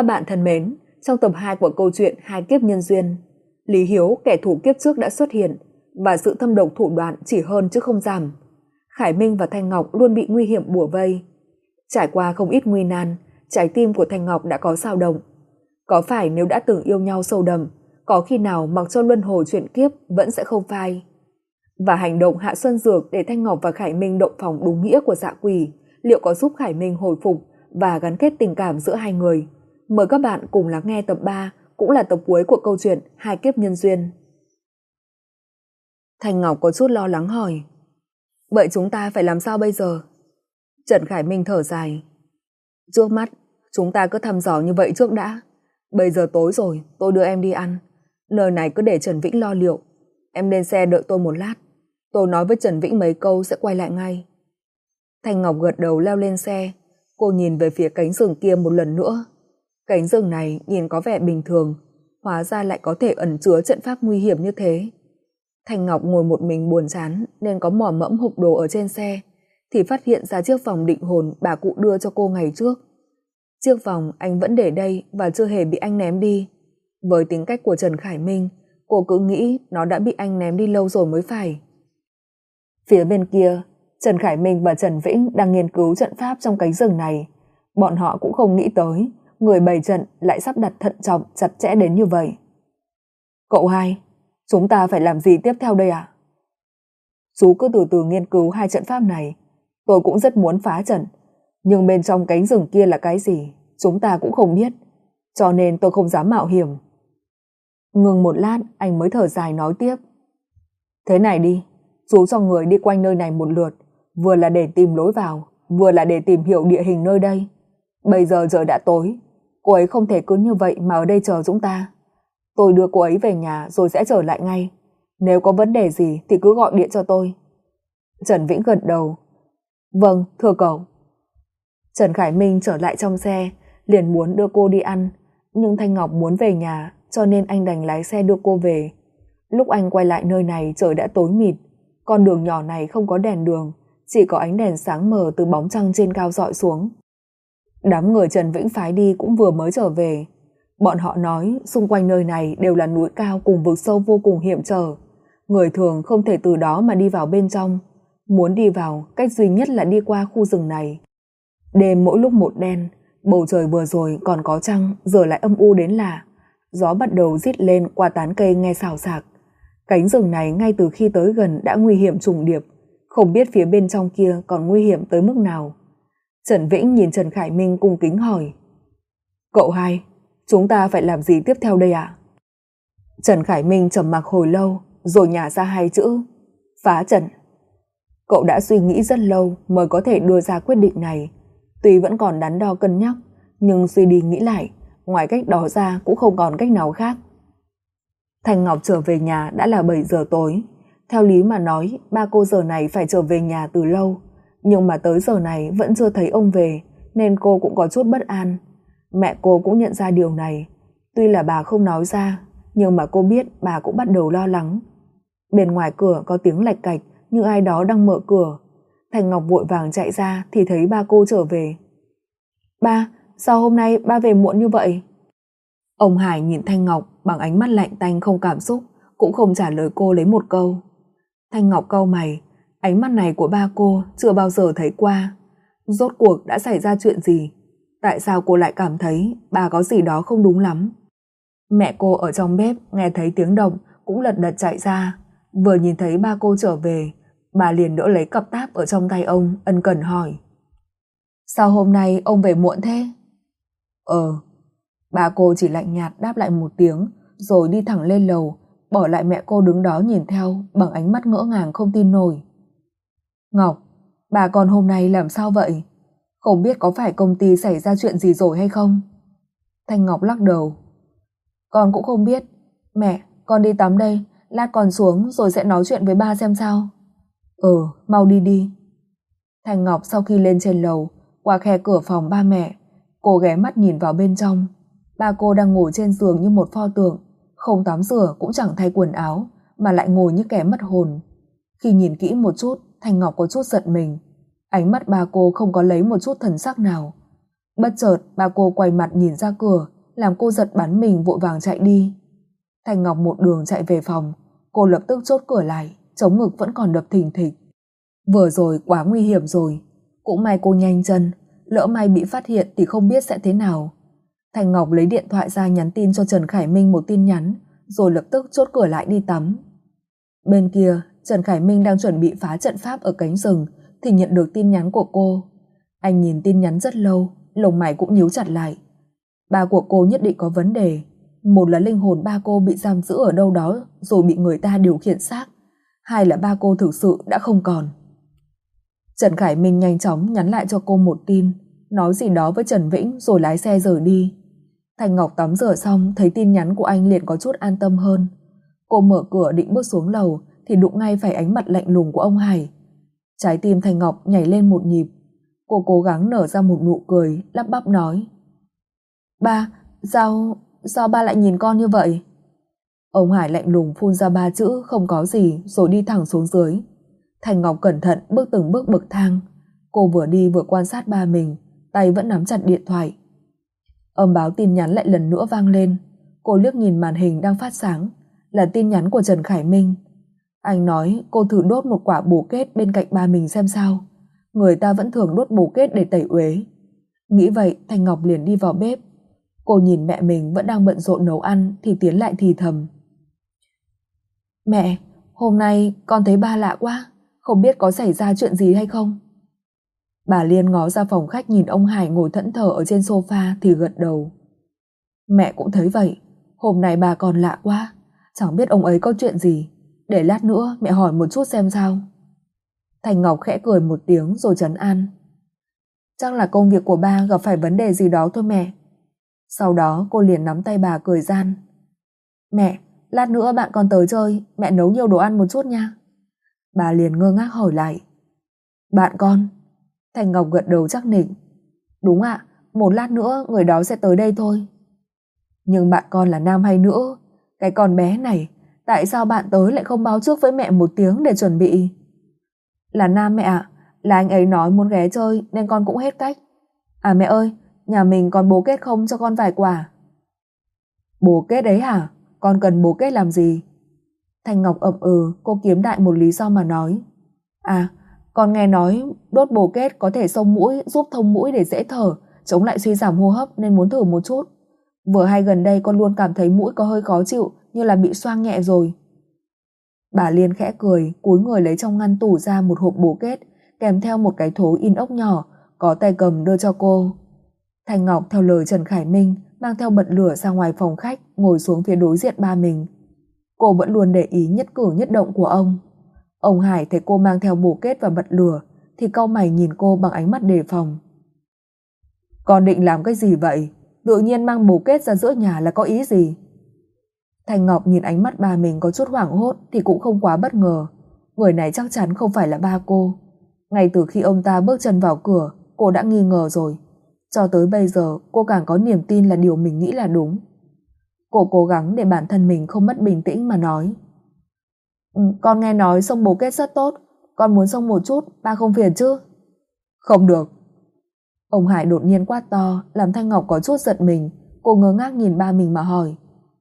Các bạn thân mến, trong tập 2 của câu chuyện Hai kiếp nhân duyên, Lý Hiếu, kẻ thù kiếp trước đã xuất hiện và sự thâm độc thủ đoạn chỉ hơn chứ không giảm. Khải Minh và Thanh Ngọc luôn bị nguy hiểm bủa vây. Trải qua không ít nguy nan, trái tim của Thanh Ngọc đã có dao động. Có phải nếu đã từng yêu nhau sâu đậm, có khi nào mặc cho luân hồi chuyển kiếp vẫn sẽ không phai? Và hành động hạ xuân dược để Thanh Ngọc và Khải Minh động phòng đúng nghĩa của dạ quỷ, liệu có giúp Khải Minh hồi phục và gắn kết tình cảm giữa hai người? Mời các bạn cùng lắng nghe tập 3, cũng là tập cuối của câu chuyện Hai kiếp nhân duyên. Thanh Ngọc có chút lo lắng hỏi: vậy chúng ta phải làm sao bây giờ? Trần Khải Minh thở dài: trước mắt, chúng ta cứ thăm dò như vậy trước đã. Bây giờ tối rồi, tôi đưa em đi ăn. Nơi này cứ để Trần Vĩnh lo liệu. Em lên xe đợi tôi một lát. Tôi nói với Trần Vĩnh mấy câu sẽ quay lại ngay. Thanh Ngọc gật đầu leo lên xe. Cô nhìn về phía cánh rừng kia một lần nữa. Cánh rừng này nhìn có vẻ bình thường, hóa ra lại có thể ẩn chứa trận pháp nguy hiểm như thế. Thanh Ngọc ngồi một mình buồn chán nên có mò mẫm hộp đồ ở trên xe, thì phát hiện ra chiếc vòng định hồn bà cụ đưa cho cô ngày trước. Chiếc vòng anh vẫn để đây và chưa hề bị anh ném đi. Với tính cách của Trần Khải Minh, cô cứ nghĩ nó đã bị anh ném đi lâu rồi mới phải. Phía bên kia, Trần Khải Minh và Trần Vĩnh đang nghiên cứu trận pháp trong cánh rừng này. Bọn họ cũng không nghĩ tới người bày trận lại sắp đặt thận trọng chặt chẽ đến như vậy. Cậu hai, chúng ta phải làm gì tiếp theo đây ạ? Chú cứ từ từ nghiên cứu hai trận pháp này. Tôi cũng rất muốn phá trận, nhưng bên trong cánh rừng kia là cái gì chúng ta cũng không biết, cho nên tôi không dám mạo hiểm. Ngừng một lát anh mới thở dài nói tiếp: thế này đi, chú cho người đi quanh nơi này một lượt, vừa là để tìm lối vào, vừa là để tìm hiểu địa hình nơi đây. Bây giờ trời đã tối, cô ấy không thể cứ như vậy mà ở đây chờ chúng ta. Tôi đưa cô ấy về nhà rồi sẽ trở lại ngay. Nếu có vấn đề gì thì cứ gọi điện cho tôi. Trần Vĩnh gật đầu: vâng, thưa cậu. Trần Khải Minh trở lại trong xe, liền muốn đưa cô đi ăn, nhưng Thanh Ngọc muốn về nhà, cho nên anh đành lái xe đưa cô về. Lúc anh quay lại nơi này trời đã tối mịt, con đường nhỏ này không có đèn đường, chỉ có ánh đèn sáng mờ từ bóng trăng trên cao rọi xuống. Đám người Trần Vĩnh phái đi cũng vừa mới trở về. Bọn họ nói xung quanh nơi này đều là núi cao cùng vực sâu vô cùng hiểm trở. Người thường không thể từ đó mà đi vào bên trong. Muốn đi vào, cách duy nhất là đi qua khu rừng này. Đêm mỗi lúc một đen, bầu trời vừa rồi còn có trăng, giờ lại âm u đến lạ. Gió bắt đầu rít lên qua tán cây nghe xào xạc. Cánh rừng này ngay từ khi tới gần đã nguy hiểm trùng điệp, không biết phía bên trong kia còn nguy hiểm tới mức nào. Trần Vĩnh nhìn Trần Khải Minh cung kính hỏi: cậu hai, chúng ta phải làm gì tiếp theo đây ạ? Trần Khải Minh trầm mặc hồi lâu rồi nhả ra hai chữ: phá trận. Cậu đã suy nghĩ rất lâu mới có thể đưa ra quyết định này. Tuy vẫn còn đắn đo cân nhắc, nhưng suy đi nghĩ lại, ngoài cách đó ra cũng không còn cách nào khác. Thanh Ngọc trở về nhà đã là 7 giờ tối. Theo lý mà nói, ba cô giờ này phải trở về nhà từ lâu, nhưng mà tới giờ này vẫn chưa thấy ông về, nên cô cũng có chút bất an. Mẹ cô cũng nhận ra điều này. Tuy là bà không nói ra, nhưng mà cô biết bà cũng bắt đầu lo lắng. Bên ngoài cửa có tiếng lạch cạch như ai đó đang mở cửa. Thanh Ngọc vội vàng chạy ra thì thấy ba cô trở về. Ba, sao hôm nay ba về muộn như vậy? Ông Hải nhìn Thanh Ngọc bằng ánh mắt lạnh tanh không cảm xúc, cũng không trả lời cô lấy một câu. Thanh Ngọc cau mày, ánh mắt này của ba cô chưa bao giờ thấy qua. Rốt cuộc đã xảy ra chuyện gì? Tại sao cô lại cảm thấy bà có gì đó không đúng lắm? Mẹ cô ở trong bếp nghe thấy tiếng động cũng lật đật chạy ra. Vừa nhìn thấy ba cô trở về, bà liền đỡ lấy cặp táp ở trong tay ông, ân cần hỏi: sao hôm nay ông về muộn thế? Bà cô chỉ lạnh nhạt đáp lại một tiếng rồi đi thẳng lên lầu, bỏ lại mẹ cô đứng đó nhìn theo bằng ánh mắt ngỡ ngàng không tin nổi. Ngọc, bà con hôm nay làm sao vậy? Không biết có phải công ty xảy ra chuyện gì rồi hay không? Thanh Ngọc lắc đầu: con cũng không biết. Mẹ, con đi tắm đây, lát con xuống rồi sẽ nói chuyện với ba xem sao. Mau đi đi. Thanh Ngọc sau khi lên trên lầu, qua khe cửa phòng ba mẹ, cô ghé mắt nhìn vào bên trong. Ba cô đang ngồi trên giường như một pho tượng, không tắm rửa cũng chẳng thay quần áo, mà lại ngồi như kẻ mất hồn. Khi nhìn kỹ một chút, Thanh Ngọc có chút giận mình. Ánh mắt ba cô không có lấy một chút thần sắc nào. Bất chợt ba cô quay mặt nhìn ra cửa, làm cô giật bắn mình vội vàng chạy đi. Thanh Ngọc một đường chạy về phòng, cô lập tức chốt cửa lại, chống ngực vẫn còn đập thình thịch. Vừa rồi quá nguy hiểm rồi, cũng may cô nhanh chân, lỡ may bị phát hiện thì không biết sẽ thế nào. Thanh Ngọc lấy điện thoại ra nhắn tin cho Trần Khải Minh một tin nhắn, rồi lập tức chốt cửa lại đi tắm. Bên kia, Trần Khải Minh đang chuẩn bị phá trận pháp ở cánh rừng thì nhận được tin nhắn của cô. Anh nhìn tin nhắn rất lâu, lông mày cũng nhíu chặt lại. Ba của cô nhất định có vấn đề. Một là linh hồn ba cô bị giam giữ ở đâu đó rồi bị người ta điều khiển xác. Hai là ba cô thực sự đã không còn. Trần Khải Minh nhanh chóng nhắn lại cho cô một tin, nói gì đó với Trần Vĩnh rồi lái xe rời đi. Thanh Ngọc tắm rửa xong thấy tin nhắn của anh liền có chút an tâm hơn. Cô mở cửa định bước xuống lầu thì đụng ngay phải ánh mặt lạnh lùng của ông Hải. Trái tim Thanh Ngọc nhảy lên một nhịp. Cô cố gắng nở ra một nụ cười, lắp bắp nói: Ba, sao ba lại nhìn con như vậy? Ông Hải lạnh lùng phun ra ba chữ không có gì rồi đi thẳng xuống dưới. Thanh Ngọc cẩn thận bước từng bước bậc thang. Cô vừa đi vừa quan sát ba mình, tay vẫn nắm chặt điện thoại. Âm báo tin nhắn lại lần nữa vang lên. Cô liếc nhìn màn hình đang phát sáng, là tin nhắn của Trần Khải Minh. Anh nói cô thử đốt một quả bồ kết bên cạnh ba mình xem sao. Người ta vẫn thường đốt bồ kết để tẩy uế. Nghĩ vậy Thanh Ngọc liền đi vào bếp. Cô nhìn mẹ mình vẫn đang bận rộn nấu ăn thì tiến lại thì thầm: Mẹ, hôm nay con thấy ba lạ quá, không biết có xảy ra chuyện gì hay không? Bà Liên ngó ra phòng khách nhìn ông Hải ngồi thẫn thờ ở trên sofa thì gật đầu. Mẹ cũng thấy vậy, hôm nay bà còn lạ quá, chẳng biết ông ấy có chuyện gì, để lát nữa mẹ hỏi một chút xem sao. Thành Ngọc khẽ cười một tiếng rồi trấn an: Chắc là công việc của ba gặp phải vấn đề gì đó thôi mẹ. Sau đó cô liền nắm tay bà cười gian: Mẹ, lát nữa bạn còn tới chơi, mẹ nấu nhiều đồ ăn một chút nha. Bà liền ngơ ngác hỏi lại: Bạn con? Thành Ngọc gật đầu chắc nịch: Đúng ạ, một lát nữa người đó sẽ tới đây thôi. Nhưng bạn con là nam hay nữ? Cái con bé này, tại sao bạn tới lại không báo trước với mẹ một tiếng để chuẩn bị? Là nam mẹ ạ, là anh ấy nói muốn ghé chơi nên con cũng hết cách. À mẹ ơi, nhà mình còn bồ kết không cho con vài quả? Bồ kết đấy hả? Con cần bồ kết làm gì? Thanh Ngọc ậm ừ, cô kiếm đại một lý do mà nói: À, con nghe nói đốt bồ kết có thể xông mũi, giúp thông mũi để dễ thở, chống lại suy giảm hô hấp nên muốn thử một chút. Vừa hay gần đây con luôn cảm thấy mũi có hơi khó chịu, như là bị xoang nhẹ rồi. Bà Liên khẽ cười, cúi người lấy trong ngăn tủ ra một hộp bồ kết, kèm theo một cái thố inox nhỏ, có tay cầm đưa cho cô. Thanh Ngọc theo lời Trần Khải Minh mang theo bật lửa ra ngoài phòng khách, ngồi xuống phía đối diện ba mình. Cô vẫn luôn để ý nhất cử nhất động của ông. Ông Hải thấy cô mang theo bồ kết và bật lửa thì cau mày nhìn cô bằng ánh mắt đề phòng. Con định làm cái gì vậy? Tự nhiên mang bồ kết ra giữa nhà là có ý gì? Thanh Ngọc nhìn ánh mắt ba mình có chút hoảng hốt thì cũng không quá bất ngờ. Người này chắc chắn không phải là ba cô. Ngay từ khi ông ta bước chân vào cửa, cô đã nghi ngờ rồi. Cho tới bây giờ cô càng có niềm tin là điều mình nghĩ là đúng. Cô cố gắng để bản thân mình không mất bình tĩnh mà nói: Con nghe nói xông bồ kết rất tốt, con muốn xông một chút, ba không phiền chứ? Không được. Ông Hải đột nhiên quát to, làm Thanh Ngọc có chút giật mình. Cô ngơ ngác nhìn ba mình mà hỏi: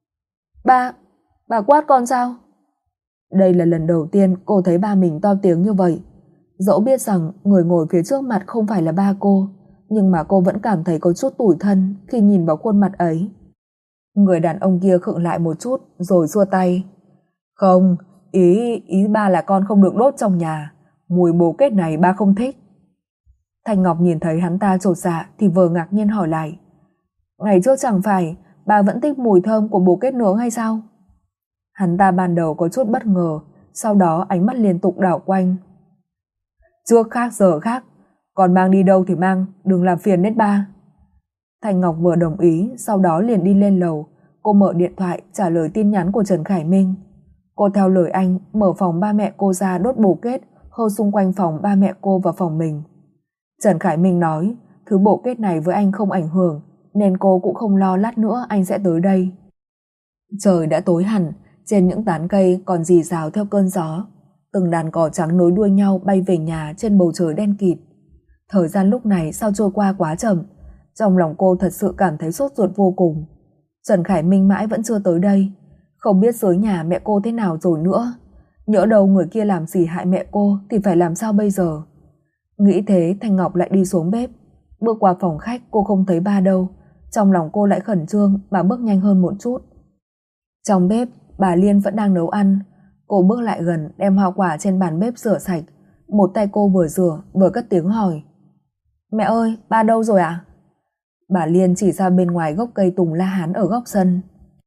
Bà quát con sao? Đây là lần đầu tiên cô thấy ba mình to tiếng như vậy. Dẫu biết rằng người ngồi phía trước mặt không phải là ba cô, nhưng mà cô vẫn cảm thấy có chút tủi thân khi nhìn vào khuôn mặt ấy. Người đàn ông kia khựng lại một chút rồi xua tay: Không, ý ba là con không được đốt trong nhà. Mùi bồ kết này ba không thích. Thanh Ngọc nhìn thấy hắn ta chột dạ thì vừa ngạc nhiên hỏi lại: Ngày trước chẳng phải bà vẫn thích mùi thơm của bồ kết nướng hay sao? Hắn ta ban đầu có chút bất ngờ, sau đó ánh mắt liên tục đảo quanh. Trước khác giờ khác, còn mang đi đâu thì mang, đừng làm phiền đến ba. Thanh Ngọc vừa đồng ý, sau đó liền đi lên lầu. Cô mở điện thoại trả lời tin nhắn của Trần Khải Minh. Cô theo lời anh mở phòng ba mẹ cô ra đốt bồ kết, hơ xung quanh phòng ba mẹ cô và phòng mình. Trần Khải Minh nói thứ bồ kết này với anh không ảnh hưởng, nên cô cũng không lo lát nữa anh sẽ tới đây. Trời đã tối hẳn, trên những tán cây còn rì rào theo cơn gió. Từng đàn cò trắng nối đuôi nhau bay về nhà trên bầu trời đen kịt. Thời gian lúc này sao trôi qua quá chậm. Trong lòng cô thật sự cảm thấy sốt ruột vô cùng. Trần Khải Minh mãi vẫn chưa tới đây. Không biết dưới nhà mẹ cô thế nào rồi nữa. Nhỡ đâu người kia làm gì hại mẹ cô thì phải làm sao bây giờ? Nghĩ thế Thanh Ngọc lại đi xuống bếp. Bước qua phòng khách cô không thấy ba đâu. Trong lòng cô lại khẩn trương mà bước nhanh hơn một chút. Trong bếp bà Liên vẫn đang nấu ăn. Cô bước lại gần đem hoa quả trên bàn bếp rửa sạch. Một tay cô vừa rửa vừa cất tiếng hỏi: Mẹ ơi, ba đâu rồi ạ? Bà Liên chỉ ra bên ngoài gốc cây tùng la hán ở góc sân.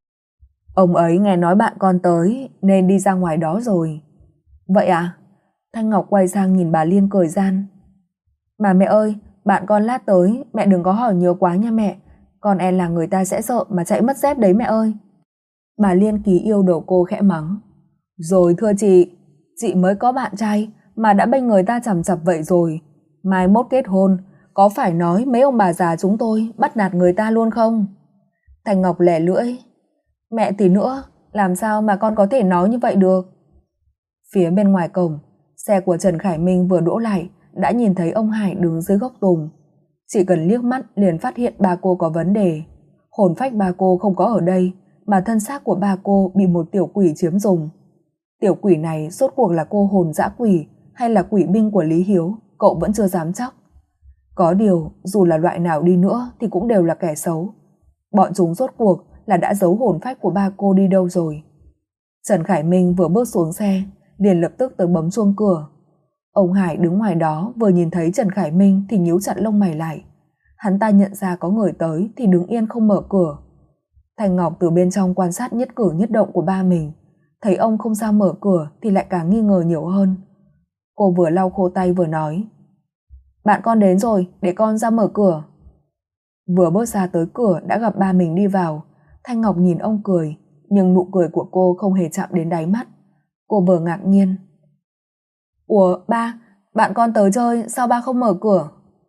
Ông ấy nghe nói bạn con tới nên đi ra ngoài đó rồi. Vậy à? Thanh Ngọc quay sang nhìn bà Liên cười gian. Mà mẹ ơi, bạn con lát tới, mẹ đừng có hỏi nhiều quá nha mẹ. Con e là người ta sẽ sợ mà chạy mất dép đấy mẹ ơi. Bà Liên ký yêu đầu cô khẽ mắng. Rồi thưa chị mới có bạn trai mà đã bênh người ta chằm chặp vậy rồi. Mai mốt kết hôn, có phải nói mấy ông bà già chúng tôi bắt nạt người ta luôn không? Thanh Ngọc lẻ lưỡi. Mẹ tí nữa, làm sao mà con có thể nói như vậy được? Phía bên ngoài cổng, xe của Trần Khải Minh vừa đỗ lại, đã nhìn thấy ông Hải đứng dưới gốc tùng. Chỉ cần liếc mắt liền phát hiện ba cô có vấn đề. Hồn phách ba cô không có ở đây, mà thân xác của ba cô bị một tiểu quỷ chiếm dùng. Tiểu quỷ này rốt cuộc là cô hồn dã quỷ hay là quỷ binh của Lý Hiếu, cậu vẫn chưa dám chắc. Có điều, dù là loại nào đi nữa thì cũng đều là kẻ xấu. Bọn chúng rốt cuộc là đã giấu hồn phách của ba cô đi đâu rồi. Trần Khải Minh vừa bước xuống xe, liền lập tức tới bấm chuông cửa. Ông Hải đứng ngoài đó vừa nhìn thấy Trần Khải Minh thì nhíu chặt lông mày lại. Hắn ta nhận ra có người tới thì đứng yên không mở cửa. Thanh Ngọc từ bên trong quan sát nhất cử nhất động của ba mình. Thấy ông không sao mở cửa thì lại càng nghi ngờ nhiều hơn. Cô vừa lau khô tay vừa nói: Bạn con đến rồi, để con ra mở cửa. Vừa bước ra tới cửa đã gặp ba mình đi vào. Thanh Ngọc nhìn ông cười, nhưng nụ cười của cô không hề chạm đến đáy mắt. Cô vừa ngạc nhiên. Ủa ba, bạn con tới chơi, sao ba không mở cửa?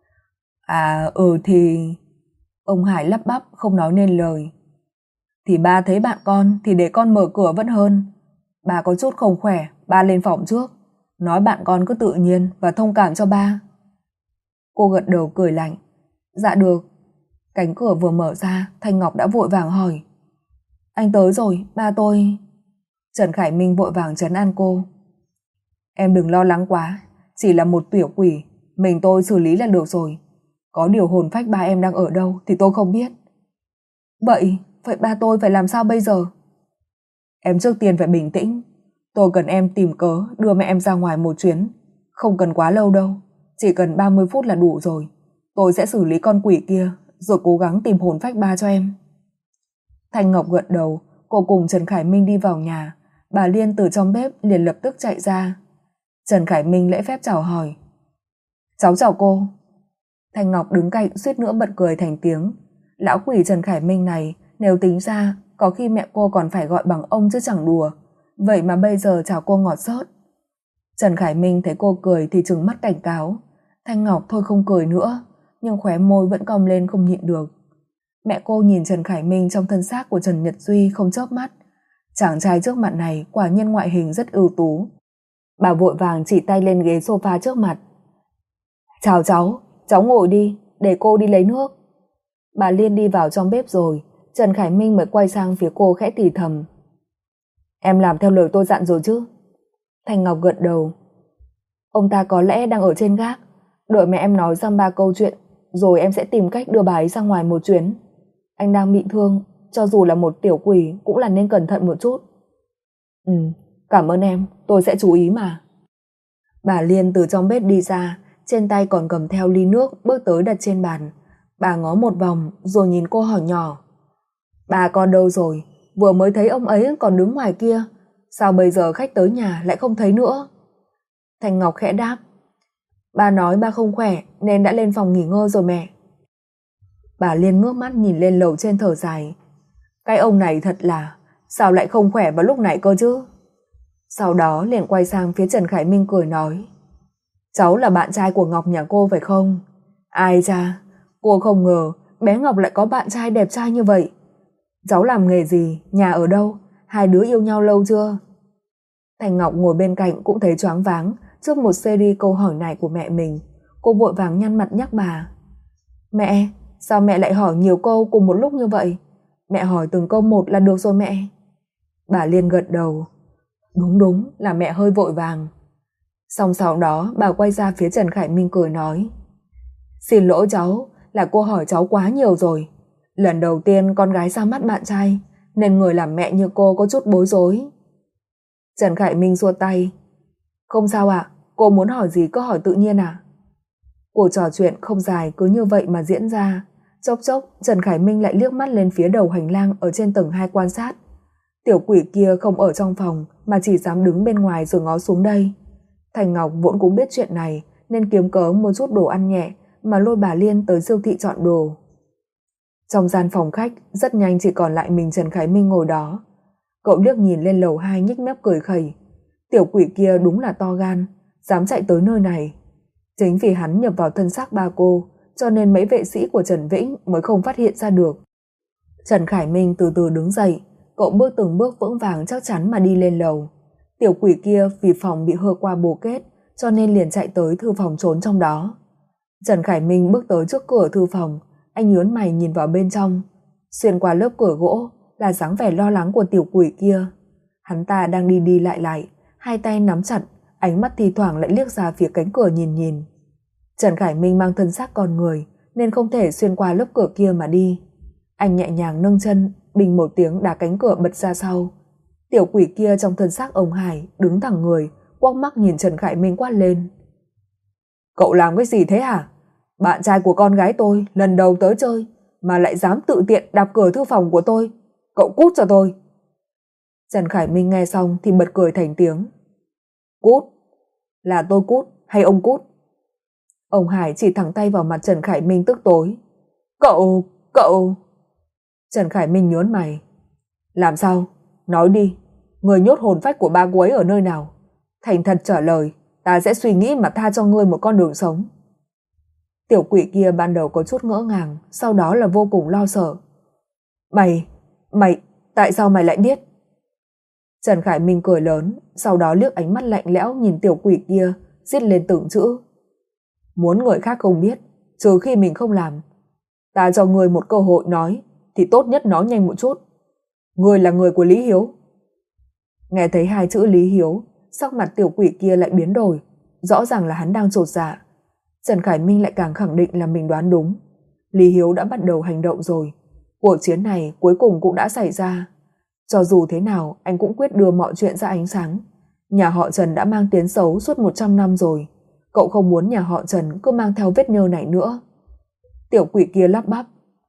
À thì... Ông Hải lắp bắp không nói nên lời. Thì ba thấy bạn con thì để con mở cửa vẫn hơn. Ba có chút không khỏe, ba lên phòng trước. Nói bạn con cứ tự nhiên và thông cảm cho ba. Cô gật đầu cười lạnh. Dạ được. Cánh cửa vừa mở ra, Thanh Ngọc đã vội vàng hỏi: Anh tới rồi, ba tôi... Trần Khải Minh vội vàng trấn an cô. Em đừng lo lắng quá, chỉ là một tiểu quỷ, mình tôi xử lý là được rồi. Có điều hồn phách ba em đang ở đâu thì tôi không biết. Vậy ba tôi phải làm sao bây giờ? Em trước tiên phải bình tĩnh. Tôi cần em tìm cớ đưa mẹ em ra ngoài một chuyến. Không cần quá lâu đâu, chỉ cần 30 phút là đủ rồi. Tôi sẽ xử lý con quỷ kia, rồi cố gắng tìm hồn phách ba cho em. Thanh Ngọc gật đầu. Cô cùng Trần Khải Minh đi vào nhà. Bà Liên từ trong bếp liền lập tức chạy ra. Trần Khải Minh lễ phép chào hỏi. Cháu chào cô. Thanh Ngọc đứng cạnh suýt nữa bật cười thành tiếng. Lão quỷ Trần Khải Minh này, nếu tính ra có khi mẹ cô còn phải gọi bằng ông chứ chẳng đùa. Vậy mà bây giờ chào cô ngọt xớt. Trần Khải Minh thấy cô cười thì trừng mắt cảnh cáo. Thanh Ngọc thôi không cười nữa, nhưng khóe môi vẫn cong lên không nhịn được. Mẹ cô nhìn Trần Khải Minh trong thân xác của Trần Nhật Duy không chớp mắt. Chàng trai trước mặt này quả nhiên ngoại hình rất ưu tú. Bà vội vàng chỉ tay lên ghế sofa trước mặt. Chào cháu ngồi đi, để cô đi lấy nước. Bà Liên đi vào trong bếp rồi, Trần Khải Minh mới quay sang phía cô khẽ thì thầm. Em làm theo lời tôi dặn rồi chứ? Thanh Ngọc gật đầu. Ông ta có lẽ đang ở trên gác, đợi mẹ em nói dăm ba câu chuyện, rồi em sẽ tìm cách đưa bà ấy ra ngoài một chuyến. Anh đang bị thương, cho dù là một tiểu quỷ cũng là nên cẩn thận một chút. Cảm ơn em, tôi sẽ chú ý mà. Bà Liên từ trong bếp đi ra, trên tay còn cầm theo ly nước bước tới đặt trên bàn. Bà ngó một vòng rồi nhìn cô hỏi nhỏ. Bà con đâu rồi? Vừa mới thấy ông ấy còn đứng ngoài kia. Sao bây giờ khách tới nhà lại không thấy nữa? Thanh Ngọc khẽ đáp. Ba nói ba không khỏe nên đã lên phòng nghỉ ngơi rồi mẹ. Bà Liên ngước mắt nhìn lên lầu trên thở dài. Cái ông này thật là, sao lại không khỏe vào lúc này cơ chứ? Sau đó liền quay sang phía Trần Khải Minh cười nói. Cháu là bạn trai của Ngọc nhà cô phải không? Ai cha, cô không ngờ bé Ngọc lại có bạn trai đẹp trai như vậy. Cháu làm nghề gì, nhà ở đâu, hai đứa yêu nhau lâu chưa? Thành Ngọc ngồi bên cạnh cũng thấy choáng váng trước một series câu hỏi này của mẹ mình. Cô vội vàng nhăn mặt nhắc bà. Mẹ, sao mẹ lại hỏi nhiều câu cùng một lúc như vậy? Mẹ hỏi từng câu một là được rồi mẹ. Bà Liên gật đầu. Đúng là mẹ hơi vội vàng. Xong sau đó bà quay ra phía Trần Khải Minh cười nói: Xin lỗi cháu, là cô hỏi cháu quá nhiều rồi. Lần đầu tiên con gái ra mắt bạn trai, nên người làm mẹ như cô có chút bối rối. Trần Khải Minh xua tay. Không sao ạ, cô muốn hỏi gì cứ hỏi tự nhiên ạ. Cuộc trò chuyện không dài cứ như vậy mà diễn ra. Chốc chốc Trần Khải Minh lại liếc mắt lên phía đầu hành lang ở trên tầng 2 quan sát. Tiểu quỷ kia không ở trong phòng mà chỉ dám đứng bên ngoài rồi ngó xuống đây. Thành Ngọc vốn cũng biết chuyện này nên kiếm cớ mua chút đồ ăn nhẹ mà lôi bà Liên tới siêu thị chọn đồ. Trong gian phòng khách rất nhanh chỉ còn lại mình Trần Khải Minh ngồi đó. Cậu liếc nhìn lên lầu 2 nhếch mép cười khẩy. Tiểu quỷ kia đúng là to gan, dám chạy tới nơi này. Chính vì hắn nhập vào thân xác ba cô, cho nên mấy vệ sĩ của Trần Vĩnh mới không phát hiện ra được. Trần Khải Minh từ từ đứng dậy, cậu bước từng bước vững vàng chắc chắn mà đi lên lầu. Tiểu quỷ kia vì phòng bị hơ qua bồ kết, cho nên liền chạy tới thư phòng trốn trong đó. Trần Khải Minh bước tới trước cửa thư phòng, anh nhướng mày nhìn vào bên trong. Xuyên qua lớp cửa gỗ là dáng vẻ lo lắng của tiểu quỷ kia. Hắn ta đang đi đi lại lại, hai tay nắm chặt, ánh mắt thi thoảng lại liếc ra phía cánh cửa nhìn nhìn. Trần Khải Minh mang thân xác con người nên không thể xuyên qua lớp cửa kia mà đi. Anh nhẹ nhàng nâng chân, bình một tiếng đá cánh cửa bật ra sau. Tiểu quỷ kia trong thân xác ông Hải đứng thẳng người, quắc mắt nhìn Trần Khải Minh quát lên. Cậu làm cái gì thế hả? Bạn trai của con gái tôi lần đầu tới chơi mà lại dám tự tiện đạp cửa thư phòng của tôi. Cậu cút cho tôi. Trần Khải Minh nghe xong thì bật cười thành tiếng. Cút? Là tôi cút hay ông cút? Ông Hải chỉ thẳng tay vào mặt Trần Khải Minh tức tối. Cậu... Trần Khải Minh nhướng mày. Làm sao? Nói đi. Người nhốt hồn phách của ba cô ấy ở nơi nào? Thành thật trả lời, ta sẽ suy nghĩ mà tha cho ngươi một con đường sống. Tiểu quỷ kia ban đầu có chút ngỡ ngàng, sau đó là vô cùng lo sợ. Mày, tại sao mày lại biết? Trần Khải Minh cười lớn, sau đó liếc ánh mắt lạnh lẽo nhìn tiểu quỷ kia, rít lên từng chữ. Muốn người khác không biết, trừ khi mình không làm. Ta cho ngươi một cơ hội nói, thì tốt nhất nói nhanh một chút. Ngươi là người của Lý Hiếu. Nghe thấy hai chữ Lý Hiếu, sắc mặt tiểu quỷ kia lại biến đổi, rõ ràng là hắn đang chột dạ. Trần Khải Minh lại càng khẳng định là mình đoán đúng. Lý Hiếu đã bắt đầu hành động rồi. Cuộc chiến này cuối cùng cũng đã xảy ra. Cho dù thế nào, anh cũng quyết đưa mọi chuyện ra ánh sáng. Nhà họ Trần đã mang tiếng xấu suốt 100 năm rồi. Cậu không muốn nhà họ Trần cứ mang theo vết nhơ này nữa. Tiểu quỷ kia lắp bắp.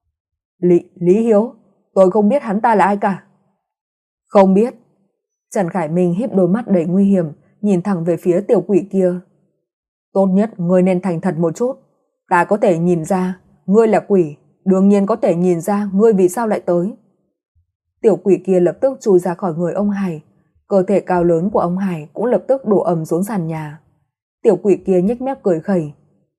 Lý Hiếu, tôi không biết hắn ta là ai cả. Không biết. Trần Khải Minh híp đôi mắt đầy nguy hiểm, nhìn thẳng về phía tiểu quỷ kia. Tốt nhất ngươi nên thành thật một chút. Ta có thể nhìn ra, ngươi là quỷ, đương nhiên có thể nhìn ra ngươi vì sao lại tới. Tiểu quỷ kia lập tức chui ra khỏi người ông Hải, cơ thể cao lớn của ông Hải cũng lập tức đổ ầm xuống sàn nhà. Tiểu quỷ kia nhếch mép cười khẩy.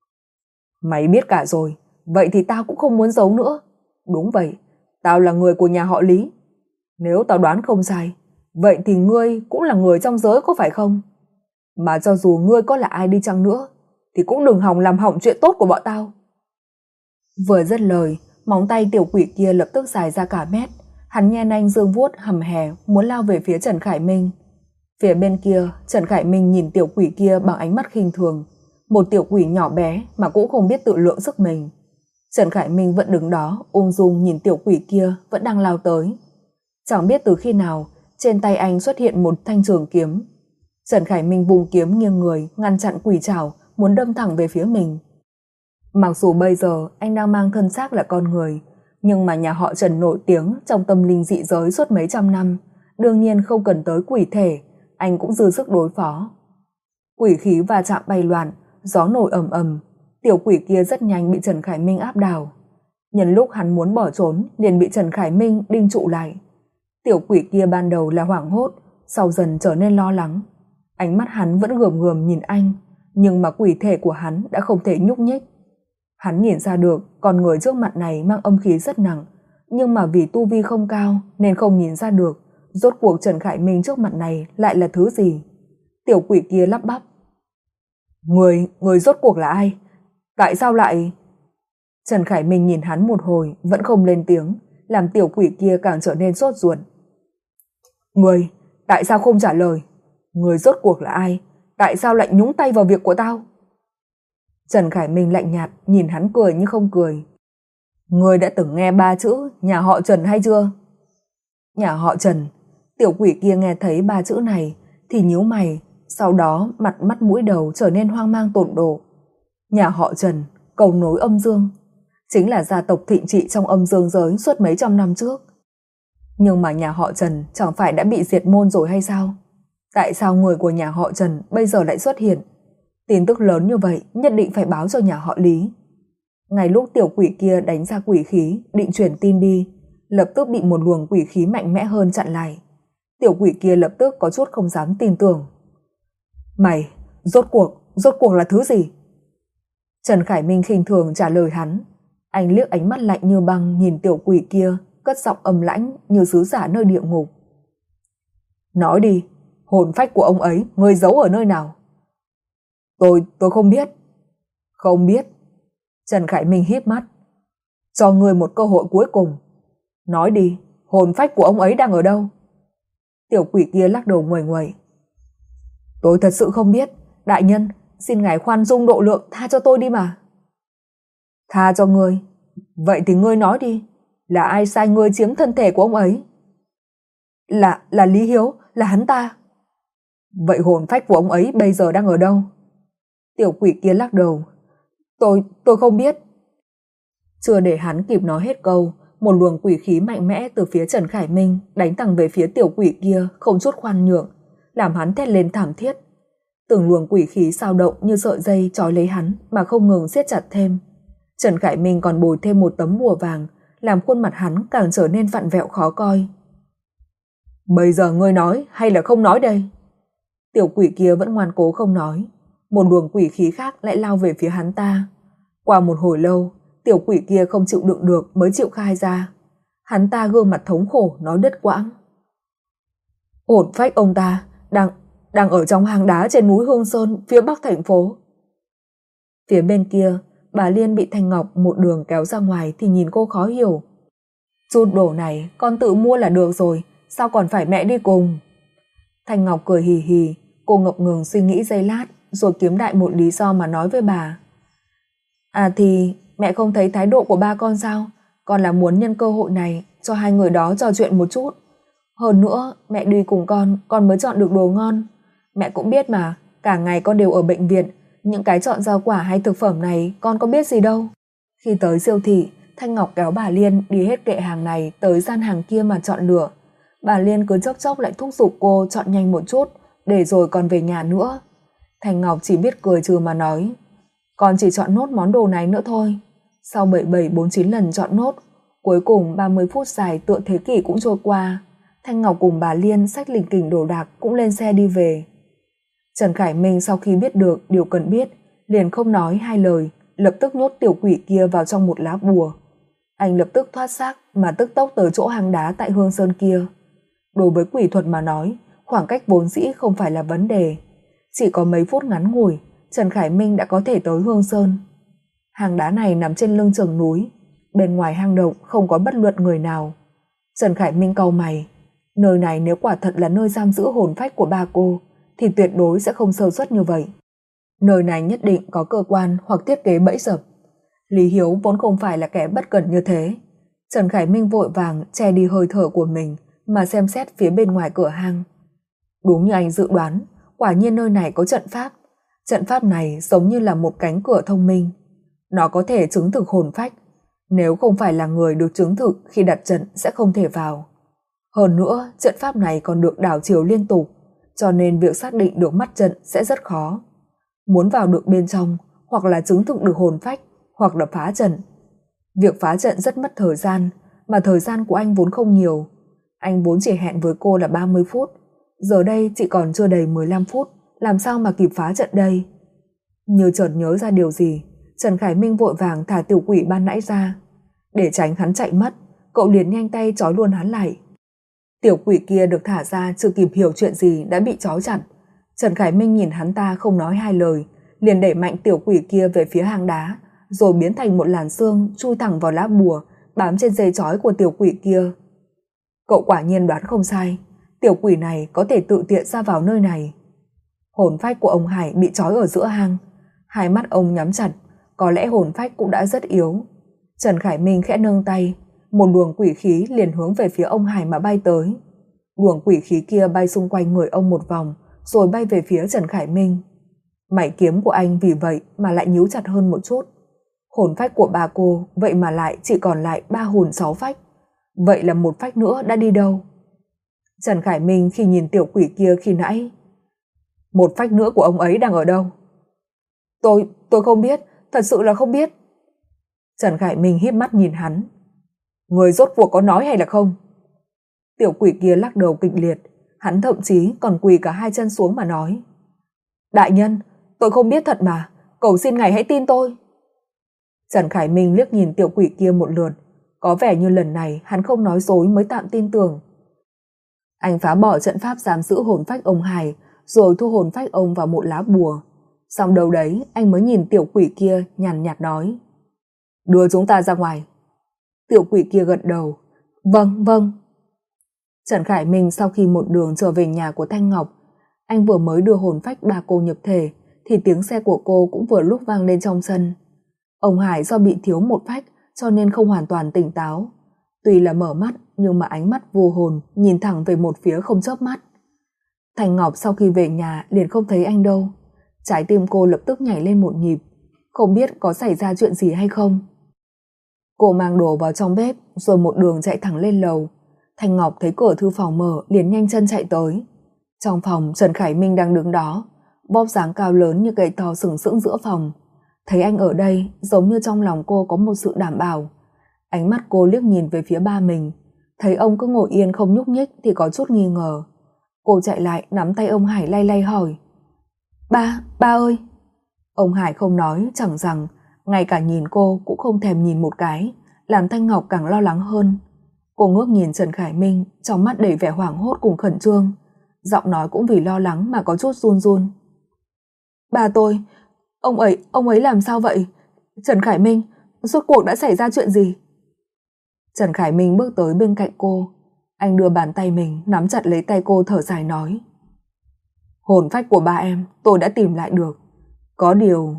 Mày biết cả rồi, vậy thì tao cũng không muốn giấu nữa. Đúng vậy, tao là người của nhà họ Lý. Nếu tao đoán không sai, vậy thì ngươi cũng là người trong giới có phải không? Mà cho dù ngươi có là ai đi chăng nữa, thì cũng đừng hòng làm hỏng chuyện tốt của bọn tao. Vừa dứt lời, móng tay tiểu quỷ kia lập tức dài ra cả mét. Hắn nhe nanh dương vuốt hầm hè muốn lao về phía Trần Khải Minh. Phía bên kia, Trần Khải Minh nhìn tiểu quỷ kia bằng ánh mắt khinh thường. Một tiểu quỷ nhỏ bé mà cũng không biết tự lượng sức mình. Trần Khải Minh vẫn đứng đó ung dung nhìn tiểu quỷ kia vẫn đang lao tới. Chẳng biết từ khi nào, trên tay anh xuất hiện một thanh trường kiếm. Trần Khải Minh vùng kiếm nghiêng người ngăn chặn quỷ trảo muốn đâm thẳng về phía mình. Mặc dù bây giờ anh đang mang thân xác là con người, nhưng mà nhà họ Trần nổi tiếng trong tâm linh dị giới suốt mấy trăm năm, đương nhiên không cần tới quỷ thể, anh cũng dư sức đối phó. Quỷ khí va chạm bay loạn, gió nổi ầm ầm, tiểu quỷ kia rất nhanh bị Trần Khải Minh áp đảo. Nhân lúc hắn muốn bỏ trốn, liền bị Trần Khải Minh đinh trụ lại. Tiểu quỷ kia ban đầu là hoảng hốt, sau dần trở nên lo lắng. Ánh mắt hắn vẫn gườm gườm nhìn anh, nhưng mà quỷ thể của hắn đã không thể nhúc nhích. Hắn nhìn ra được con người trước mặt này mang âm khí rất nặng, nhưng mà vì tu vi không cao nên không nhìn ra được rốt cuộc Trần Khải Minh trước mặt này lại là thứ gì. Tiểu quỷ kia lắp bắp. Người rốt cuộc là ai? Tại sao lại... Trần Khải Minh nhìn hắn một hồi vẫn không lên tiếng, làm tiểu quỷ kia càng trở nên sốt ruột. Người, tại sao không trả lời? Người rốt cuộc là ai? Tại sao lại nhúng tay vào việc của tao? Trần Khải Minh lạnh nhạt nhìn hắn cười như không cười. Người đã từng nghe 3 chữ nhà họ Trần hay chưa? Nhà họ Trần. Tiểu quỷ kia nghe thấy 3 chữ này thì nhíu mày, sau đó mặt mắt mũi đầu trở nên hoang mang tột độ. Nhà họ Trần, cầu nối âm dương, chính là gia tộc thịnh trị trong âm dương giới suốt mấy trăm năm trước. Nhưng mà nhà họ Trần chẳng phải đã bị diệt môn rồi hay sao? Tại sao người của nhà họ Trần bây giờ lại xuất hiện? Tin tức lớn như vậy nhất định phải báo cho nhà họ Lý. Ngay lúc tiểu quỷ kia đánh ra quỷ khí định chuyển tin đi, lập tức bị một luồng quỷ khí mạnh mẽ hơn chặn lại. Tiểu quỷ kia lập tức có chút không dám tin tưởng. Mày, rốt cuộc là thứ gì? Trần Khải Minh khinh thường trả lời hắn. Anh liếc ánh mắt lạnh như băng nhìn tiểu quỷ kia, cất giọng âm lãnh như sứ giả nơi địa ngục. Nói đi, hồn phách của ông ấy ngươi giấu ở nơi nào? Tôi không biết. Không biết. Trần Khải Minh híp mắt. Cho ngươi một cơ hội cuối cùng. Nói đi, hồn phách của ông ấy đang ở đâu? Tiểu quỷ kia lắc đầu nguầy nguầy. Tôi thật sự không biết. Đại nhân, xin ngài khoan dung độ lượng, tha cho tôi đi mà. Tha cho ngươi? Vậy thì ngươi nói đi, là ai sai ngươi chiếm thân thể của ông ấy? Là Lý Hiếu, là hắn ta. Vậy hồn phách của ông ấy bây giờ đang ở đâu? Tiểu quỷ kia lắc đầu. Tôi không biết. Chưa để hắn kịp nói hết câu, một luồng quỷ khí mạnh mẽ từ phía Trần Khải Minh đánh thẳng về phía tiểu quỷ kia không chút khoan nhượng, làm hắn thét lên thảm thiết. Từng luồng quỷ khí sao động như sợi dây trói lấy hắn mà không ngừng siết chặt thêm. Trần Khải Minh còn bồi thêm một tấm bùa vàng, làm khuôn mặt hắn càng trở nên vặn vẹo khó coi. Bây giờ ngươi nói hay là không nói đây? Tiểu quỷ kia vẫn ngoan cố không nói. Một luồng quỷ khí khác lại lao về phía hắn ta. Qua một hồi lâu, tiểu quỷ kia không chịu đựng được mới chịu khai ra. Hắn ta gương mặt thống khổ nói đứt quãng. Hồn phách ông ta đang ở trong hang đá trên núi Hương Sơn phía bắc thành phố. Phía bên kia, bà Liên bị Thanh Ngọc một đường kéo ra ngoài thì nhìn cô khó hiểu. Chút đồ này con tự mua là được rồi, sao còn phải mẹ đi cùng? Thanh Ngọc cười hì hì, cô ngập ngừng suy nghĩ giây lát rồi kiếm đại một lý do mà nói với bà. À thì mẹ không thấy thái độ của ba con sao? Con là muốn nhân cơ hội này cho hai người đó trò chuyện một chút. Hơn nữa mẹ đi cùng con mới chọn được đồ ngon. Mẹ cũng biết mà, cả ngày con đều ở bệnh viện, những cái chọn rau quả hay thực phẩm này con có biết gì đâu. Khi tới siêu thị, Thanh Ngọc kéo bà Liên đi hết kệ hàng này tới gian hàng kia mà chọn lựa. Bà Liên cứ chốc chốc lại thúc giục cô chọn nhanh một chút, để rồi còn về nhà nữa. Thanh Ngọc chỉ biết cười trừ mà nói, con chỉ chọn nốt món đồ này nữa thôi. Sau 7749 lần chọn nốt, cuối cùng 30 phút dài tựa thế kỷ cũng trôi qua. Thanh Ngọc cùng bà Liên xách lỉnh kỉnh đồ đạc cũng lên xe đi về. Trần Khải Minh sau khi biết được điều cần biết, liền không nói hai lời, lập tức nhốt tiểu quỷ kia vào trong một lá bùa. Anh lập tức thoát xác mà tức tốc tới chỗ hang đá tại Hương Sơn kia. Đối với quỷ thuật mà nói, khoảng cách vốn dĩ không phải là vấn đề. Chỉ có mấy phút ngắn ngủi, Trần Khải Minh đã có thể tới Hương Sơn. Hang đá này nằm trên lưng chừng núi, bên ngoài hang động không có bất luận người nào. Trần Khải Minh cau mày, nơi này nếu quả thật là nơi giam giữ hồn phách của ba cô, thì tuyệt đối sẽ không sơ suất như vậy. Nơi này nhất định có cơ quan hoặc thiết kế bẫy dập. Lý Hiếu vốn không phải là kẻ bất cẩn như thế. Trần Khải Minh vội vàng che đi hơi thở của mình mà xem xét phía bên ngoài cửa hang. Đúng như anh dự đoán, quả nhiên nơi này có trận pháp. Trận pháp này giống như là một cánh cửa thông minh. Nó có thể chứng thực hồn phách. Nếu không phải là người được chứng thực khi đặt trận sẽ không thể vào. Hơn nữa, trận pháp này còn được đảo chiều liên tục, cho nên việc xác định được mắt trận sẽ rất khó. Muốn vào được bên trong, hoặc là chứng thực được hồn phách, hoặc là phá trận. Việc phá trận rất mất thời gian, mà thời gian của anh vốn không nhiều. Anh vốn chỉ hẹn với cô là 30 phút, giờ đây chỉ còn chưa đầy 15 phút, làm sao mà kịp phá trận đây? Như chợt nhớ ra điều gì, Trần Khải Minh vội vàng thả tiểu quỷ ban nãy ra. Để tránh hắn chạy mất, cậu liền nhanh tay trói luôn hắn lại. Tiểu quỷ kia được thả ra chưa kịp hiểu chuyện gì đã bị trói chặt. Trần Khải Minh nhìn hắn ta không nói hai lời, liền đẩy mạnh tiểu quỷ kia về phía hang đá, rồi biến thành một làn xương chui thẳng vào lá bùa bám trên dây trói của tiểu quỷ kia. Cậu quả nhiên đoán không sai, tiểu quỷ này có thể tự tiện ra vào nơi này. Hồn phách của ông Hải bị trói ở giữa hang, hai mắt ông nhắm chặt, có lẽ hồn phách cũng đã rất yếu. Trần Khải Minh khẽ nâng tay, một luồng quỷ khí liền hướng về phía ông Hải mà bay tới. Luồng quỷ khí kia bay xung quanh người ông một vòng, rồi bay về phía Trần Khải Minh. Mảy kiếm của anh vì vậy mà lại nhíu chặt hơn một chút. Hồn phách của ba cô vậy mà lại chỉ còn lại 3 hồn 6 phách. Vậy là một phách nữa đã đi đâu? Trần Khải Minh khi nhìn tiểu quỷ kia khi nãy, một phách nữa của ông ấy đang ở đâu? Tôi không biết, thật sự là không biết. Trần Khải Minh híp mắt nhìn hắn. Người rốt cuộc có nói hay là không? Tiểu quỷ kia lắc đầu kịch liệt, hắn thậm chí còn quỳ cả 2 chân xuống mà nói. Đại nhân, tôi không biết thật mà, cầu xin ngài hãy tin tôi. Trần Khải Minh liếc nhìn tiểu quỷ kia một lượt, có vẻ như lần này hắn không nói dối mới tạm tin tưởng. Anh phá bỏ trận pháp giam giữ hồn phách ông Hải, rồi thu hồn phách ông vào một lá bùa. Xong đầu đấy anh mới nhìn tiểu quỷ kia nhàn nhạt nói. Đưa chúng ta ra ngoài. Tiểu quỷ kia gật đầu. Vâng, vâng. Trần Khải Minh sau khi một đường trở về nhà của Thanh Ngọc, anh vừa mới đưa hồn phách ba cô nhập thể thì tiếng xe của cô cũng vừa lúc vang lên trong sân. Ông Hải do bị thiếu một phách cho nên không hoàn toàn tỉnh táo. Tuy là mở mắt nhưng mà ánh mắt vô hồn nhìn thẳng về một phía không chớp mắt. Thanh Ngọc sau khi về nhà liền không thấy anh đâu. Trái tim cô lập tức nhảy lên một nhịp, không biết có xảy ra chuyện gì hay không. Cô mang đồ vào trong bếp rồi một đường chạy thẳng lên lầu. Thanh Ngọc thấy cửa thư phòng mở liền nhanh chân chạy tới. Trong phòng Trần Khải Minh đang đứng đó, vóc dáng cao lớn như cây to sừng sững giữa phòng. Thấy anh ở đây giống như trong lòng cô có một sự đảm bảo. Ánh mắt cô liếc nhìn về phía ba mình, thấy ông cứ ngồi yên không nhúc nhích thì có chút nghi ngờ. Cô chạy lại nắm tay ông Hải lay lay hỏi. Ba ơi. Ông Hải không nói chẳng rằng, ngay cả nhìn cô cũng không thèm nhìn một cái, làm Thanh Ngọc càng lo lắng hơn. Cô ngước nhìn Trần Khải Minh, trong mắt đầy vẻ hoảng hốt cùng khẩn trương, giọng nói cũng vì lo lắng mà có chút run run. Ba tôi, ông ấy làm sao vậy? Trần Khải Minh, rốt cuộc đã xảy ra chuyện gì? Trần Khải Minh bước tới bên cạnh cô, anh đưa bàn tay mình nắm chặt lấy tay cô thở dài nói. Hồn phách của ba em tôi đã tìm lại được, có điều...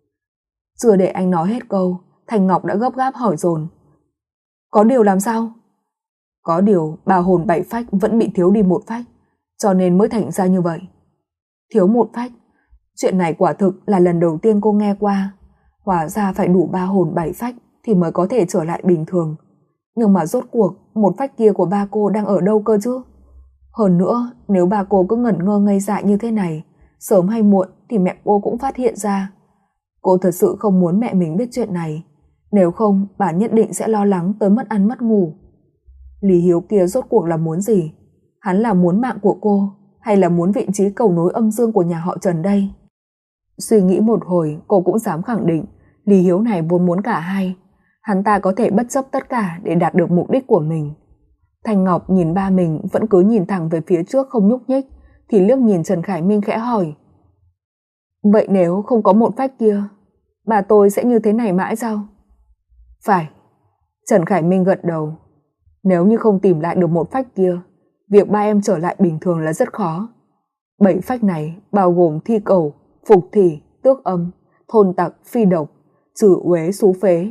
Chưa để anh nói hết câu, Thanh Ngọc đã gấp gáp hỏi dồn. Có điều làm sao? Có điều 3 hồn 7 phách vẫn bị thiếu đi một phách, cho nên mới thành ra như vậy. Thiếu một phách, chuyện này quả thực là lần đầu tiên cô nghe qua. Hóa ra phải đủ 3 hồn 7 phách thì mới có thể trở lại bình thường. Nhưng mà rốt cuộc một phách kia của ba cô đang ở đâu cơ chứ? Hơn nữa, nếu ba cô cứ ngẩn ngơ ngây dại như thế này, sớm hay muộn thì mẹ cô cũng phát hiện ra. Cô thật sự không muốn mẹ mình biết chuyện này, nếu không bà nhất định sẽ lo lắng tới mất ăn mất ngủ. Lý Hiếu kia rốt cuộc là muốn gì? Hắn là muốn mạng của cô hay là muốn vị trí cầu nối âm dương của nhà họ Trần đây? Suy nghĩ một hồi cô cũng dám khẳng định Lý Hiếu này vốn muốn cả hai. Hắn ta có thể bất chấp tất cả để đạt được mục đích của mình. Thanh Ngọc nhìn ba mình vẫn cứ nhìn thẳng về phía trước không nhúc nhích, thì liếc nhìn Trần Khải Minh khẽ hỏi. Vậy nếu không có một phách kia, bà tôi sẽ như thế này mãi sao? Phải. Trần Khải Minh gật đầu. Nếu như không tìm lại được một phách kia, việc ba em trở lại bình thường là rất khó. 7 phách này bao gồm thi cầu, phục thị, tước âm, thôn tặc, phi độc, trừ uế, xú phế.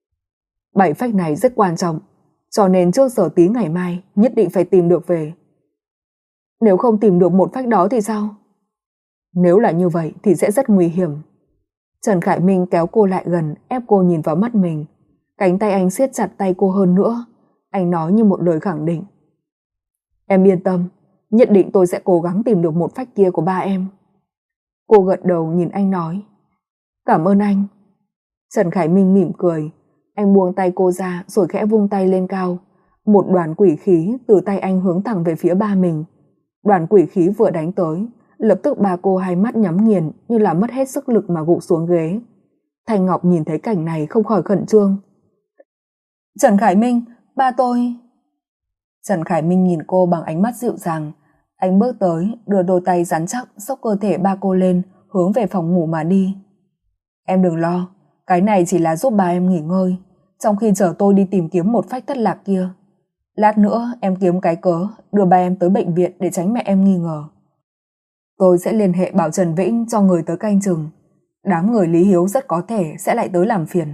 7 phách này rất quan trọng, cho nên trước giờ tí ngày mai nhất định phải tìm được về. Nếu không tìm được một phách đó thì sao? Nếu là như vậy thì sẽ rất nguy hiểm. Trần Khải Minh kéo cô lại gần, ép cô nhìn vào mắt mình. Cánh tay anh siết chặt tay cô hơn nữa. Anh nói như một lời khẳng định. Em yên tâm, nhất định tôi sẽ cố gắng tìm được một phách kia của ba em. Cô gật đầu nhìn anh nói. Cảm ơn anh. Trần Khải Minh mỉm cười. Anh buông tay cô ra rồi khẽ vung tay lên cao. Một đoàn quỷ khí từ tay anh hướng thẳng về phía ba mình. Đoàn quỷ khí vừa đánh tới, lập tức ba cô hai mắt nhắm nghiền như là mất hết sức lực mà gục xuống ghế. Thanh Ngọc nhìn thấy cảnh này không khỏi khẩn trương. Trần Khải Minh, ba tôi... Trần Khải Minh nhìn cô bằng ánh mắt dịu dàng. Anh bước tới, đưa đôi tay rắn chắc xốc cơ thể ba cô lên, hướng về phòng ngủ mà đi. Em đừng lo, Cái này chỉ là giúp ba em nghỉ ngơi, trong khi chờ tôi đi tìm kiếm một phách thất lạc kia. Lát nữa em kiếm cái cớ đưa ba em tới bệnh viện để tránh mẹ em nghi ngờ. Tôi sẽ liên hệ bảo Trần Vĩnh cho người tới canh chừng. Đám người Lý Hiếu rất có thể sẽ lại tới làm phiền.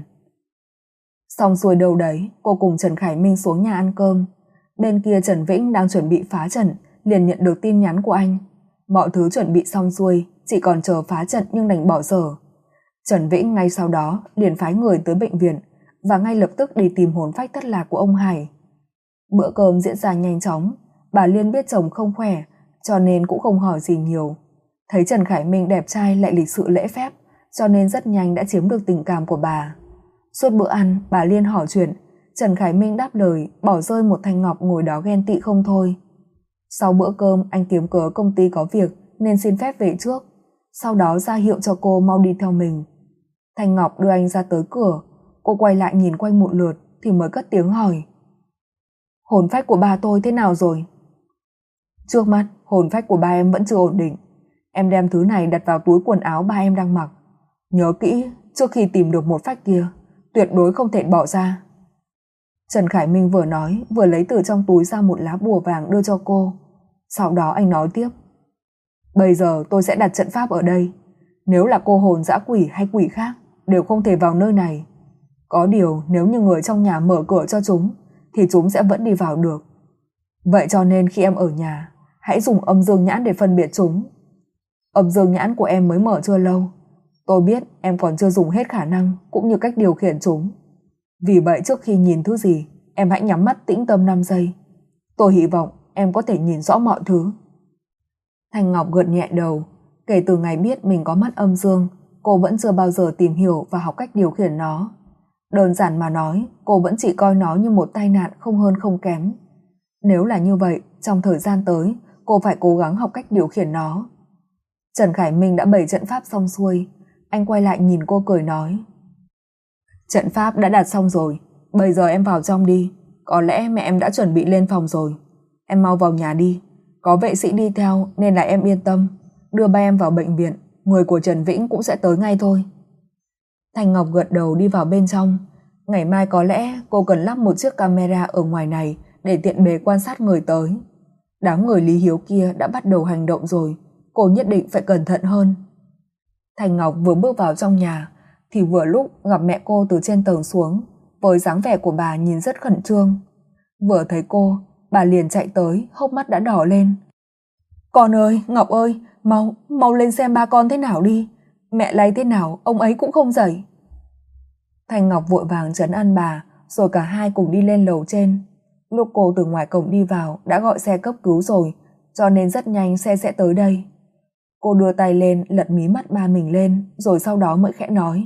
Xong xuôi đâu đấy, cô cùng Trần Khải Minh xuống nhà ăn cơm. Bên kia Trần Vĩnh đang chuẩn bị phá trận, liền nhận được tin nhắn của anh. Mọi thứ chuẩn bị xong xuôi, chỉ còn chờ phá trận nhưng đành bỏ dở. Trần Vĩnh ngay sau đó liền phái người tới bệnh viện và ngay lập tức đi tìm hồn phách thất lạc của ông Hải. Bữa cơm diễn ra nhanh chóng, bà Liên biết chồng không khỏe cho nên cũng không hỏi gì nhiều. Thấy Trần Khải Minh đẹp trai lại lịch sự lễ phép cho nên rất nhanh đã chiếm được tình cảm của bà. Suốt bữa ăn, bà Liên hỏi chuyện, Trần Khải Minh đáp lời, bỏ rơi một Thanh Ngọc ngồi đó ghen tị không thôi. Sau bữa cơm, anh kiếm cớ công ty có việc nên xin phép về trước, sau đó ra hiệu cho cô mau đi theo mình. Thanh Ngọc đưa anh ra tới cửa, cô quay lại nhìn quanh một lượt thì mới cất tiếng hỏi. Hồn phách của ba tôi thế nào rồi? Trước mắt, hồn phách của ba em vẫn chưa ổn định. Em đem thứ này đặt vào túi quần áo ba em đang mặc. Nhớ kỹ, trước khi tìm được một phách kia, tuyệt đối không thể bỏ ra. Trần Khải Minh vừa nói, vừa lấy từ trong túi ra một lá bùa vàng đưa cho cô. Sau đó anh nói tiếp. Bây giờ tôi sẽ đặt trận pháp ở đây. Nếu là cô hồn dã quỷ hay quỷ khác, đều không thể vào nơi này. Có điều nếu như người trong nhà mở cửa cho chúng, thì chúng sẽ vẫn đi vào được. Vậy cho nên khi em ở nhà, hãy dùng âm dương nhãn để phân biệt chúng. Âm dương nhãn của em mới mở chưa lâu. Tôi biết em còn chưa dùng hết khả năng cũng như cách điều khiển chúng. Vì vậy trước khi nhìn thứ gì, em hãy nhắm mắt tĩnh tâm 5 giây. Tôi hy vọng em có thể nhìn rõ mọi thứ. Thanh Ngọc gật nhẹ đầu. Kể từ ngày biết mình có mắt âm dương, cô vẫn chưa bao giờ tìm hiểu và học cách điều khiển nó. Đơn giản mà nói, cô vẫn chỉ coi nó như một tai nạn không hơn không kém. Nếu là như vậy, trong thời gian tới, cô phải cố gắng học cách điều khiển nó. Trần Khải Minh đã bày trận pháp xong xuôi. Anh quay lại nhìn cô cười nói. Trận pháp đã đặt xong rồi, bây giờ em vào trong đi. Có lẽ mẹ em đã chuẩn bị lên phòng rồi. Em mau vào nhà đi. Có vệ sĩ đi theo nên là em yên tâm. Đưa ba em vào bệnh viện, người của Trần Vĩnh cũng sẽ tới ngay thôi. Thanh Ngọc gật đầu đi vào bên trong. Ngày mai có lẽ cô cần lắp một chiếc camera ở ngoài này để tiện bề quan sát người tới. Đám người Lý Hiếu kia đã bắt đầu hành động rồi, cô nhất định phải cẩn thận hơn. Thanh Ngọc vừa bước vào trong nhà thì vừa lúc gặp mẹ cô từ trên tầng xuống, với dáng vẻ của bà nhìn rất khẩn trương. Vừa thấy cô, bà liền chạy tới, hốc mắt đã đỏ lên. Con ơi, Ngọc ơi, mau lên xem ba con thế nào đi. Mẹ lấy thế nào, ông ấy cũng không dậy. Thanh Ngọc vội vàng trấn an bà, rồi cả hai cùng đi lên lầu trên. Lúc cô từ ngoài cổng đi vào đã gọi xe cấp cứu rồi, cho nên rất nhanh xe sẽ tới đây. Cô đưa tay lên lật mí mắt ba mình lên, rồi sau đó mới khẽ nói.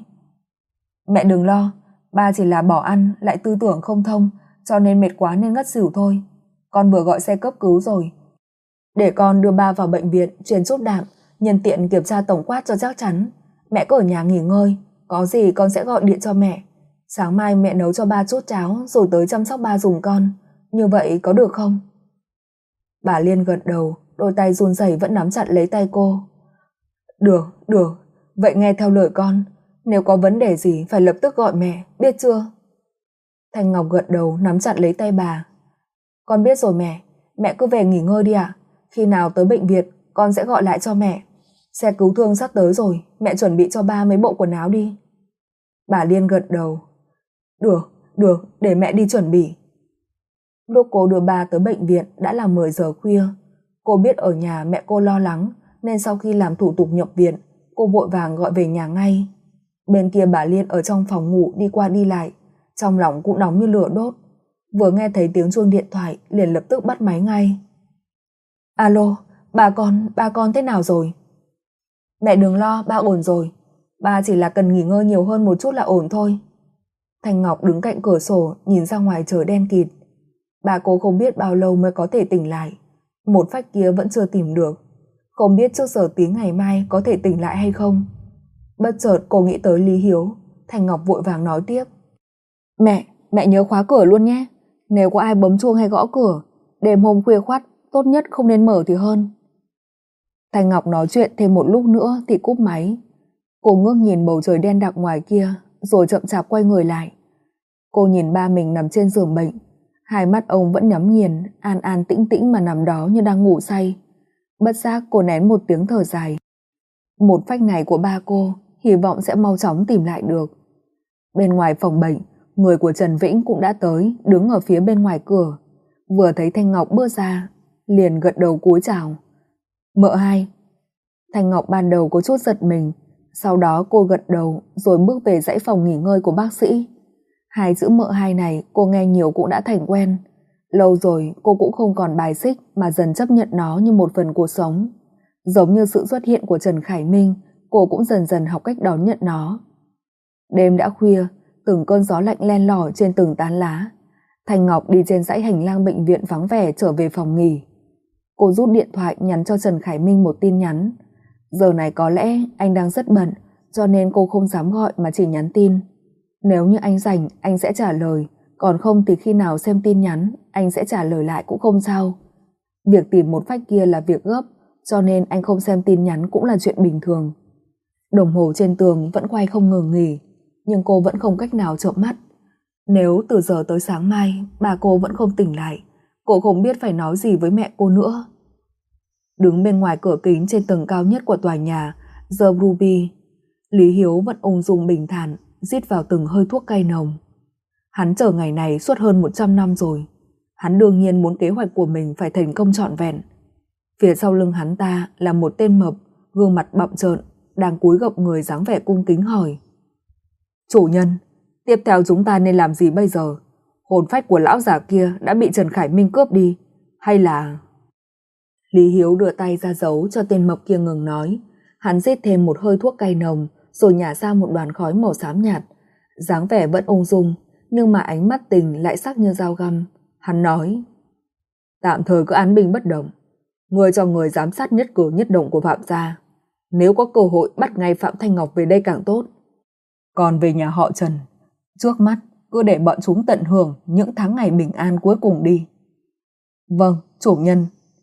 Mẹ đừng lo, ba chỉ là bỏ ăn lại tư tưởng không thông, cho nên mệt quá nên ngất xỉu thôi. Con vừa gọi xe cấp cứu rồi. Để con đưa ba vào bệnh viện truyền chút đạm, nhân tiện kiểm tra tổng quát cho chắc chắn. Mẹ cứ ở nhà nghỉ ngơi, có gì con sẽ gọi điện cho mẹ. Sáng mai mẹ nấu cho ba chút cháo rồi tới chăm sóc ba dùm con. Như vậy có được không? Bà Liên gật đầu, đôi tay run rẩy vẫn nắm chặt lấy tay cô. Được, vậy nghe theo lời con. Nếu có vấn đề gì phải lập tức gọi mẹ, biết chưa? Thanh Ngọc gật đầu nắm chặt lấy tay bà. Con biết rồi mẹ cứ về nghỉ ngơi đi ạ. Khi nào tới bệnh viện con sẽ gọi lại cho mẹ. Xe cứu thương sắp tới rồi, mẹ chuẩn bị cho ba mấy bộ quần áo đi. Bà Liên gật đầu. Được, để mẹ đi chuẩn bị. Lúc cô đưa ba tới bệnh viện đã là 10 giờ khuya. Cô biết ở nhà mẹ cô lo lắng, nên sau khi làm thủ tục nhập viện, cô vội vàng gọi về nhà ngay. Bên kia bà Liên ở trong phòng ngủ đi qua đi lại, trong lòng cũng nóng như lửa đốt. Vừa nghe thấy tiếng chuông điện thoại liền lập tức bắt máy ngay. Alo, ba con thế nào rồi? Mẹ đừng lo, ba ổn rồi. Ba chỉ là cần nghỉ ngơi nhiều hơn một chút là ổn thôi. Thanh Ngọc đứng cạnh cửa sổ nhìn ra ngoài trời đen kịt. Bà cô không biết bao lâu mới có thể tỉnh lại. Một phách kia vẫn chưa tìm được. Không biết trước giờ tí ngày mai có thể tỉnh lại hay không. Bất chợt cô nghĩ tới Lý Hiếu. Thanh Ngọc vội vàng nói tiếp. Mẹ nhớ khóa cửa luôn nhé. Nếu có ai bấm chuông hay gõ cửa, đêm hôm khuya khoắt, tốt nhất không nên mở thì hơn. Thanh Ngọc nói chuyện thêm một lúc nữa thì cúp máy. Cô ngước nhìn bầu trời đen đặc ngoài kia, rồi chậm chạp quay người lại. Cô nhìn ba mình nằm trên giường bệnh, hai mắt ông vẫn nhắm nghiền, an an tĩnh tĩnh mà nằm đó như đang ngủ say. Bất giác cô nén một tiếng thở dài. Một phách này của ba cô hy vọng sẽ mau chóng tìm lại được. Bên ngoài phòng bệnh, người của Trần Vĩnh cũng đã tới, đứng ở phía bên ngoài cửa. Vừa thấy Thanh Ngọc bước ra, liền gật đầu cúi chào. Mợ hai. Thanh Ngọc ban đầu có chút giật mình, sau đó cô gật đầu rồi bước về dãy phòng nghỉ ngơi của bác sĩ. Hai chữ mợ hai này cô nghe nhiều cũng đã thành quen. Lâu rồi cô cũng không còn bài xích mà dần chấp nhận nó như một phần cuộc sống. Giống như sự xuất hiện của Trần Khải Minh, cô cũng dần dần học cách đón nhận nó. Đêm đã khuya, từng cơn gió lạnh len lỏi trên từng tán lá. Thanh Ngọc đi trên dãy hành lang bệnh viện vắng vẻ trở về phòng nghỉ. Cô rút điện thoại nhắn cho Trần Khải Minh một tin nhắn. Giờ này có lẽ anh đang rất bận, cho nên cô không dám gọi mà chỉ nhắn tin. Nếu như anh rảnh, anh sẽ trả lời, còn không thì khi nào xem tin nhắn, anh sẽ trả lời lại cũng không sao. Việc tìm một phách kia là việc gấp, cho nên anh không xem tin nhắn cũng là chuyện bình thường. Đồng hồ trên tường vẫn quay không ngừng nghỉ, nhưng cô vẫn không cách nào chợp mắt. Nếu từ giờ tới sáng mai bà cô vẫn không tỉnh lại, cô không biết phải nói gì với mẹ cô nữa. Đứng bên ngoài cửa kính trên tầng cao nhất của tòa nhà The Ruby, Lý Hiếu vẫn ung dung bình thản rít vào từng hơi thuốc cay nồng. Hắn chờ ngày này suốt hơn 100 năm rồi. Hắn đương nhiên muốn kế hoạch của mình phải thành công trọn vẹn. Phía sau lưng hắn ta là một tên mập, gương mặt bặm trợn, đang cúi gập người dáng vẻ cung kính hỏi: Chủ nhân, tiếp theo chúng ta nên làm gì bây giờ? Hồn phách của lão già kia đã bị Trần Khải Minh cướp đi, hay là... Lý Hiếu đưa tay ra giấu cho tên mập kia ngừng nói. Hắn rít thêm một hơi thuốc cay nồng rồi nhả ra một đoàn khói màu xám nhạt. Dáng vẻ vẫn ung dung, nhưng mà ánh mắt tình lại sắc như dao găm. Hắn nói: Tạm thời cứ án binh bất động, ngươi cho người giám sát nhất cử nhất động của Phạm gia. Nếu có cơ hội bắt ngay Phạm Thanh Ngọc về đây càng tốt. Còn về nhà họ Trần, trước mắt cứ để bọn chúng tận hưởng những tháng ngày bình an cuối cùng đi. Vâng, chủ nhân.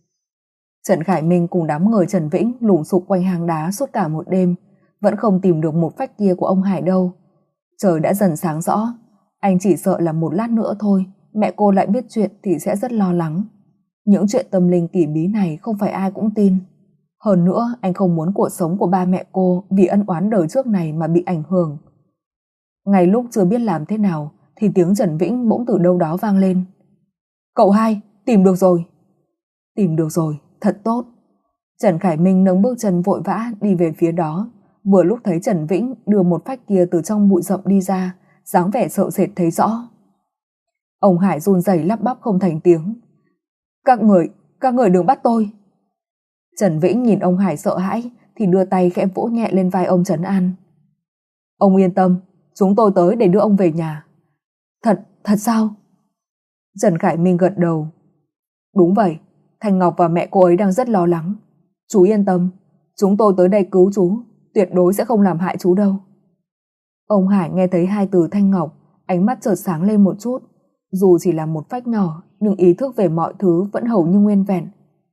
Trần Khải Minh cùng đám người Trần Vĩnh lủng sục quanh hang đá suốt cả một đêm, vẫn không tìm được một phách kia của ông Hải đâu. Trời đã dần sáng rõ, anh chỉ sợ là một lát nữa thôi mẹ cô lại biết chuyện thì sẽ rất lo lắng. Những chuyện tâm linh kỳ bí này không phải ai cũng tin. Hơn nữa anh không muốn cuộc sống của ba mẹ cô vì ân oán đời trước này mà bị ảnh hưởng. Ngay lúc chưa biết làm thế nào thì tiếng Trần Vĩnh bỗng từ đâu đó vang lên: Cậu hai, tìm được rồi. Tìm được rồi, thật tốt. Trần Khải Minh nâng bước chân vội vã đi về phía đó, vừa lúc thấy Trần Vĩnh đưa một phách kia từ trong bụi rậm đi ra, dáng vẻ sợ sệt thấy rõ. Ông Hải run rẩy lắp bắp không thành tiếng: Các người đừng bắt tôi. Trần Vĩnh nhìn ông Hải sợ hãi thì đưa tay khẽ vỗ nhẹ lên vai ông trấn an: Ông yên tâm, chúng tôi tới để đưa ông về nhà. Thật sao? Trần Khải Minh gật đầu. Đúng vậy, Thanh Ngọc và mẹ cô ấy đang rất lo lắng. Chú yên tâm, chúng tôi tới đây cứu chú, tuyệt đối sẽ không làm hại chú đâu. Ông Hải nghe thấy hai từ Thanh Ngọc, ánh mắt chợt sáng lên một chút. Dù chỉ là một phách nhỏ, nhưng ý thức về mọi thứ vẫn hầu như nguyên vẹn.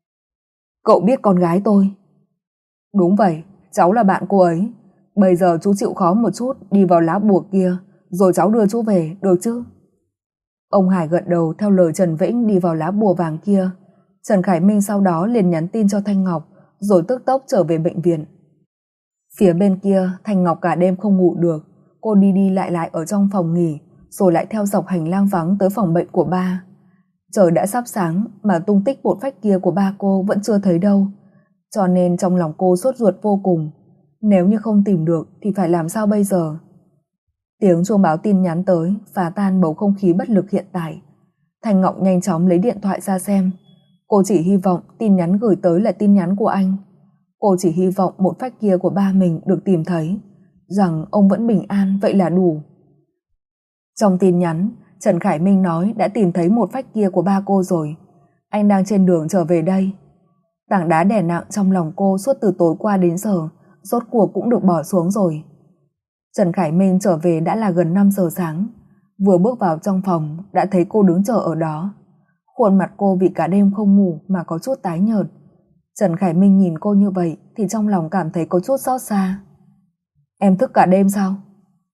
Cậu biết con gái tôi? Đúng vậy, cháu là bạn cô ấy. Bây giờ chú chịu khó một chút, đi vào lá bùa kia, rồi cháu đưa chú về, được chứ? Ông Hải gật đầu theo lời Trần Vĩnh đi vào lá bùa vàng kia. Trần Khải Minh sau đó liền nhắn tin cho Thanh Ngọc, rồi tức tốc trở về bệnh viện. Phía bên kia, Thanh Ngọc cả đêm không ngủ được. Cô đi đi lại ở trong phòng nghỉ, rồi lại theo dọc hành lang vắng tới phòng bệnh của ba. Trời đã sắp sáng mà tung tích một phách kia của ba cô vẫn chưa thấy đâu, cho nên trong lòng cô sốt ruột vô cùng. Nếu như không tìm được thì phải làm sao bây giờ? Tiếng chuông báo tin nhắn tới phá tan bầu không khí bất lực hiện tại. Thanh Ngọc nhanh chóng lấy điện thoại ra xem. Cô chỉ hy vọng tin nhắn gửi tới là tin nhắn của anh. Cô chỉ hy vọng một phách kia của ba mình được tìm thấy, rằng ông vẫn bình an, vậy là đủ. Trong tin nhắn, Trần Khải Minh nói đã tìm thấy một phách kia của ba cô rồi. Anh đang trên đường trở về đây. Tảng đá đè nặng trong lòng cô suốt từ tối qua đến giờ, rốt cuộc cũng được bỏ xuống rồi. Trần Khải Minh trở về đã là gần 5 giờ sáng. Vừa bước vào trong phòng đã thấy cô đứng chờ ở đó. Khuôn mặt cô vì cả đêm không ngủ mà có chút tái nhợt. Trần Khải Minh nhìn cô như vậy thì trong lòng cảm thấy có chút xót xa. Em thức cả đêm sao?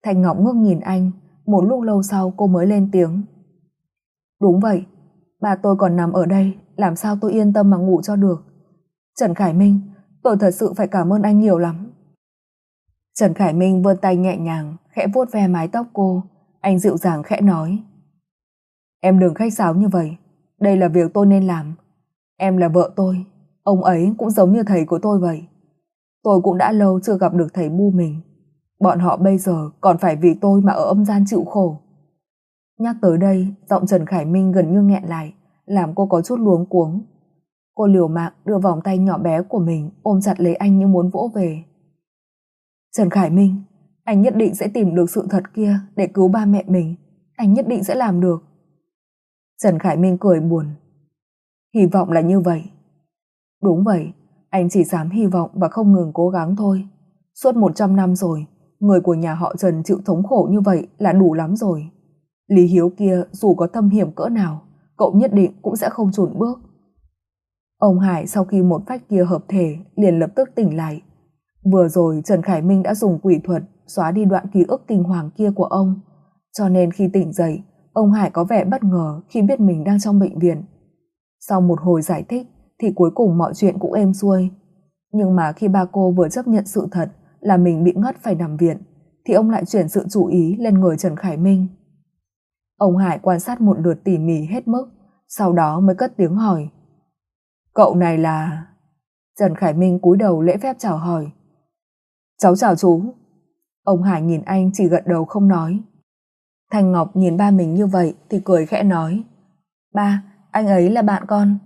Thanh Ngọc ngước nhìn anh, một lúc lâu sau cô mới lên tiếng. Đúng vậy, ba tôi còn nằm ở đây, làm sao tôi yên tâm mà ngủ cho được. Trần Khải Minh, tôi thật sự phải cảm ơn anh nhiều lắm. Trần Khải Minh vươn tay nhẹ nhàng, khẽ vuốt ve mái tóc cô. Anh dịu dàng khẽ nói. Em đừng khách sáo như vậy, đây là việc tôi nên làm. Em là vợ tôi, ông ấy cũng giống như thầy của tôi vậy. Tôi cũng đã lâu chưa gặp được thầy bu mình. Bọn họ bây giờ còn phải vì tôi mà ở âm gian chịu khổ. Nhắc tới đây, giọng Trần Khải Minh gần như nghẹn lại, làm cô có chút luống cuống. Cô liều mạng đưa vòng tay nhỏ bé của mình ôm chặt lấy anh như muốn vỗ về. Trần Khải Minh, anh nhất định sẽ tìm được sự thật kia để cứu ba mẹ mình. Anh nhất định sẽ làm được. Trần Khải Minh cười buồn. Hy vọng là như vậy. Đúng vậy, anh chỉ dám hy vọng và không ngừng cố gắng thôi. Suốt 100 năm rồi, người của nhà họ Trần chịu thống khổ như vậy là đủ lắm rồi. Lý Hiếu kia dù có thâm hiểm cỡ nào, cậu nhất định cũng sẽ không chùn bước. Ông Hải sau khi một phách kia hợp thể liền lập tức tỉnh lại. Vừa rồi Trần Khải Minh đã dùng quỷ thuật xóa đi đoạn ký ức kinh hoàng kia của ông, cho nên khi tỉnh dậy, ông Hải có vẻ bất ngờ khi biết mình đang trong bệnh viện. Sau một hồi giải thích thì cuối cùng mọi chuyện cũng êm xuôi. Nhưng mà khi ba cô vừa chấp nhận sự thật là mình bị ngất phải nằm viện, thì ông lại chuyển sự chú ý lên người Trần Khải Minh. Ông Hải quan sát một lượt tỉ mỉ hết mức, sau đó mới cất tiếng hỏi. Cậu này là... Trần Khải Minh cúi đầu lễ phép chào hỏi. Cháu chào chú. Ông Hải nhìn anh chỉ gật đầu không nói. Thanh Ngọc nhìn ba mình như vậy thì cười khẽ nói. Ba, anh ấy là bạn con.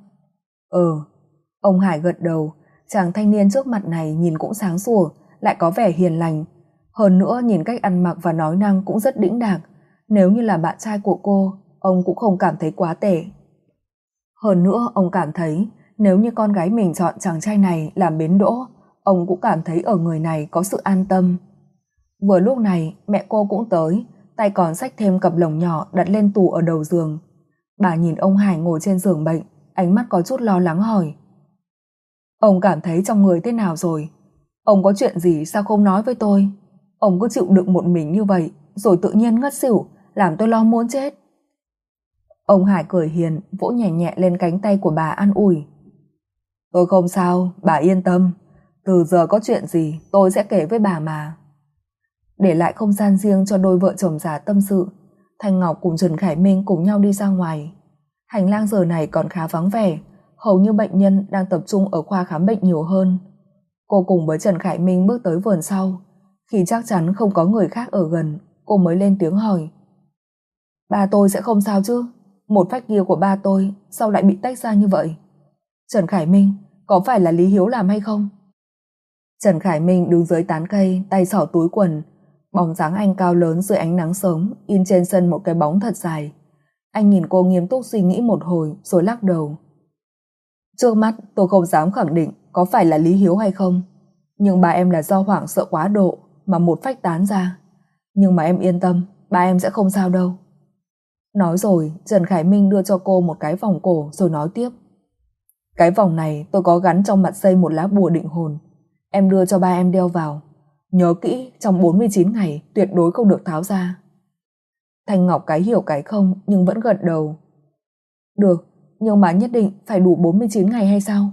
Ông Hải gật đầu. Chàng thanh niên trước mặt này nhìn cũng sáng sủa, lại có vẻ hiền lành. Hơn nữa nhìn cách ăn mặc và nói năng cũng rất đĩnh đạc. Nếu như là bạn trai của cô, ông cũng không cảm thấy quá tệ. Hơn nữa ông cảm thấy nếu như con gái mình chọn chàng trai này làm bến đỗ, ông cũng cảm thấy ở người này có sự an tâm. Vừa lúc này mẹ cô cũng tới, tay còn xách thêm cặp lồng nhỏ đặt lên tủ ở đầu giường. Bà nhìn ông Hải ngồi trên giường bệnh, ánh mắt có chút lo lắng hỏi. Ông cảm thấy trong người thế nào rồi? Ông có chuyện gì sao không nói với tôi? Ông cứ chịu đựng một mình như vậy, rồi tự nhiên ngất xỉu, làm tôi lo muốn chết. Ông Hải cười hiền, vỗ nhẹ nhẹ lên cánh tay của bà an ủi. Tôi không sao, bà yên tâm. Từ giờ có chuyện gì tôi sẽ kể với bà mà. Để lại không gian riêng cho đôi vợ chồng già tâm sự, Thanh Ngọc cùng Trần Khải Minh cùng nhau đi ra ngoài. Hành lang giờ này còn khá vắng vẻ, hầu như bệnh nhân đang tập trung ở khoa khám bệnh nhiều hơn. Cô cùng với Trần Khải Minh bước tới vườn sau. Khi chắc chắn không có người khác ở gần, cô mới lên tiếng hỏi. Ba tôi sẽ không sao chứ? Một phách kia của ba tôi sao lại bị tách ra như vậy? Trần Khải Minh, có phải là Lý Hiếu làm hay không? Trần Khải Minh đứng dưới tán cây, tay xỏ túi quần. Bóng dáng anh cao lớn dưới ánh nắng sớm, in trên sân một cái bóng thật dài. Anh nhìn cô nghiêm túc suy nghĩ một hồi rồi lắc đầu. Trước mắt tôi không dám khẳng định có phải là Lý Hiếu hay không, nhưng ba em là do hoảng sợ quá độ mà một phách tán ra. Nhưng mà em yên tâm, ba em sẽ không sao đâu. Nói rồi, Trần Khải Minh đưa cho cô một cái vòng cổ rồi nói tiếp. Cái vòng này tôi có gắn trong mặt dây một lá bùa định hồn. Em đưa cho ba em đeo vào. Nhớ kỹ, trong 49 ngày tuyệt đối không được tháo ra. Thanh Ngọc cái hiểu cái không nhưng vẫn gật đầu. Được, nhưng mà nhất định phải đủ 49 ngày hay sao?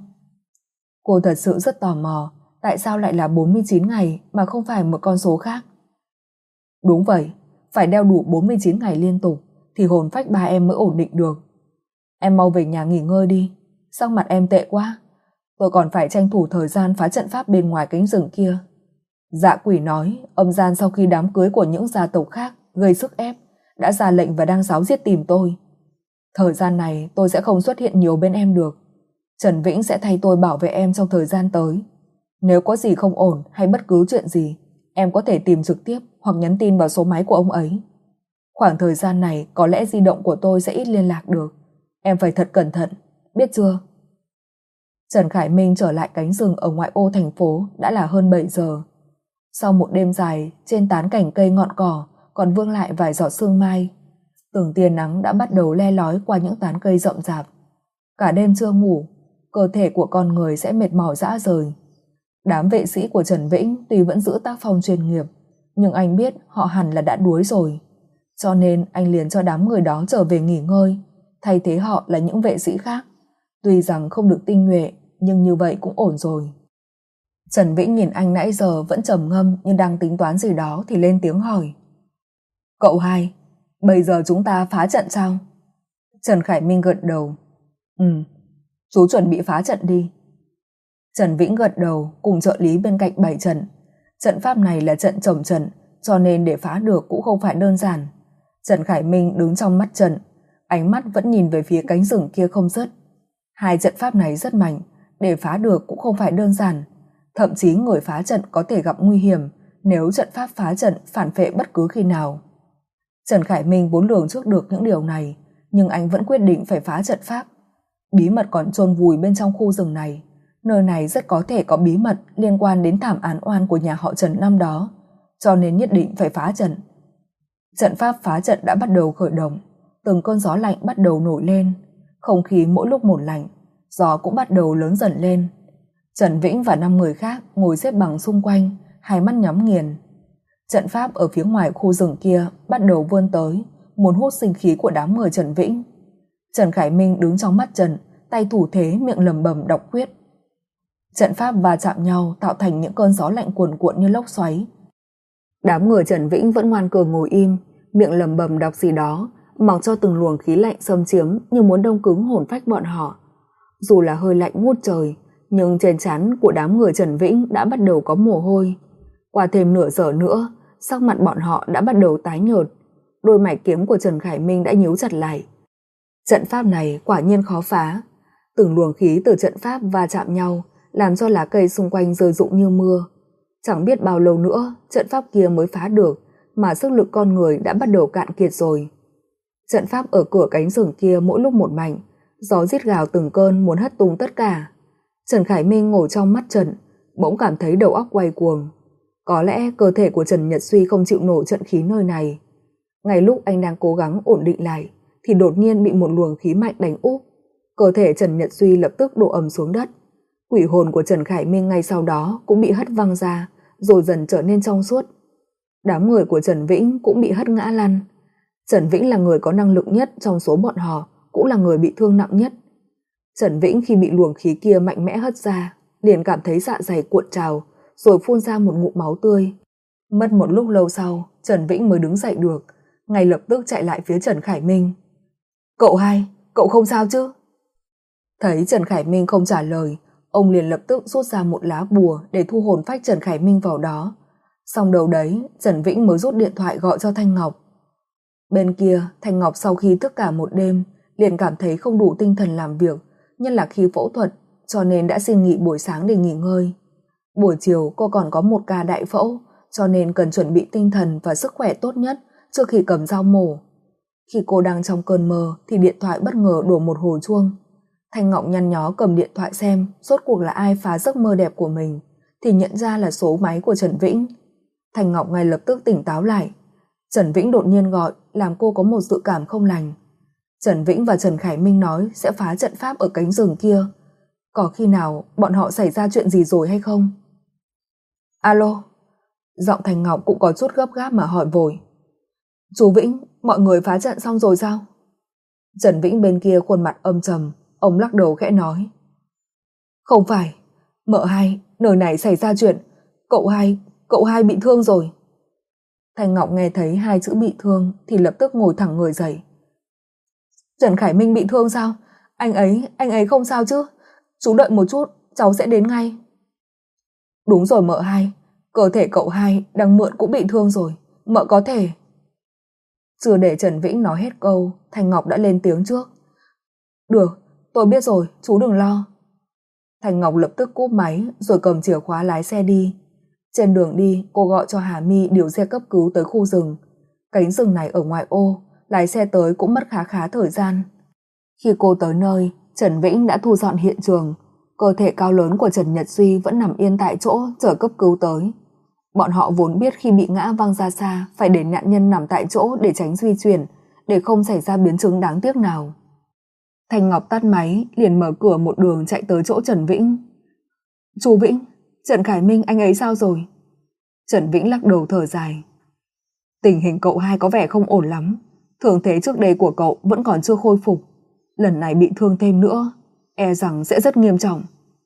Cô thật sự rất tò mò, tại sao lại là 49 ngày mà không phải một con số khác? Đúng vậy, phải đeo đủ 49 ngày liên tục thì hồn phách ba em mới ổn định được. Em mau về nhà nghỉ ngơi đi, sắc mặt em tệ quá. Tôi còn phải tranh thủ thời gian phá trận pháp bên ngoài cánh rừng kia. Dạ quỷ nói âm gian sau khi đám cưới của những gia tộc khác gây sức ép đã ra lệnh và đang ráo riết tìm tôi. Thời gian này tôi sẽ không xuất hiện nhiều bên em được. Trần Vĩnh sẽ thay tôi bảo vệ em trong thời gian tới. Nếu có gì không ổn hay bất cứ chuyện gì, em có thể tìm trực tiếp hoặc nhắn tin vào số máy của ông ấy. Khoảng thời gian này có lẽ di động của tôi sẽ ít liên lạc được. Em phải thật cẩn thận, biết chưa? Trần Khải Minh trở lại cánh rừng ở ngoại ô thành phố đã là hơn 7 giờ. Sau một đêm dài, trên tán cành cây ngọn cỏ còn vương lại vài giọt sương mai. Từng tia nắng đã bắt đầu le lói qua những tán cây rậm rạp. Cả đêm chưa ngủ, cơ thể của con người sẽ mệt mỏi rã rời. Đám vệ sĩ của Trần Vĩnh tuy vẫn giữ tác phong chuyên nghiệp, Nhưng anh biết họ hẳn là đã đuối rồi, cho nên anh liền cho đám người đó trở về nghỉ ngơi, thay thế họ là những vệ sĩ khác. Tuy rằng không được tinh nhuệ, nhưng như vậy cũng ổn rồi. Trần Vĩnh nhìn anh nãy giờ vẫn trầm ngâm như đang tính toán gì đó thì lên tiếng hỏi. Cậu hai, bây giờ chúng ta phá trận sao? Trần Khải Minh gật đầu. Chú chuẩn bị phá trận đi. Trần Vĩnh gật đầu cùng trợ lý bên cạnh bày trận. Trận pháp này là trận chồng trận, cho nên để phá được cũng không phải đơn giản. Trần Khải Minh đứng trong mắt trận, ánh mắt vẫn nhìn về phía cánh rừng kia không dứt. Hai trận pháp này rất mạnh, để phá được cũng không phải đơn giản. Thậm chí người phá trận có thể gặp nguy hiểm nếu trận pháp phá trận phản phệ bất cứ khi nào. Trần Khải Minh vốn lường trước được những điều này, nhưng anh vẫn quyết định phải phá trận pháp. Bí mật còn chôn vùi bên trong khu rừng này. Nơi này rất có thể có bí mật liên quan đến thảm án oan của nhà họ Trần năm đó, cho nên nhất định phải phá trận. Trận pháp phá trận đã bắt đầu khởi động, từng cơn gió lạnh bắt đầu nổi lên, không khí mỗi lúc một lạnh, gió cũng bắt đầu lớn dần lên. Trần Vĩnh và 5 người khác ngồi xếp bằng xung quanh, hai mắt nhắm nghiền. Trận pháp ở phía ngoài khu rừng kia bắt đầu vươn tới, muốn hút sinh khí của đám người Trần Vĩnh. Trần Khải Minh đứng trong mắt trận, tay thủ thế miệng lẩm bẩm đọc quyết. Trận pháp va chạm nhau tạo thành những cơn gió lạnh cuồn cuộn như lốc xoáy. Đám người Trần Vĩnh vẫn ngoan cường ngồi im, miệng lẩm bẩm đọc gì đó, mặc cho từng luồng khí lạnh xâm chiếm như muốn đông cứng hồn phách bọn họ. Dù là hơi lạnh ngút trời, nhưng trên trán của đám người Trần Vĩnh đã bắt đầu có mồ hôi. Qua thêm nửa giờ nữa, sắc mặt bọn họ đã bắt đầu tái nhợt, đôi mày kiếm của Trần Khải Minh đã nhíu chặt lại. Trận pháp này quả nhiên khó phá. Từng luồng khí từ trận pháp va chạm nhau, làm cho lá cây xung quanh rơi rụng như mưa. Chẳng biết bao lâu nữa trận pháp kia mới phá được, mà sức lực con người đã bắt đầu cạn kiệt rồi. Trận pháp ở cửa cánh rừng kia mỗi lúc một mạnh, gió rít gào từng cơn muốn hất tung tất cả. Trần Khải Minh ngồi trong mắt trận, bỗng cảm thấy đầu óc quay cuồng. Có lẽ cơ thể của Trần Nhật Suy không chịu nổi trận khí nơi này. Ngay lúc anh đang cố gắng ổn định lại, thì đột nhiên bị một luồng khí mạnh đánh úp. Cơ thể Trần Nhật Suy lập tức đổ ầm xuống đất. Quỷ hồn của Trần Khải Minh ngay sau đó cũng bị hất văng ra, rồi dần trở nên trong suốt. Đám người của Trần Vĩnh cũng bị hất ngã lăn. Trần Vĩnh là người có năng lực nhất trong số bọn họ, cũng là người bị thương nặng nhất. Trần Vĩnh khi bị luồng khí kia mạnh mẽ hất ra, liền cảm thấy dạ dày cuộn trào, rồi phun ra một ngụm máu tươi. Mất một lúc lâu sau, Trần Vĩnh mới đứng dậy được, ngay lập tức chạy lại phía Trần Khải Minh. Cậu hai, cậu không sao chứ? Thấy Trần Khải Minh không trả lời, ông liền lập tức rút ra một lá bùa để thu hồn phách Trần Khải Minh vào đó. Xong đầu đấy, Trần Vĩnh mới rút điện thoại gọi cho Thanh Ngọc. Bên kia, Thanh Ngọc sau khi thức cả một đêm, liền cảm thấy không đủ tinh thần làm việc, nhất là khi phẫu thuật, cho nên đã xin nghỉ buổi sáng để nghỉ ngơi. Buổi chiều cô còn có một ca đại phẫu, cho nên cần chuẩn bị tinh thần và sức khỏe tốt nhất trước khi cầm dao mổ. Khi cô đang trong cơn mơ thì điện thoại bất ngờ đổ một hồi chuông. Thanh Ngọc nhăn nhó cầm điện thoại xem rốt cuộc là ai phá giấc mơ đẹp của mình, thì nhận ra là số máy của Trần Vĩnh. Thanh Ngọc ngay lập tức tỉnh táo lại. Trần Vĩnh đột nhiên gọi làm cô có một dự cảm không lành. Trần Vĩnh và Trần Khải Minh nói sẽ phá trận pháp ở cánh rừng kia. Có khi nào bọn họ xảy ra chuyện gì rồi hay không? Alo. Giọng Thanh Ngọc cũng có chút gấp gáp mà hỏi vội. Chú Vĩnh, mọi người phá trận xong rồi sao? Trần Vĩnh bên kia khuôn mặt âm trầm, ông lắc đầu khẽ nói. Không phải, mợ hai, nơi này xảy ra chuyện, cậu hai bị thương rồi. Thanh Ngọc nghe thấy hai chữ bị thương thì lập tức ngồi thẳng người dậy. Trần Khải Minh bị thương sao? Anh ấy không sao chứ? Chú đợi một chút, cháu sẽ đến ngay. Đúng rồi mợ hai, cơ thể cậu hai đang mượn cũng bị thương rồi, mợ có thể. Chưa để Trần Vĩnh nói hết câu, Thanh Ngọc đã lên tiếng trước. Được, tôi biết rồi, chú đừng lo. Thanh Ngọc lập tức cúp máy rồi cầm chìa khóa lái xe đi. Trên đường đi, cô gọi cho Hà My điều xe cấp cứu tới khu rừng. Cánh rừng này ở ngoại ô, lái xe tới cũng mất khá thời gian. Khi cô tới nơi, Trần Vĩnh đã thu dọn hiện trường. Cơ thể cao lớn của Trần Nhật Duy vẫn nằm yên tại chỗ chờ cấp cứu tới. Bọn họ vốn biết khi bị ngã văng ra xa phải để nạn nhân nằm tại chỗ để tránh di chuyển, để không xảy ra biến chứng đáng tiếc nào. Thanh Ngọc tắt máy, liền mở cửa một đường chạy tới chỗ Trần Vĩnh. Chú Vĩnh, Trần Khải Minh anh ấy sao rồi? Trần Vĩnh lắc đầu thở dài. Tình hình cậu hai có vẻ không ổn lắm. Thương thế trước đây của cậu vẫn còn chưa khôi phục. Lần này bị thương thêm nữa, e rằng sẽ rất nghiêm trọng.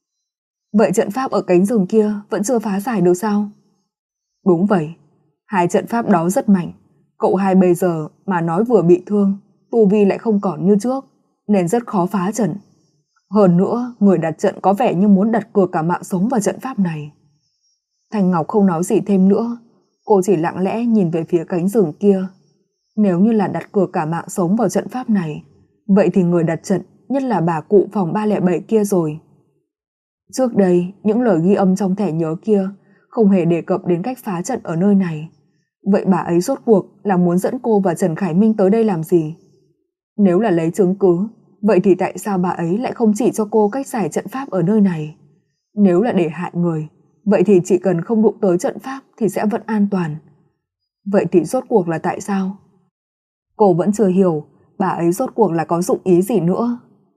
Vậy trận pháp ở cánh rừng kia vẫn chưa phá giải được sao? Đúng vậy, 2 trận pháp đó rất mạnh. Cậu hai bây giờ mà nói vừa bị thương, tu vi lại không còn như trước, nên rất khó phá trận. Hơn nữa, người đặt trận có vẻ như muốn đặt cược cả mạng sống vào trận pháp này. Thanh Ngọc không nói gì thêm nữa, cô chỉ lặng lẽ nhìn về phía cánh rừng kia. Nếu như là đặt cược cả mạng sống vào trận pháp này, vậy thì người đặt trận nhất là bà cụ phòng 307 kia rồi. Trước đây, những lời ghi âm trong thẻ nhớ kia không hề đề cập đến cách phá trận ở nơi này. Vậy bà ấy rốt cuộc là muốn dẫn cô và Trần Khải Minh tới đây làm gì? Nếu là lấy chứng cứ, vậy thì tại sao bà ấy lại không chỉ cho cô cách giải trận pháp ở nơi này? Nếu là để hại người, vậy thì chỉ cần không đụng tới trận pháp thì sẽ vẫn an toàn. Vậy thì rốt cuộc là tại sao? Cô vẫn chưa hiểu bà ấy rốt cuộc là có dụng ý gì nữa.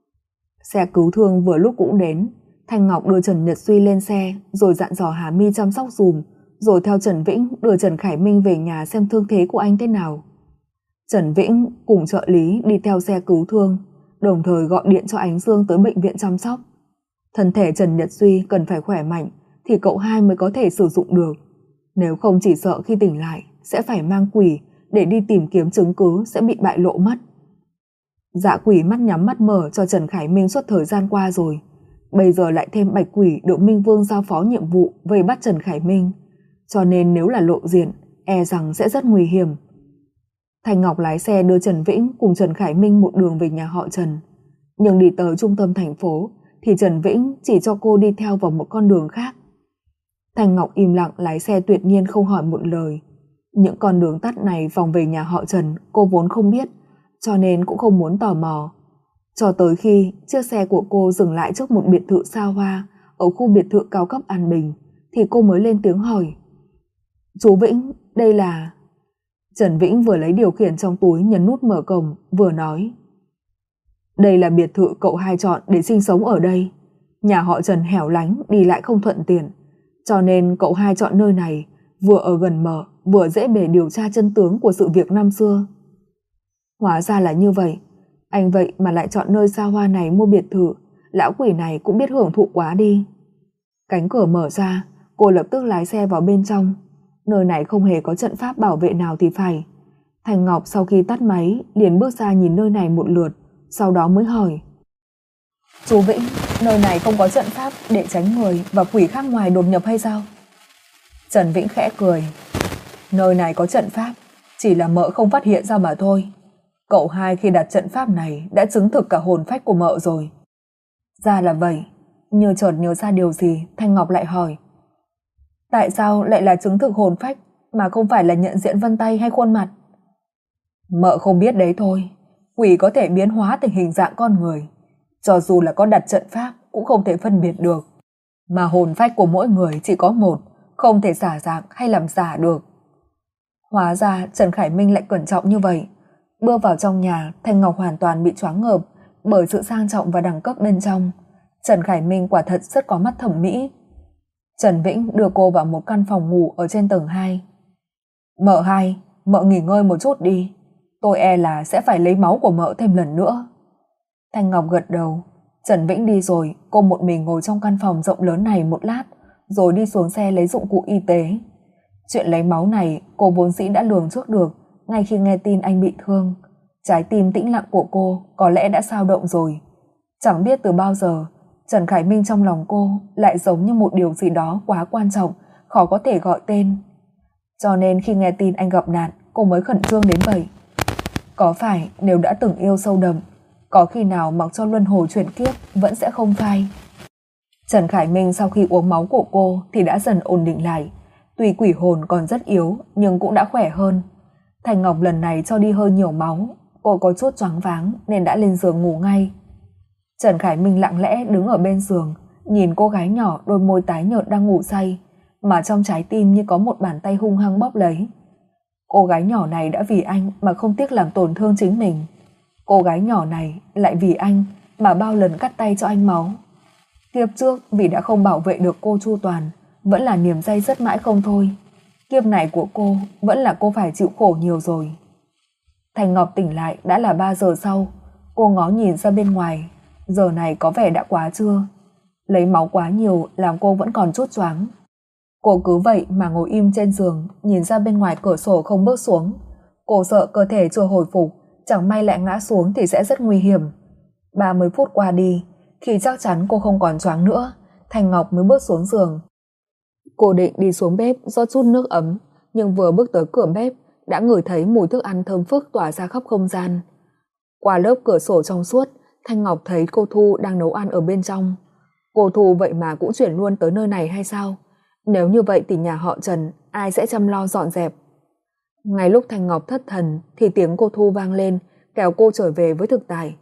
Xe cứu thương vừa lúc cũng đến. Thanh Ngọc đưa Trần Nhật Duy lên xe, rồi dặn dò Hà My chăm sóc dùm, rồi theo Trần Vĩnh đưa Trần Khải Minh về nhà xem thương thế của anh thế nào. Trần Vĩnh cùng trợ lý đi theo xe cứu thương, đồng thời gọi điện cho Ánh Dương tới bệnh viện chăm sóc. Thân thể Trần Nhật Duy cần phải khỏe mạnh thì cậu hai mới có thể sử dụng được. Nếu không chỉ sợ khi tỉnh lại sẽ phải mang quỷ để đi tìm kiếm chứng cứ sẽ bị bại lộ mất. Dạ quỷ mắt nhắm mắt mở cho Trần Khải Minh suốt thời gian qua rồi. Bây giờ lại thêm bạch quỷ được Minh Vương giao phó nhiệm vụ vây bắt Trần Khải Minh. Cho nên nếu là lộ diện, e rằng sẽ rất nguy hiểm. Thanh Ngọc lái xe đưa Trần Vĩnh cùng Trần Khải Minh một đường về nhà họ Trần. Nhưng đi tới trung tâm thành phố thì Trần Vĩnh chỉ cho cô đi theo vào một con đường khác. Thanh Ngọc im lặng lái xe tuyệt nhiên không hỏi một lời. Những con đường tắt này vòng về nhà họ Trần cô vốn không biết, cho nên cũng không muốn tò mò. Cho tới khi chiếc xe của cô dừng lại trước một biệt thự xa hoa ở khu biệt thự cao cấp An Bình thì cô mới lên tiếng hỏi. Chú Vĩnh, đây là... Trần Vĩnh vừa lấy điều khiển trong túi nhấn nút mở cổng, vừa nói. Đây là biệt thự cậu hai chọn để sinh sống ở đây. Nhà họ Trần hẻo lánh, đi lại không thuận tiện. Cho nên cậu hai chọn nơi này, vừa ở gần mở, vừa dễ bề điều tra chân tướng của sự việc năm xưa. Hóa ra là như vậy. Anh vậy mà lại chọn nơi xa hoa này mua biệt thự, lão quỷ này cũng biết hưởng thụ quá đi. Cánh cửa mở ra, cô lập tức lái xe vào bên trong. Nơi này không hề có trận pháp bảo vệ nào thì phải. Thành Ngọc sau khi tắt máy liền bước ra nhìn nơi này một lượt, sau đó mới hỏi. Chú Vĩnh, nơi này không có trận pháp để tránh người và quỷ khác ngoài đột nhập hay sao? Trần Vĩnh khẽ cười. Nơi này có trận pháp, chỉ là mợ không phát hiện ra mà thôi. Cậu hai khi đặt trận pháp này đã chứng thực cả hồn phách của mợ rồi. Ra là vậy. Như chợt nhớ ra điều gì, Thanh Ngọc lại hỏi. Tại sao lại là chứng thực hồn phách mà không phải là nhận diện vân tay hay khuôn mặt? Mợ không biết đấy thôi. Quỷ có thể biến hóa thành hình dạng con người. Cho dù là có đặt trận pháp cũng không thể phân biệt được. Mà hồn phách của mỗi người chỉ có một, không thể giả dạng hay làm giả được. Hóa ra Trần Khải Minh lại cẩn trọng như vậy. Bước vào trong nhà, Thanh Ngọc hoàn toàn bị choáng ngợp bởi sự sang trọng và đẳng cấp bên trong. Trần Khải Minh quả thật rất có mắt thẩm mỹ. Trần Vĩnh đưa cô vào một căn phòng ngủ ở trên tầng 2. Mợ hai, mợ nghỉ ngơi một chút đi. Tôi e là sẽ phải lấy máu của mợ thêm lần nữa. Thanh Ngọc gật đầu. Trần Vĩnh đi rồi, cô một mình ngồi trong căn phòng rộng lớn này một lát, rồi đi xuống xe lấy dụng cụ y tế. Chuyện lấy máu này cô vốn dĩ đã lường trước được. Ngay khi nghe tin anh bị thương, trái tim tĩnh lặng của cô có lẽ đã xao động rồi. Chẳng biết từ bao giờ Trần Khải Minh trong lòng cô lại giống như một điều gì đó quá quan trọng, khó có thể gọi tên. Cho nên khi nghe tin anh gặp nạn, cô mới khẩn trương đến vậy. Có phải nếu đã từng yêu sâu đậm, có khi nào mặc cho luân hồi chuyển kiếp vẫn sẽ không phai. Trần Khải Minh sau khi uống máu của cô thì đã dần ổn định lại. Tuy quỷ hồn còn rất yếu nhưng cũng đã khỏe hơn. Thành Ngọc lần này cho đi hơi nhiều máu, cô có chút choáng váng nên đã lên giường ngủ ngay. Trần Khải Minh lặng lẽ đứng ở bên giường, nhìn cô gái nhỏ đôi môi tái nhợt đang ngủ say, mà trong trái tim như có một bàn tay hung hăng bóp lấy. Cô gái nhỏ này đã vì anh mà không tiếc làm tổn thương chính mình. Cô gái nhỏ này lại vì anh mà bao lần cắt tay cho anh máu. Kiếp trước vì đã không bảo vệ được cô chu toàn, vẫn là niềm day dứt mãi không thôi. Kiếp này của cô vẫn là cô phải chịu khổ nhiều rồi. Thành Ngọc tỉnh lại đã là 3 giờ sau. Cô ngó nhìn ra bên ngoài. Giờ này có vẻ đã quá trưa. Lấy máu quá nhiều làm cô vẫn còn chút choáng. Cô cứ vậy mà ngồi im trên giường, nhìn ra bên ngoài cửa sổ không bước xuống. Cô sợ cơ thể chưa hồi phục, chẳng may lại ngã xuống thì sẽ rất nguy hiểm. 30 phút qua đi, khi chắc chắn cô không còn choáng nữa, Thành Ngọc mới bước xuống giường. Cô định đi xuống bếp rót chút nước ấm, nhưng vừa bước tới cửa bếp đã ngửi thấy mùi thức ăn thơm phức tỏa ra khắp không gian. Qua lớp cửa sổ trong suốt, Thanh Ngọc thấy cô Thu đang nấu ăn ở bên trong. Cô Thu vậy mà cũng chuyển luôn tới nơi này hay sao? Nếu như vậy thì nhà họ Trần ai sẽ chăm lo dọn dẹp? Ngay lúc Thanh Ngọc thất thần thì tiếng cô Thu vang lên, kéo cô trở về với thực tại.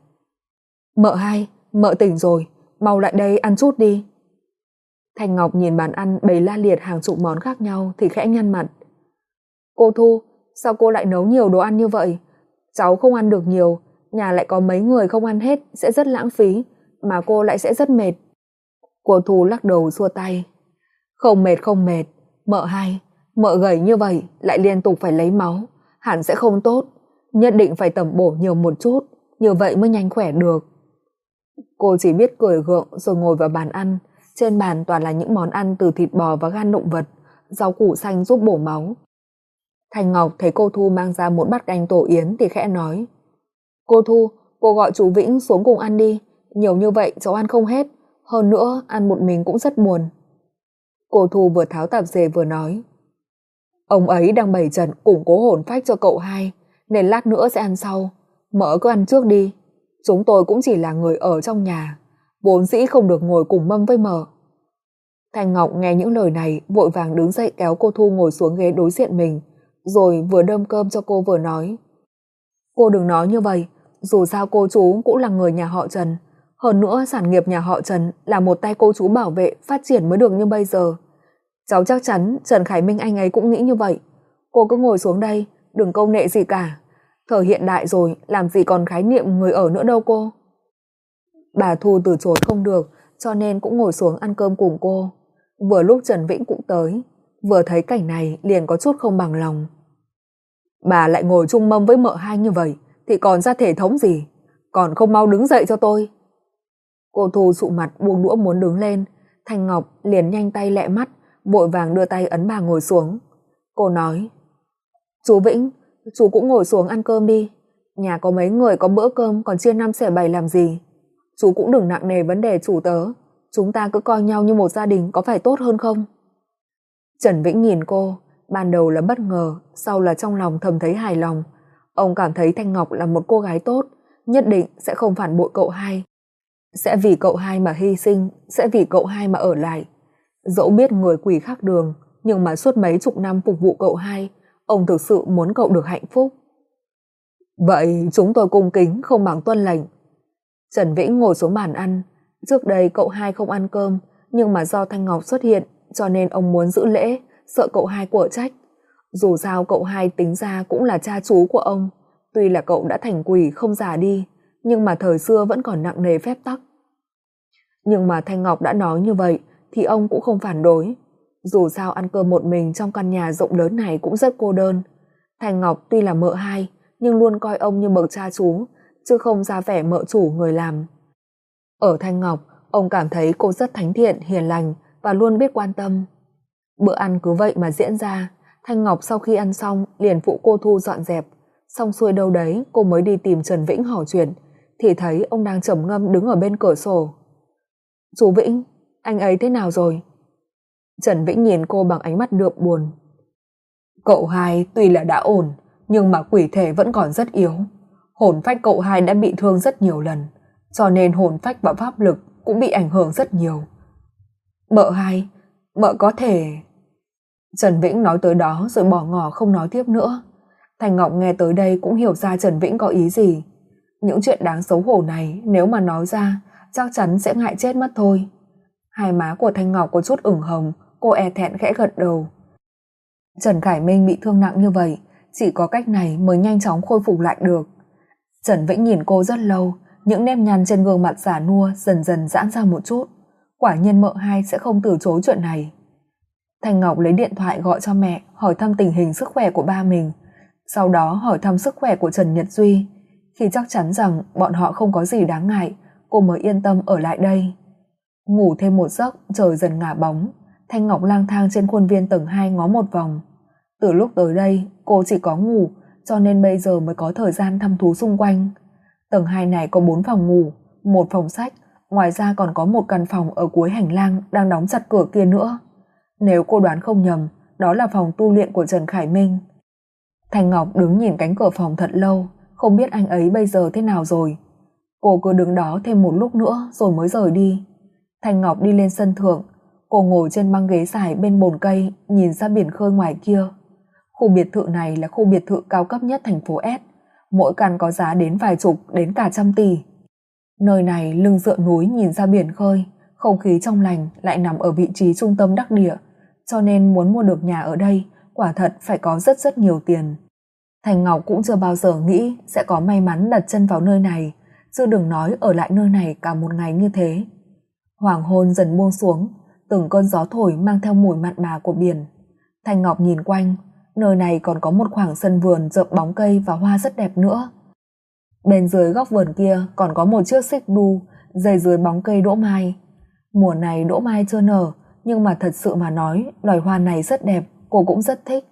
Mợ hai, mợ tỉnh rồi, mau lại đây ăn chút đi. Thanh Ngọc nhìn bàn ăn bày la liệt hàng chục món khác nhau thì khẽ nhăn mặt. Cô Thu, sao cô lại nấu nhiều đồ ăn như vậy? Cháu không ăn được nhiều, nhà lại có mấy người không ăn hết sẽ rất lãng phí, mà cô lại sẽ rất mệt. Cô Thu lắc đầu xua tay. Không mệt, mợ hai, mợ gầy như vậy lại liên tục phải lấy máu, hẳn sẽ không tốt, nhất định phải tẩm bổ nhiều một chút, như vậy mới nhanh khỏe được. Cô chỉ biết cười gượng rồi ngồi vào bàn ăn, trên bàn toàn là những món ăn từ thịt bò và gan động vật, rau củ xanh giúp bổ máu. Thành Ngọc thấy cô Thu mang ra một bát canh tổ yến thì khẽ nói. Cô Thu, cô gọi chú Vĩnh xuống cùng ăn đi, nhiều như vậy cháu ăn không hết, hơn nữa ăn một mình cũng rất buồn. Cô Thu vừa tháo tạp dề vừa nói. Ông ấy đang bày trận củng cố hồn phách cho cậu hai, nên lát nữa sẽ ăn sau, mợ cứ ăn trước đi. Chúng tôi cũng chỉ là người ở trong nhà, vốn dĩ không được ngồi cùng mâm với mợ. Thanh Ngọc nghe những lời này vội vàng đứng dậy kéo cô Thu ngồi xuống ghế đối diện mình, rồi vừa đơm cơm cho cô vừa nói. Cô đừng nói như vậy, dù sao cô chú cũng là người nhà họ Trần, hơn nữa sản nghiệp nhà họ Trần là một tay cô chú bảo vệ phát triển mới được như bây giờ. Cháu chắc chắn Trần Khải Minh anh ấy cũng nghĩ như vậy. Cô cứ ngồi xuống đây, đừng câu nệ gì cả. Thời hiện đại rồi, làm gì còn khái niệm người ở nữa đâu cô. Bà Thu từ chối không được, cho nên cũng ngồi xuống ăn cơm cùng cô. Vừa lúc Trần Vĩnh cũng tới, vừa thấy cảnh này liền có chút không bằng lòng. Bà lại ngồi chung mâm với mợ hai như vậy, thì còn ra thể thống gì, còn không mau đứng dậy cho tôi. Cô Thu sụ mặt buông đũa muốn đứng lên, Thanh Ngọc liền nhanh tay lẹ mắt, vội vàng đưa tay ấn bà ngồi xuống. Cô nói, chú Vĩnh, chú cũng ngồi xuống ăn cơm đi, nhà có mấy người có bữa cơm còn chia 5/7 làm gì. Chú cũng đừng nặng nề vấn đề chủ tớ, chúng ta cứ coi nhau như một gia đình có phải tốt hơn không? Trần Vĩnh nhìn cô, ban đầu là bất ngờ, sau là trong lòng thầm thấy hài lòng. Ông cảm thấy Thanh Ngọc là một cô gái tốt, nhất định sẽ không phản bội cậu hai. Sẽ vì cậu hai mà hy sinh, sẽ vì cậu hai mà ở lại. Dẫu biết người quỷ khác đường, nhưng mà suốt mấy chục năm phục vụ cậu hai, ông thực sự muốn cậu được hạnh phúc. Vậy chúng tôi cung kính không bằng tuân lệnh. Trần Vĩnh ngồi xuống bàn ăn. Trước đây cậu hai không ăn cơm, nhưng mà do Thanh Ngọc xuất hiện, cho nên ông muốn giữ lễ, sợ cậu hai của trách. Dù sao cậu hai tính ra cũng là cha chú của ông. Tuy là cậu đã thành quỷ không già đi, nhưng mà thời xưa vẫn còn nặng nề phép tắc. Nhưng mà Thanh Ngọc đã nói như vậy thì ông cũng không phản đối. Dù sao ăn cơm một mình trong căn nhà rộng lớn này cũng rất cô đơn. Thanh Ngọc tuy là mợ hai, nhưng luôn coi ông như bậc cha chú, chứ không ra vẻ mợ chủ người làm. Ở Thanh Ngọc, ông cảm thấy cô rất thánh thiện, hiền lành và luôn biết quan tâm. Bữa ăn cứ vậy mà diễn ra. Thanh Ngọc sau khi ăn xong liền phụ cô Thu dọn dẹp. Xong xuôi đâu đấy cô mới đi tìm Trần Vĩnh hỏi chuyện, thì thấy ông đang trầm ngâm đứng ở bên cửa sổ. Chú Vĩnh, anh ấy thế nào rồi? Trần Vĩnh nhìn cô bằng ánh mắt đượm buồn. Cậu hai tuy là đã ổn, nhưng mà quỷ thể vẫn còn rất yếu. Hồn phách cậu hai đã bị thương rất nhiều lần, cho nên hồn phách và pháp lực cũng bị ảnh hưởng rất nhiều. Mợ hai, mợ có thể... Trần Vĩnh nói tới đó rồi bỏ ngỏ không nói tiếp nữa. Thành Ngọc nghe tới đây cũng hiểu ra Trần Vĩnh có ý gì. Những chuyện đáng xấu hổ này nếu mà nói ra chắc chắn sẽ ngại chết mất thôi. Hai má của Thanh Ngọc có chút ửng hồng, cô e thẹn khẽ gật đầu. Trần Khải Minh bị thương nặng như vậy, chỉ có cách này mới nhanh chóng khôi phục lại được. Trần Vĩnh nhìn cô rất lâu, những nếp nhăn trên gương mặt già nua dần dần giãn ra một chút. Quả nhiên mợ hai sẽ không từ chối chuyện này. Thanh Ngọc lấy điện thoại gọi cho mẹ, hỏi thăm tình hình sức khỏe của ba mình, sau đó hỏi thăm sức khỏe của Trần Nhật Duy. Khi chắc chắn rằng bọn họ không có gì đáng ngại, cô mới yên tâm ở lại đây. Ngủ thêm một giấc, trời dần ngả bóng, Thanh Ngọc lang thang trên khuôn viên tầng 2 ngó một vòng. Từ lúc tới đây, cô chỉ có ngủ, cho nên bây giờ mới có thời gian thăm thú xung quanh. Tầng 2 này có 4 phòng ngủ, 1 phòng sách, ngoài ra còn có một căn phòng ở cuối hành lang đang đóng chặt cửa kia nữa. Nếu cô đoán không nhầm, đó là phòng tu luyện của Trần Khải Minh. Thanh Ngọc đứng nhìn cánh cửa phòng thật lâu, không biết anh ấy bây giờ thế nào rồi. Cô cứ đứng đó thêm một lúc nữa rồi mới rời đi. Thanh Ngọc đi lên sân thượng, cô ngồi trên băng ghế dài bên bồn cây, nhìn ra biển khơi ngoài kia. Khu biệt thự này là khu biệt thự cao cấp nhất thành phố S, mỗi căn có giá đến vài chục đến cả trăm tỷ. Nơi này lưng dựa núi nhìn ra biển khơi, không khí trong lành, lại nằm ở vị trí trung tâm đắc địa, cho nên muốn mua được nhà ở đây quả thật phải có rất rất nhiều tiền. Thanh Ngọc cũng chưa bao giờ nghĩ sẽ có may mắn đặt chân vào nơi này, chứ đừng nói ở lại nơi này cả một ngày như thế. Hoàng hôn dần buông xuống, từng cơn gió thổi mang theo mùi mặn mà của biển. Thanh Ngọc nhìn quanh, nơi này còn có một khoảng sân vườn rợp bóng cây và hoa rất đẹp nữa. Bên dưới góc vườn kia còn có một chiếc xích đu dây dưới bóng cây đỗ mai. Mùa này đỗ mai chưa nở, nhưng mà thật sự mà nói, loài hoa này rất đẹp, cô cũng rất thích.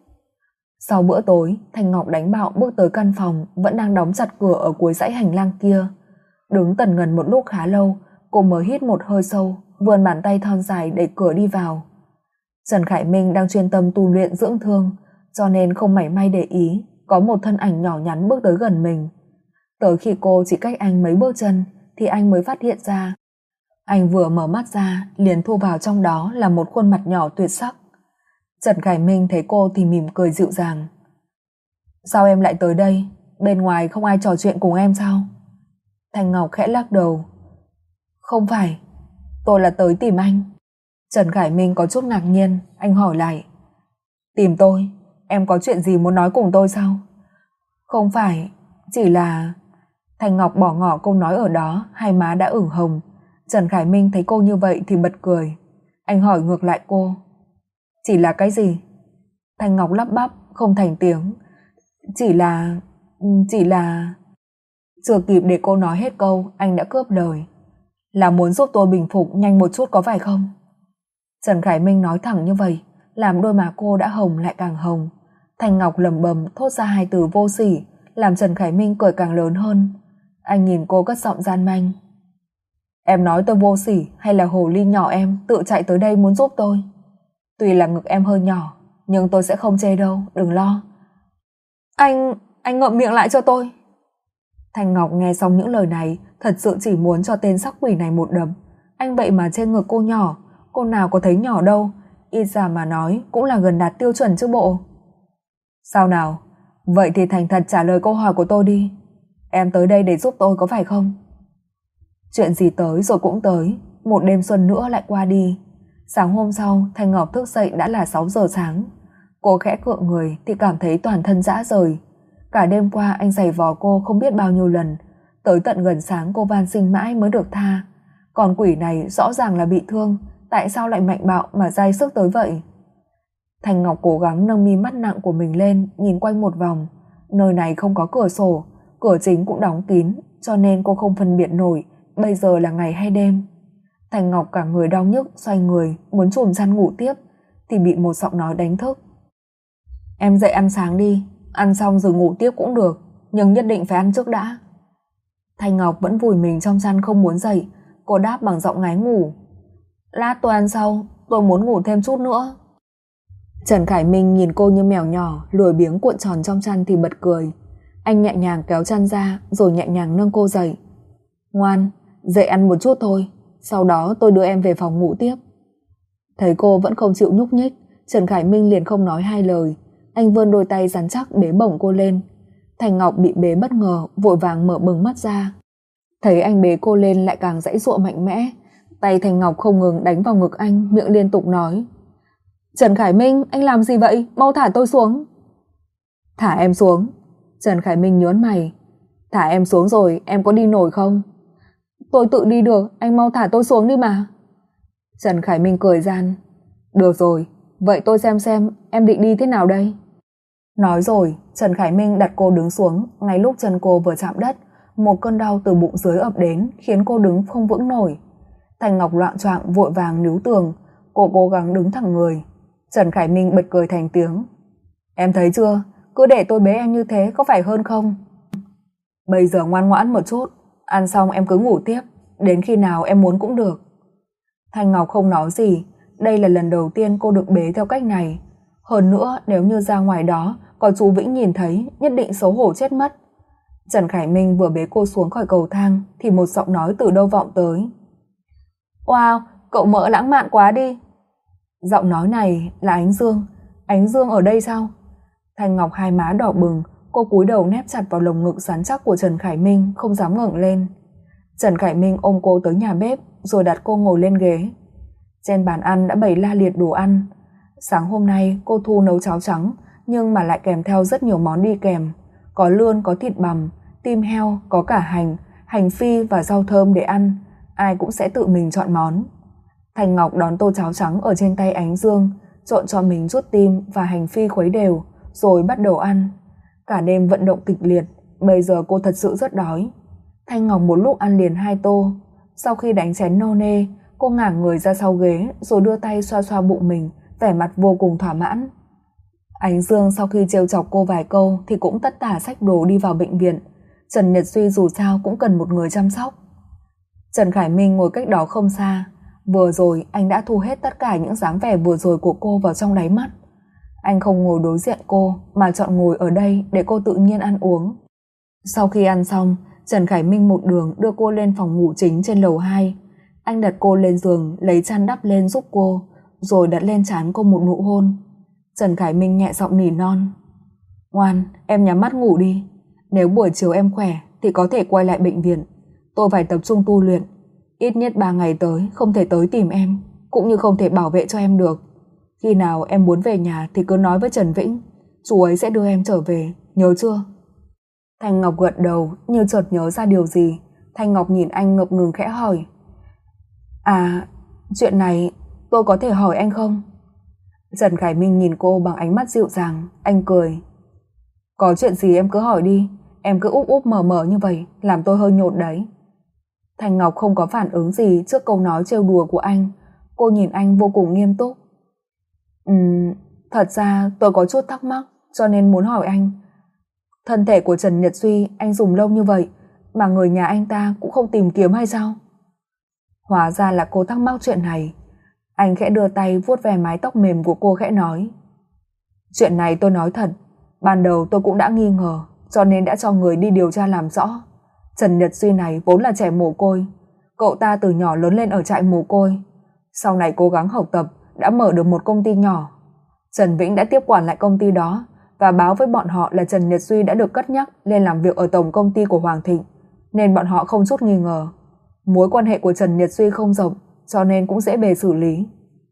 Sau bữa tối, Thanh Ngọc đánh bạo bước tới căn phòng vẫn đang đóng chặt cửa ở cuối dãy hành lang kia. Đứng tần ngần một lúc khá lâu, cô mới hít một hơi sâu, vươn bàn tay thon dài đẩy cửa đi vào. Trần Khải Minh đang chuyên tâm tu luyện dưỡng thương, cho nên không mảy may để ý có một thân ảnh nhỏ nhắn bước tới gần mình. Tới khi cô chỉ cách anh mấy bước chân thì anh mới phát hiện ra. Anh vừa mở mắt ra liền thu vào trong đó là một khuôn mặt nhỏ tuyệt sắc. Trần Khải Minh thấy cô thì mỉm cười dịu dàng. Sao em lại tới đây? Bên ngoài không ai trò chuyện cùng em sao? Thanh Ngọc khẽ lắc đầu. Không phải, tôi là tới tìm anh. Trần Khải Minh có chút ngạc nhiên, anh hỏi lại. Tìm tôi? Em có chuyện gì muốn nói cùng tôi sao? Không phải, chỉ là... Thanh Ngọc bỏ ngỏ câu nói ở đó, hai má đã ửng hồng. Trần Khải Minh thấy cô như vậy thì bật cười. Anh hỏi ngược lại cô. Chỉ là cái gì? Thanh Ngọc lắp bắp, không thành tiếng. Chỉ là... Chưa kịp để cô nói hết câu, anh đã cướp lời. Là muốn giúp tôi bình phục nhanh một chút có phải không? Trần Khải Minh nói thẳng như vậy, làm đôi má cô đã hồng lại càng hồng. Thanh Ngọc lẩm bẩm thốt ra hai từ vô sỉ, làm Trần Khải Minh cười càng lớn hơn. Anh nhìn cô cất giọng gian manh. Em nói tôi vô sỉ hay là hồ ly nhỏ em tự chạy tới đây muốn giúp tôi? Tuy là ngực em hơi nhỏ, nhưng tôi sẽ không chê đâu, đừng lo. Anh ngậm miệng lại cho tôi. Thanh Ngọc nghe xong những lời này, thật sự chỉ muốn cho tên sắc quỷ này một đấm. Anh vậy mà trên ngực cô nhỏ, cô nào có thấy nhỏ đâu, ít ra mà nói cũng là gần đạt tiêu chuẩn chứ bộ. Sao nào? Vậy thì thành thật trả lời câu hỏi của tôi đi. Em tới đây để giúp tôi có phải không? Chuyện gì tới rồi cũng tới, một đêm xuân nữa lại qua đi. Sáng hôm sau, Thanh Ngọc thức dậy đã là 6 giờ sáng. Cô khẽ cựa người thì cảm thấy toàn thân rã rời. Cả đêm qua anh giày vò cô không biết bao nhiêu lần, tới tận gần sáng cô van xin mãi mới được tha. Còn quỷ này rõ ràng là bị thương, tại sao lại mạnh bạo mà dai sức tới vậy? Thanh Ngọc cố gắng nâng mi mắt nặng của mình lên, nhìn quanh một vòng. Nơi này không có cửa sổ, cửa chính cũng đóng kín, cho nên cô không phân biệt nổi bây giờ là ngày hay đêm. Thanh Ngọc cả người đau nhức, xoay người muốn chùm chăn ngủ tiếp thì bị một giọng nói đánh thức. Em dậy ăn sáng đi, ăn xong rồi ngủ tiếp cũng được, nhưng nhất định phải ăn trước đã. Thanh Ngọc vẫn vùi mình trong chăn không muốn dậy. Cô đáp bằng giọng ngái ngủ. Lát tôi ăn sau, tôi muốn ngủ thêm chút nữa. Trần Khải Minh nhìn cô như mèo nhỏ lười biếng cuộn tròn trong chăn thì bật cười. Anh nhẹ nhàng kéo chăn ra rồi nhẹ nhàng nâng cô dậy. Ngoan, dậy ăn một chút thôi, sau đó tôi đưa em về phòng ngủ tiếp. Thấy cô vẫn không chịu nhúc nhích, Trần Khải Minh liền không nói hai lời. Anh vươn đôi tay rắn chắc bế bổng cô lên. Thanh Ngọc bị bế bất ngờ, vội vàng mở bừng mắt ra. Thấy anh bế cô lên lại càng giãy giụa mạnh mẽ. Tay Thanh Ngọc không ngừng đánh vào ngực anh, miệng liên tục nói. Trần Khải Minh, anh làm gì vậy? Mau thả tôi xuống. Thả em xuống. Trần Khải Minh nhớn mày. Thả em xuống rồi, em có đi nổi không? Tôi tự đi được, anh mau thả tôi xuống đi mà. Trần Khải Minh cười gian. Được rồi, Vậy tôi xem em định đi thế nào đây? Nói rồi, Trần Khải Minh đặt cô đứng xuống. Ngay lúc chân cô vừa chạm đất, một cơn đau từ bụng dưới ập đến, khiến cô đứng không vững nổi. Thanh Ngọc loạng choạng vội vàng níu tường. Cô cố gắng đứng thẳng người. Trần Khải Minh bật cười thành tiếng. Em thấy chưa, cứ để tôi bế em như thế có phải hơn không? Bây giờ ngoan ngoãn một chút, ăn xong em cứ ngủ tiếp, đến khi nào em muốn cũng được. Thanh Ngọc không nói gì. Đây là lần đầu tiên cô được bế theo cách này. Hơn nữa, nếu như ra ngoài đó có chú Vĩnh nhìn thấy, nhất định xấu hổ chết mất. Trần Khải Minh vừa bế cô xuống khỏi cầu thang thì một giọng nói từ đâu vọng tới. Wow, cậu mỡ lãng mạn quá đi. Giọng nói này là Ánh Dương. Ánh Dương ở đây sao? Thanh Ngọc hai má đỏ bừng, cô cúi đầu nép chặt vào lồng ngực rắn chắc của Trần Khải Minh, không dám ngẩng lên. Trần Khải Minh ôm cô tới nhà bếp rồi đặt cô ngồi lên ghế. Trên bàn ăn đã bày la liệt đồ ăn. Sáng hôm nay cô Thu nấu cháo trắng, nhưng mà lại kèm theo rất nhiều món đi kèm. Có lươn, có thịt bằm, tim heo, có cả hành phi và rau thơm để ăn. Ai cũng sẽ tự mình chọn món. Thanh Ngọc đón tô cháo trắng ở trên tay Ánh Dương, trộn cho mình chút tim và hành phi khuấy đều, rồi bắt đầu ăn. Cả đêm vận động kịch liệt, bây giờ cô thật sự rất đói. Thanh Ngọc một lúc ăn liền 2 tô. Sau khi đánh chén no nê, cô ngả người ra sau ghế rồi đưa tay xoa xoa bụng mình, vẻ mặt vô cùng thỏa mãn. Ánh Dương sau khi trêu chọc cô vài câu thì cũng tất tả xách đồ đi vào bệnh viện. Trần Nhật Duy dù sao cũng cần một người chăm sóc. Trần Khải Minh ngồi cách đó không xa. Vừa rồi anh đã thu hết tất cả những dáng vẻ vừa rồi của cô vào trong đáy mắt. Anh không ngồi đối diện cô mà chọn ngồi ở đây để cô tự nhiên ăn uống. Sau khi ăn xong, Trần Khải Minh một đường đưa cô lên phòng ngủ chính trên lầu 2. Anh đặt cô lên giường, lấy chăn đắp lên giúp cô, rồi đặt lên trán cô một nụ hôn. Trần Khải Minh nhẹ giọng nỉ non. Ngoan, em nhắm mắt ngủ đi. Nếu buổi chiều em khỏe thì có thể quay lại bệnh viện. Tôi phải tập trung tu luyện. Ít nhất 3 ngày tới không thể tới tìm em, cũng như không thể bảo vệ cho em được. Khi nào em muốn về nhà thì cứ nói với Trần Vĩnh, chú ấy sẽ đưa em trở về, nhớ chưa? Thanh Ngọc gật đầu, như chợt nhớ ra điều gì. Thanh Ngọc nhìn anh ngập ngừng khẽ hỏi. À, chuyện này tôi có thể hỏi anh không? Trần Khải Minh nhìn cô bằng ánh mắt dịu dàng, anh cười. Có chuyện gì em cứ hỏi đi, em cứ úp úp mở mở như vậy, làm tôi hơi nhột đấy. Thanh Ngọc không có phản ứng gì trước câu nói trêu đùa của anh. Cô nhìn anh vô cùng nghiêm túc. Thật ra tôi có chút thắc mắc, cho nên muốn hỏi anh. Thân thể của Trần Nhật Duy anh dùng lâu như vậy, mà người nhà anh ta cũng không tìm kiếm hay sao? Hóa ra là cô thắc mắc chuyện này. Anh khẽ đưa tay vuốt ve mái tóc mềm của cô khẽ nói. Chuyện này tôi nói thật, ban đầu tôi cũng đã nghi ngờ, cho nên đã cho người đi điều tra làm rõ. Trần Nhật Duy này vốn là trẻ mồ côi. Cậu ta từ nhỏ lớn lên ở trại mồ côi. Sau này cố gắng học tập, đã mở được một công ty nhỏ. Trần Vĩnh đã tiếp quản lại công ty đó và báo với bọn họ là Trần Nhật Duy đã được cất nhắc lên làm việc ở tổng công ty của Hoàng Thịnh, nên bọn họ không chút nghi ngờ. Mối quan hệ của Trần Nhật Duy không rộng, cho nên cũng dễ bề xử lý.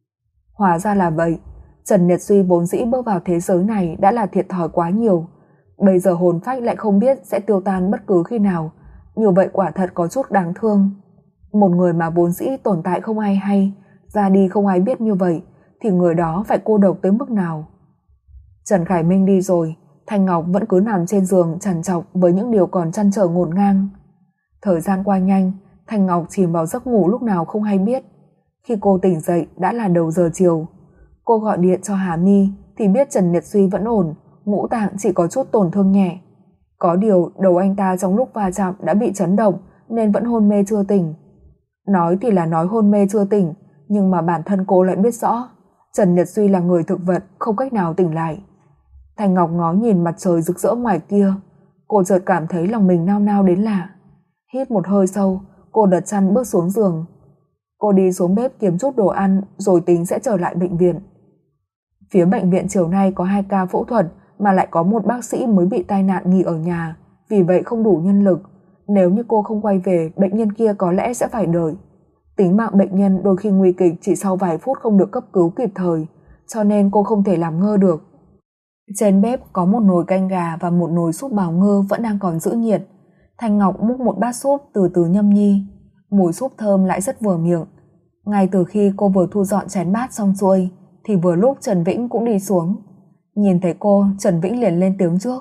Hóa ra là vậy. Trần Nhật Duy vốn dĩ bước vào thế giới này đã là thiệt thòi quá nhiều. Bây giờ hồn phách lại không biết sẽ tiêu tan bất cứ khi nào. Như vậy quả thật có chút đáng thương. Một người mà vốn dĩ tồn tại không ai hay, ra đi không ai biết như vậy, thì người đó phải cô độc tới mức nào. Trần Khải Minh đi rồi, Thanh Ngọc vẫn cứ nằm trên giường trằn trọc với những điều còn trăn trở ngổn ngang. Thời gian qua nhanh, Thanh Ngọc chìm vào giấc ngủ lúc nào không hay biết. Khi cô tỉnh dậy đã là đầu giờ chiều. Cô gọi điện cho Hà My thì biết Trần Nhật Duy vẫn ổn, ngũ tạng chỉ có chút tổn thương nhẹ. Có điều đầu anh ta trong lúc va chạm đã bị chấn động nên vẫn hôn mê chưa tỉnh. Nói thì là nói hôn mê chưa tỉnh, nhưng mà bản thân cô lại biết rõ Trần Nhật Duy là người thực vật, không cách nào tỉnh lại. Thanh Ngọc ngó nhìn mặt trời rực rỡ ngoài kia, cô chợt cảm thấy lòng mình nao nao đến lạ. Hít một hơi sâu, cô đặt chăn bước xuống giường. Cô đi xuống bếp kiếm chút đồ ăn rồi tính sẽ trở lại bệnh viện. Phía bệnh viện chiều nay có 2 ca phẫu thuật mà lại có một bác sĩ mới bị tai nạn nghỉ ở nhà, vì vậy không đủ nhân lực. Nếu như cô không quay về, bệnh nhân kia có lẽ sẽ phải đợi. Tính mạng bệnh nhân đôi khi nguy kịch chỉ sau vài phút không được cấp cứu kịp thời, cho nên cô không thể làm ngơ được. Trên bếp có một nồi canh gà và một nồi súp bào ngư vẫn đang còn giữ nhiệt. Thanh Ngọc múc một bát súp từ từ nhâm nhi. Mùi súp thơm lại rất vừa miệng. Ngay từ khi cô vừa thu dọn chén bát xong xuôi thì vừa lúc Trần Vĩnh cũng đi xuống. Nhìn thấy cô, Trần Vĩnh liền lên tiếng trước.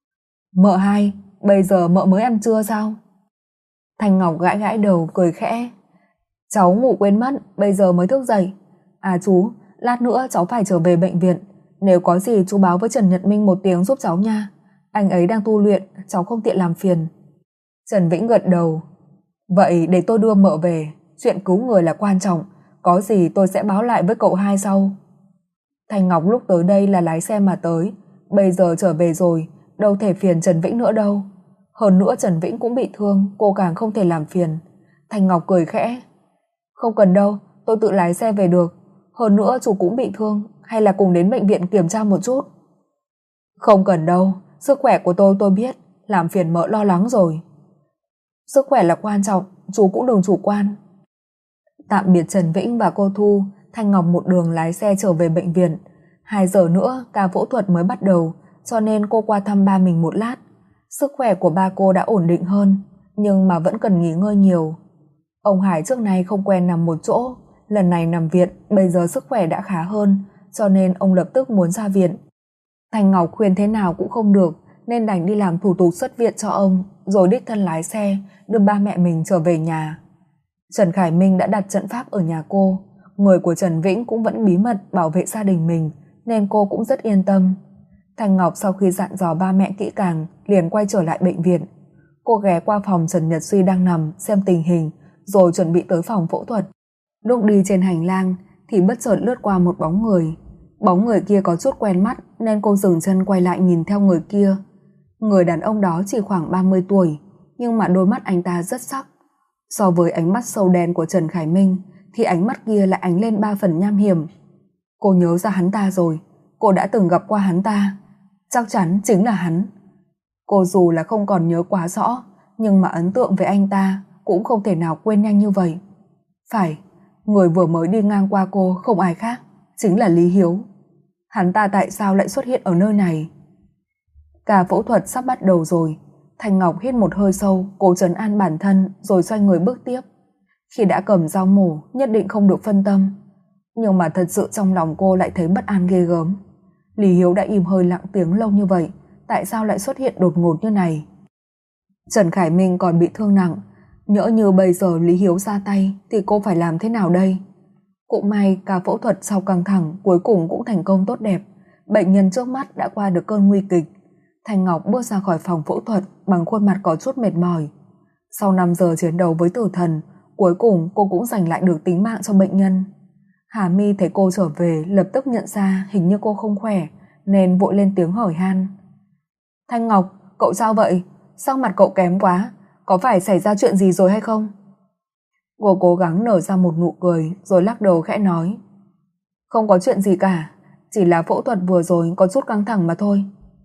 Mợ hai, bây giờ mợ mới ăn trưa sao? Thanh Ngọc gãi gãi đầu cười khẽ. Cháu ngủ quên mất, bây giờ mới thức dậy. À chú, lát nữa cháu phải trở về bệnh viện. Nếu có gì chú báo với Trần Nhật Minh một tiếng giúp cháu nha. Anh ấy đang tu luyện, cháu không tiện làm phiền. Trần Vĩnh gật đầu. Vậy để tôi đưa mợ về, chuyện cứu người là quan trọng, có gì tôi sẽ báo lại với cậu hai sau. Thanh Ngọc lúc tới đây là lái xe mà tới, bây giờ trở về rồi, đâu thể phiền Trần Vĩnh nữa đâu. Hơn nữa Trần Vĩnh cũng bị thương, cô càng không thể làm phiền. Thanh Ngọc cười khẽ. Không cần đâu, tôi tự lái xe về được. Hơn nữa chú cũng bị thương, hay là cùng đến bệnh viện kiểm tra một chút. Không cần đâu, sức khỏe của tôi biết, làm phiền mợ lo lắng rồi. Sức khỏe là quan trọng, chú cũng đừng chủ quan. Tạm biệt Trần Vĩnh và cô Thu, Thanh Ngọc một đường lái xe trở về bệnh viện. 2 giờ nữa ca phẫu thuật mới bắt đầu, cho nên cô qua thăm ba mình một lát. Sức khỏe của ba cô đã ổn định hơn, nhưng mà vẫn cần nghỉ ngơi nhiều. Ông Hải trước nay không quen nằm một chỗ, lần này nằm viện, bây giờ sức khỏe đã khá hơn, cho nên ông lập tức muốn ra viện. Thanh Ngọc khuyên thế nào cũng không được, nên đành đi làm thủ tục xuất viện cho ông, rồi đích thân lái xe đưa ba mẹ mình trở về nhà. Trần Khải Minh đã đặt trận pháp ở nhà cô, người của Trần Vĩnh cũng vẫn bí mật bảo vệ gia đình mình, nên cô cũng rất yên tâm. Thanh Ngọc sau khi dặn dò ba mẹ kỹ càng, liền quay trở lại bệnh viện. Cô ghé qua phòng Trần Nhật Duy đang nằm xem tình hình, rồi chuẩn bị tới phòng phẫu thuật. Lúc đi trên hành lang thì bất chợt lướt qua một bóng người. Bóng người kia có chút quen mắt nên cô dừng chân quay lại nhìn theo người kia. Người đàn ông đó chỉ khoảng 30 tuổi, nhưng mà đôi mắt anh ta rất sắc. So với ánh mắt sâu đen của Trần Khải Minh thì ánh mắt kia lại ánh lên 3 phần nham hiểm. Cô nhớ ra hắn ta rồi, cô đã từng gặp qua hắn ta, chắc chắn chính là hắn. Cô dù là không còn nhớ quá rõ, nhưng mà ấn tượng về anh ta cũng không thể nào quên nhanh như vậy. Phải, người vừa mới đi ngang qua cô không ai khác, chính là Lý Hiếu. Hắn ta tại sao lại xuất hiện ở nơi này? Ca phẫu thuật sắp bắt đầu rồi. Thanh Ngọc hít một hơi sâu, cố trấn an bản thân rồi xoay người bước tiếp. Khi đã cầm dao mổ, nhất định không được phân tâm. Nhưng mà thật sự trong lòng cô lại thấy bất an ghê gớm. Lý Hiếu đã im hơi lặng tiếng lâu như vậy, tại sao lại xuất hiện đột ngột như này? Trần Khải Minh còn bị thương nặng, nhỡ như bây giờ Lý Hiếu ra tay thì cô phải làm thế nào đây? Cũng may ca phẫu thuật sau căng thẳng cuối cùng cũng thành công tốt đẹp. Bệnh nhân trước mắt đã qua được cơn nguy kịch. Thanh Ngọc bước ra khỏi phòng phẫu thuật bằng khuôn mặt có chút mệt mỏi. Sau 5 giờ chiến đấu với tử thần, cuối cùng cô cũng giành lại được tính mạng cho bệnh nhân. Hà My thấy cô trở về lập tức nhận ra hình như cô không khỏe, nên vội lên tiếng hỏi han. Thanh Ngọc, cậu sao vậy? Sao mặt cậu kém quá? Có phải xảy ra chuyện gì rồi hay không? Cô cố gắng nở ra một nụ cười rồi lắc đầu khẽ nói. Không có chuyện gì cả, chỉ là phẫu thuật vừa rồi có chút căng thẳng mà thôi.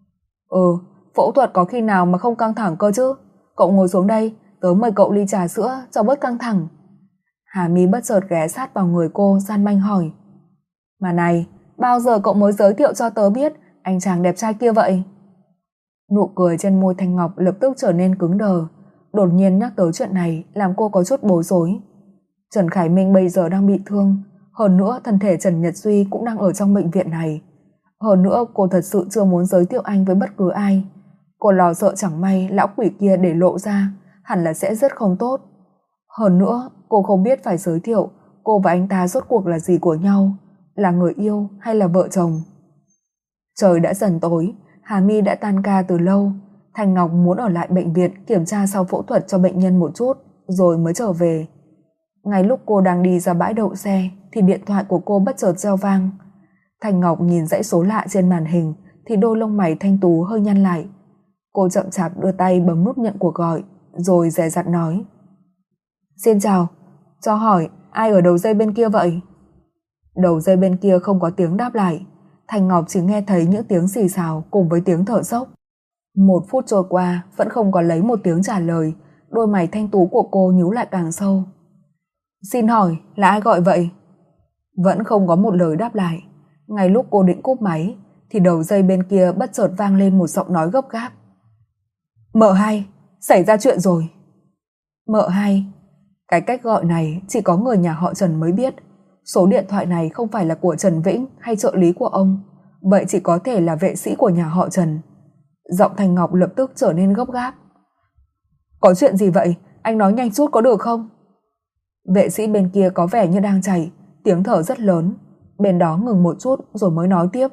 Phẫu thuật có khi nào mà không căng thẳng cơ chứ? Cậu ngồi xuống đây, tớ mời cậu ly trà sữa cho bớt căng thẳng. Hà My bất chợt ghé sát vào người cô gian manh hỏi. Mà này, bao giờ cậu mới giới thiệu cho tớ biết anh chàng đẹp trai kia vậy? Nụ cười trên môi Thanh Ngọc lập tức trở nên cứng đờ. Đột nhiên nhắc tới chuyện này làm cô có chút bối rối. Trần Khải Minh bây giờ đang bị thương, hơn nữa thân thể Trần Nhật Duy cũng đang ở trong bệnh viện này. Hơn nữa cô thật sự chưa muốn giới thiệu anh với bất cứ ai. Cô lo sợ chẳng may lão quỷ kia để lộ ra, hẳn là sẽ rất không tốt. Hơn nữa cô không biết phải giới thiệu cô và anh ta rốt cuộc là gì của nhau, là người yêu hay là vợ chồng. Trời đã dần tối, Hà My đã tan ca từ lâu. Thanh Ngọc muốn ở lại bệnh viện kiểm tra sau phẫu thuật cho bệnh nhân một chút rồi mới trở về. Ngay lúc cô đang đi ra bãi đậu xe thì điện thoại của cô bất chợt reo vang. Thanh Ngọc nhìn dãy số lạ trên màn hình thì đôi lông mày thanh tú hơi nhăn lại. Cô chậm chạp đưa tay bấm nút nhận cuộc gọi rồi dè dặt nói. Xin chào, cho hỏi ai ở đầu dây bên kia vậy? Đầu dây bên kia không có tiếng đáp lại. Thanh Ngọc chỉ nghe thấy những tiếng xì xào cùng với tiếng thở dốc. 1 phút trôi qua vẫn không có lấy một tiếng trả lời. Đôi mày thanh tú của cô nhíu lại càng sâu. Xin hỏi là ai gọi vậy? Vẫn không có một lời đáp lại. Ngay lúc cô định cúp máy thì đầu dây bên kia bất chợt vang lên một giọng nói gấp gáp. Mợ hai, xảy ra chuyện rồi. Mợ hai, cái cách gọi này chỉ có người nhà họ Trần mới biết. Số điện thoại này không phải là của Trần Vĩnh hay trợ lý của ông, vậy chỉ có thể là vệ sĩ của nhà họ Trần. Giọng Thành Ngọc lập tức trở nên gấp gáp. Có chuyện gì vậy? Anh nói nhanh chút có được không? Vệ sĩ bên kia có vẻ như đang chạy, tiếng thở rất lớn. Bên đó ngừng một chút rồi mới nói tiếp.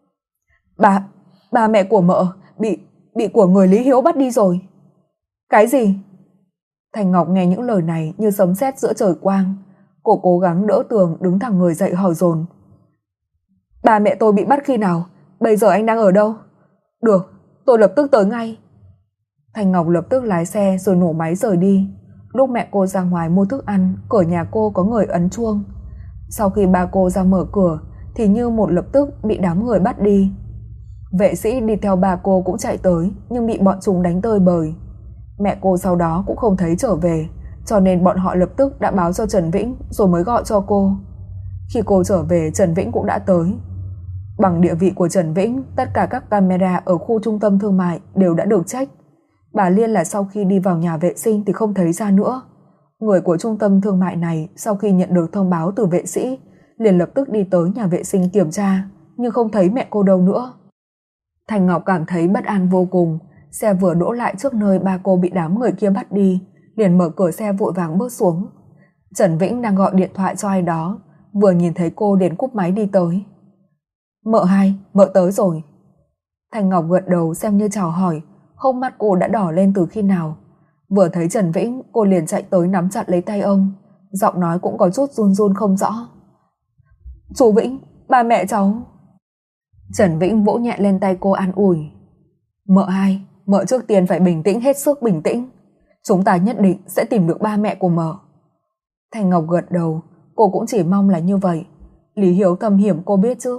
Ba mẹ của mợ bị của người Lý Hiếu bắt đi rồi. Cái gì? Thành Ngọc nghe những lời này như sấm sét giữa trời quang. Cô cố gắng đỡ tường đứng thẳng người dậy hỏi dồn. Ba mẹ tôi bị bắt khi nào? Bây giờ anh đang ở đâu? Được, tôi lập tức tới ngay. Thành Ngọc lập tức lái xe rồi nổ máy rời đi. Lúc mẹ cô ra ngoài mua thức ăn, cửa nhà cô có người ấn chuông. Sau khi ba cô ra mở cửa thì như một lập tức bị đám người bắt đi. Vệ sĩ đi theo ba cô cũng chạy tới nhưng bị bọn chúng đánh tơi bời. Mẹ cô sau đó cũng không thấy trở về, cho nên bọn họ lập tức đã báo cho Trần Vĩnh rồi mới gọi cho cô. Khi cô trở về, Trần Vĩnh cũng đã tới. Bằng địa vị của Trần Vĩnh, tất cả các camera ở khu trung tâm thương mại đều đã được check. Bà Liên là sau khi đi vào nhà vệ sinh thì không thấy ra nữa. Người của trung tâm thương mại này sau khi nhận được thông báo từ vệ sĩ liền lập tức đi tới nhà vệ sinh kiểm tra, nhưng không thấy mẹ cô đâu nữa. Thành Ngọc cảm thấy bất an vô cùng. Xe vừa đỗ lại trước nơi ba cô bị đám người kia bắt đi, liền mở cửa xe vội vàng bước xuống. Trần Vĩnh đang gọi điện thoại cho ai đó, vừa nhìn thấy cô liền cúp máy đi tới. Mợ hai, mợ tới rồi. Thành Ngọc gật đầu xem như chào hỏi, hốc mắt cô đã đỏ lên từ khi nào. Vừa thấy Trần Vĩnh, cô liền chạy tới nắm chặt lấy tay ông, giọng nói cũng có chút run run không rõ. Chú Vĩnh, ba mẹ cháu. Trần Vĩnh vỗ nhẹ lên tay cô an ủi. Mợ hai, mợ trước tiên phải bình tĩnh, hết sức bình tĩnh. Chúng ta nhất định sẽ tìm được ba mẹ của mợ. Thành Ngọc gật đầu, cô cũng chỉ mong là như vậy. Lý Hiếu thâm hiểm cô biết chứ.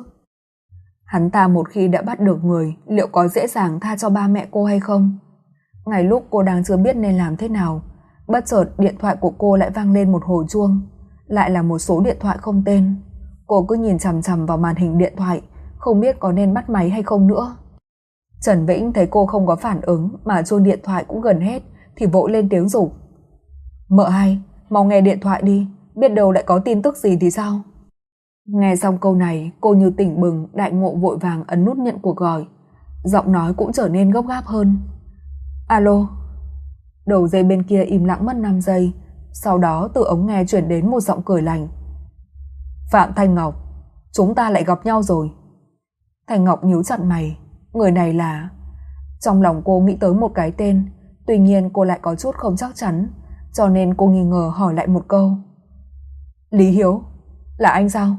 Hắn ta một khi đã bắt được người, liệu có dễ dàng tha cho ba mẹ cô hay không? Ngay lúc cô đang chưa biết nên làm thế nào, bất chợt điện thoại của cô lại vang lên một hồi chuông. Lại là một số điện thoại không tên. Cô cứ nhìn chằm chằm vào màn hình điện thoại, không biết có nên bắt máy hay không nữa. Trần Vĩnh thấy cô không có phản ứng mà chuông điện thoại cũng gần hết thì vội lên tiếng giục. Mợ hai, mau nghe điện thoại đi, biết đâu lại có tin tức gì thì sao? Nghe xong câu này, cô như tỉnh bừng, đại ngộ vội vàng ấn nút nhận cuộc gọi. Giọng nói cũng trở nên gấp gáp hơn. Alo. Đầu dây bên kia im lặng mất 5 giây, sau đó từ ống nghe chuyển đến một giọng cười lạnh. Phạm Thanh Ngọc, chúng ta lại gặp nhau rồi. Thanh Ngọc nhíu chặt mày, người này là... Trong lòng cô nghĩ tới một cái tên, tuy nhiên cô lại có chút không chắc chắn, cho nên cô nghi ngờ hỏi lại một câu. Lý Hiếu, là anh sao?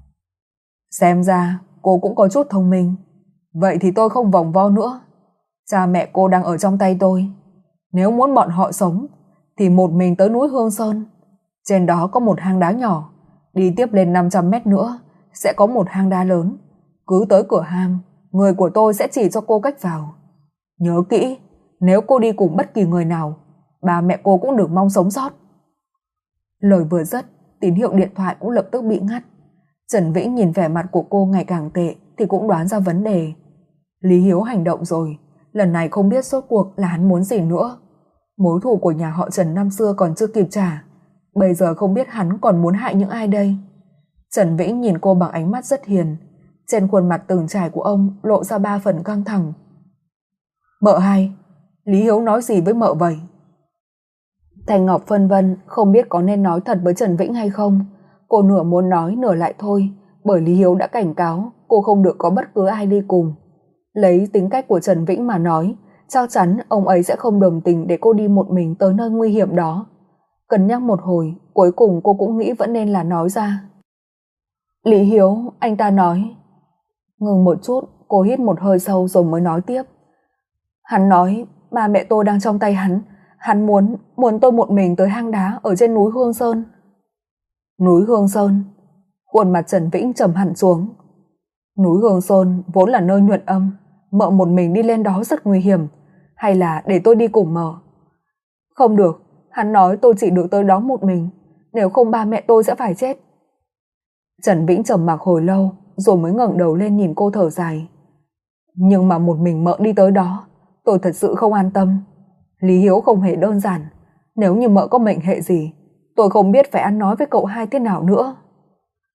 Xem ra cô cũng có chút thông minh. Vậy thì tôi không vòng vo nữa. Cha mẹ cô đang ở trong tay tôi. Nếu muốn bọn họ sống thì một mình tới núi Hương Sơn. Trên đó có một hang đá nhỏ, đi tiếp lên 500 mét nữa sẽ có một hang đá lớn. Cứ tới cửa hang, người của tôi sẽ chỉ cho cô cách vào. Nhớ kỹ, nếu cô đi cùng bất kỳ người nào, ba mẹ cô cũng được mong sống sót. Lời vừa dứt, tín hiệu điện thoại cũng lập tức bị ngắt. Trần Vĩnh nhìn vẻ mặt của cô ngày càng tệ thì cũng đoán ra vấn đề. Lý Hiếu hành động rồi, lần này không biết rốt cuộc là hắn muốn gì nữa. Mối thù của nhà họ Trần năm xưa còn chưa kịp trả, bây giờ không biết hắn còn muốn hại những ai đây. Trần Vĩnh nhìn cô bằng ánh mắt rất hiền, trên khuôn mặt từng trải của ông lộ ra 3 phần căng thẳng. Mợ hai, Lý Hiếu nói gì với mợ vậy? Thành Ngọc phân vân không biết có nên nói thật với Trần Vĩnh hay không. Cô nửa muốn nói nửa lại thôi, bởi Lý Hiếu đã cảnh cáo cô không được có bất cứ ai đi cùng. Lấy tính cách của Trần Vĩnh mà nói, chắc chắn ông ấy sẽ không đồng tình để cô đi một mình tới nơi nguy hiểm đó. Cân nhắc một hồi, cuối cùng cô cũng nghĩ vẫn nên là nói ra. Lý Hiếu, anh ta nói. Ngừng một chút, cô hít một hơi sâu rồi mới nói tiếp. Hắn nói ba mẹ tôi đang trong tay hắn muốn tôi một mình tới hang đá ở trên núi Hương Sơn. Núi Hương Sơn. Khuôn mặt Trần Vĩnh trầm hẳn xuống. Núi Hương Sơn vốn là nơi nhuận âm, mợ một mình đi lên đó rất nguy hiểm, hay là để tôi đi cùng mợ? Không được, hắn nói tôi chỉ được tới đó một mình, nếu không ba mẹ tôi sẽ phải chết. Trần Vĩnh trầm mặc hồi lâu rồi mới ngẩng đầu lên nhìn cô thở dài. Nhưng mà một mình mợ đi tới đó, tôi thật sự không an tâm. Lý Hiếu không hề đơn giản, nếu như mợ có mệnh hệ gì, tôi không biết phải ăn nói với cậu hai thế nào nữa.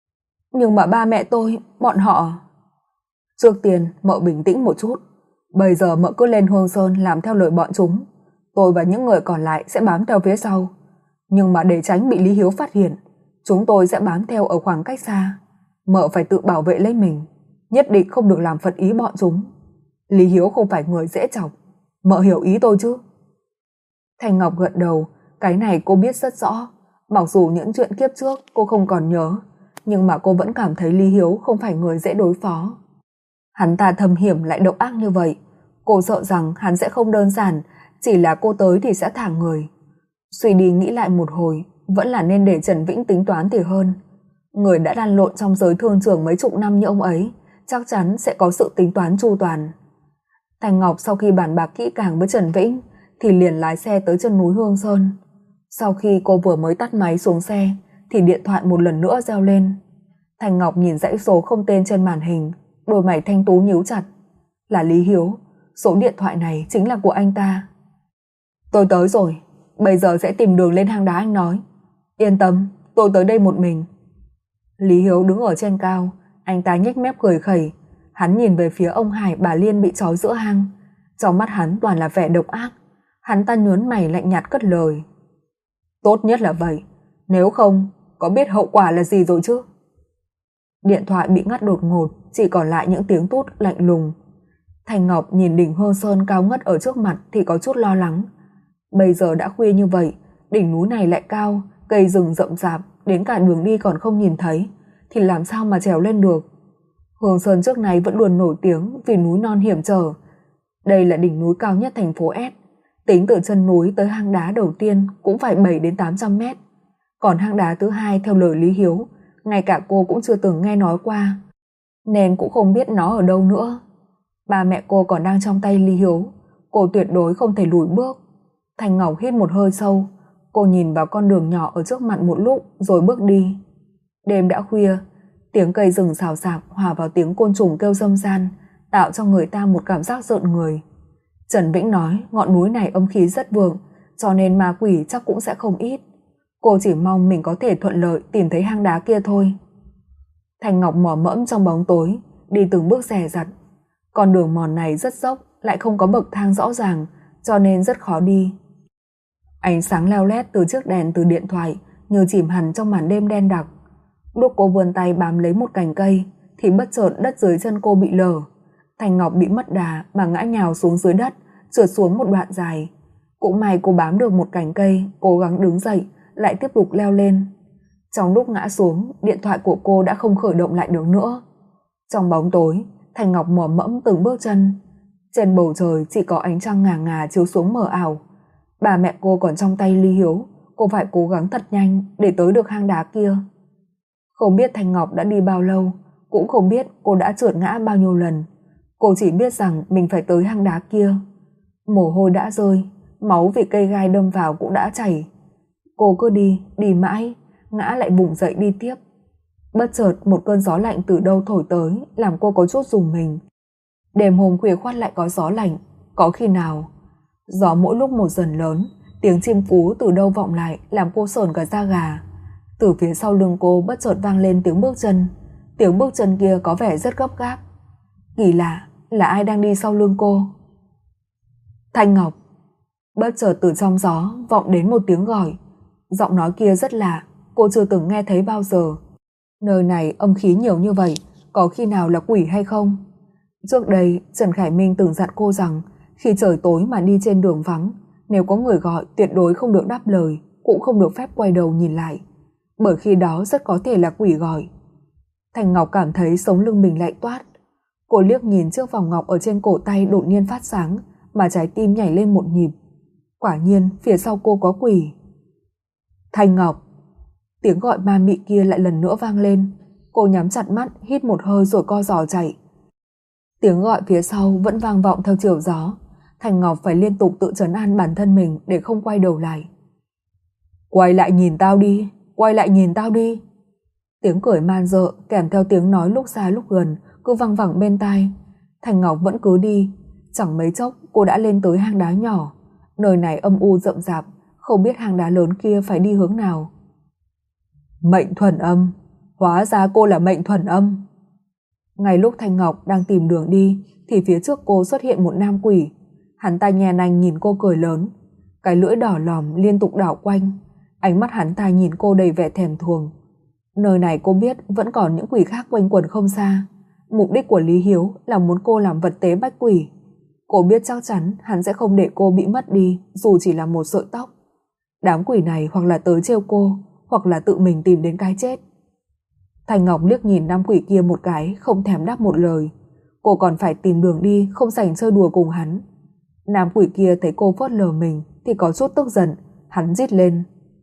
Nhưng mà ba mẹ tôi, bọn họ... Trước tiên, mợ bình tĩnh một chút. Bây giờ mợ cứ lên Hương Sơn làm theo lời bọn chúng. Tôi và những người còn lại sẽ bám theo phía sau. Nhưng mà để tránh bị Lý Hiếu phát hiện, chúng tôi sẽ bám theo ở khoảng cách xa. Mợ phải tự bảo vệ lấy mình, nhất định không được làm phật ý bọn chúng. Lý Hiếu không phải người dễ chọc. Mợ hiểu ý tôi chứ? Thanh Ngọc gật đầu. Cái này cô biết rất rõ. Mặc dù những chuyện kiếp trước cô không còn nhớ, nhưng mà cô vẫn cảm thấy Lý Hiếu không phải người dễ đối phó. Hắn ta thâm hiểm lại độc ác như vậy. Cô sợ rằng hắn sẽ không đơn giản chỉ là cô tới thì sẽ thả người. Suy đi nghĩ lại một hồi, vẫn là nên để Trần Vĩnh tính toán thì hơn. Người đã lăn lộn trong giới thương trường mấy chục năm như ông ấy chắc chắn sẽ có sự tính toán chu toàn. Thanh Ngọc sau khi bàn bạc kỹ càng với Trần Vĩnh thì liền lái xe tới chân núi Hương Sơn. Sau khi cô vừa mới tắt máy xuống xe thì điện thoại một lần nữa reo lên. Thanh Ngọc nhìn dãy số không tên trên màn hình, đôi mày thanh tú nhíu chặt. Là Lý Hiếu, số điện thoại này chính là của anh ta. Tôi tới rồi, bây giờ sẽ tìm đường lên hang đá anh nói. Yên tâm, tôi tới đây một mình. Lý Hiếu đứng ở trên cao, anh ta nhếch mép cười khẩy. Hắn nhìn về phía ông Hải bà Liên bị trói giữa hang. Trong mắt hắn toàn là vẻ độc ác. Hắn ta nhướng mày lạnh nhạt cất lời. Tốt nhất là vậy, nếu không, có biết hậu quả là gì rồi chứ? Điện thoại bị ngắt đột ngột, chỉ còn lại những tiếng tút lạnh lùng. Thanh Ngọc nhìn đỉnh Hương Sơn cao ngất ở trước mặt thì có chút lo lắng. Bây giờ đã khuya như vậy, đỉnh núi này lại cao, cây rừng rậm rạp, đến cả đường đi còn không nhìn thấy, thì làm sao mà trèo lên được? Hương Sơn trước này vẫn luôn nổi tiếng vì núi non hiểm trở. Đây là đỉnh núi cao nhất thành phố S. Tính từ chân núi tới hang đá đầu tiên cũng phải 7 đến 800 mét. Còn hang đá thứ hai theo lời Lý Hiếu, ngay cả cô cũng chưa từng nghe nói qua, nên cũng không biết nó ở đâu nữa. Ba mẹ cô còn đang trong tay Lý Hiếu, cô tuyệt đối không thể lùi bước. Thanh Ngọc hít một hơi sâu, cô nhìn vào con đường nhỏ ở trước mặt một lúc rồi bước đi. Đêm đã khuya, tiếng cây rừng xào xạc hòa vào tiếng côn trùng kêu râm ran, tạo cho người ta một cảm giác rợn người. Trần Vĩnh nói ngọn núi này âm khí rất vượng, cho nên ma quỷ chắc cũng sẽ không ít. Cô chỉ mong mình có thể thuận lợi tìm thấy hang đá kia thôi. Thanh Ngọc mò mẫm trong bóng tối, đi từng bước dè dặt. Con đường mòn này rất dốc, lại không có bậc thang rõ ràng, cho nên rất khó đi. Ánh sáng leo lét từ chiếc đèn từ điện thoại như chìm hẳn trong màn đêm đen đặc. Lúc cô vươn tay bám lấy một cành cây thì bất chợt đất dưới chân cô bị lở. Thanh Ngọc bị mất đà mà ngã nhào xuống dưới đất, trượt xuống một đoạn dài. Cũng may cô bám được một cành cây, cố gắng đứng dậy, lại tiếp tục leo lên. Trong lúc ngã xuống, điện thoại của cô đã không khởi động lại được nữa. Trong bóng tối, Thanh Ngọc mò mẫm từng bước chân. Trên bầu trời chỉ có ánh trăng ngà ngà chiếu xuống mờ ảo. Bà mẹ cô còn trong tay Lý Hiếu, cô phải cố gắng thật nhanh để tới được hang đá kia. Không biết Thanh Ngọc đã đi bao lâu, cũng không biết cô đã trượt ngã bao nhiêu lần. Cô chỉ biết rằng mình phải tới hang đá kia. Mồ hôi đã rơi, máu vì cây gai đâm vào cũng đã chảy. Cô cứ đi mãi, ngã lại vùng dậy đi tiếp. Bất chợt một cơn gió lạnh từ đâu thổi tới làm cô có chút rùng mình. Đêm hôm khuya khoắt lại có gió lạnh, có khi nào? Gió mỗi lúc một dần lớn, tiếng chim cú từ đâu vọng lại làm cô sởn cả da gà. Từ phía sau lưng cô bất chợt vang lên tiếng bước chân. Tiếng bước chân kia có vẻ rất gấp gáp. Kỳ lạ, là ai đang đi sau lưng cô? Thanh Ngọc. Bất chợt từ trong gió vọng đến một tiếng gọi. Giọng nói kia rất lạ, cô chưa từng nghe thấy bao giờ. Nơi này âm khí nhiều như vậy, có khi nào là quỷ hay không? Trước đây Trần Khải Minh từng dặn cô rằng khi trời tối mà đi trên đường vắng, nếu có người gọi tuyệt đối không được đáp lời, cũng không được phép quay đầu nhìn lại, bởi khi đó rất có thể là quỷ gọi. Thanh Ngọc cảm thấy sống lưng mình lạnh toát. Cô liếc nhìn chiếc vòng ngọc ở trên cổ tay đột nhiên phát sáng, mà trái tim nhảy lên một nhịp. Quả nhiên phía sau cô có quỷ. Thanh Ngọc. Tiếng gọi ma mị kia lại lần nữa vang lên. Cô nhắm chặt mắt, hít một hơi rồi co giò chạy. Tiếng gọi phía sau vẫn vang vọng theo chiều gió. Thanh Ngọc phải liên tục tự trấn an bản thân mình để không quay đầu lại. Quay lại nhìn tao đi, quay lại nhìn tao đi. Tiếng cười man dợ kèm theo tiếng nói lúc xa lúc gần cứ văng vẳng bên tai. Thanh Ngọc vẫn cứ đi. Chẳng mấy chốc cô đã lên tới hang đá nhỏ. Nơi này âm u rậm rạp, không biết hang đá lớn kia phải đi hướng nào. Mệnh thuần âm. Hóa ra cô là mệnh thuần âm. Ngay lúc Thanh Ngọc đang tìm đường đi thì phía trước cô xuất hiện một nam quỷ. Hắn ta nhe nanh nhìn cô cười lớn, cái lưỡi đỏ lòm liên tục đảo quanh. Ánh mắt hắn ta nhìn cô đầy vẻ thèm thuồng. Nơi này cô biết vẫn còn những quỷ khác quanh quẩn không xa. Mục đích của Lý Hiếu là muốn cô làm vật tế bách quỷ. Cô biết chắc chắn hắn sẽ không để cô bị mất đi dù chỉ là một sợi tóc. Đám quỷ này hoặc là tới trêu cô, hoặc là tự mình tìm đến cái chết. Thanh Ngọc liếc nhìn nam quỷ kia một cái, không thèm đáp một lời. Cô còn phải tìm đường đi, không rảnh chơi đùa cùng hắn. Nam quỷ kia thấy cô phớt lờ mình thì có chút tức giận. Hắn rít lên: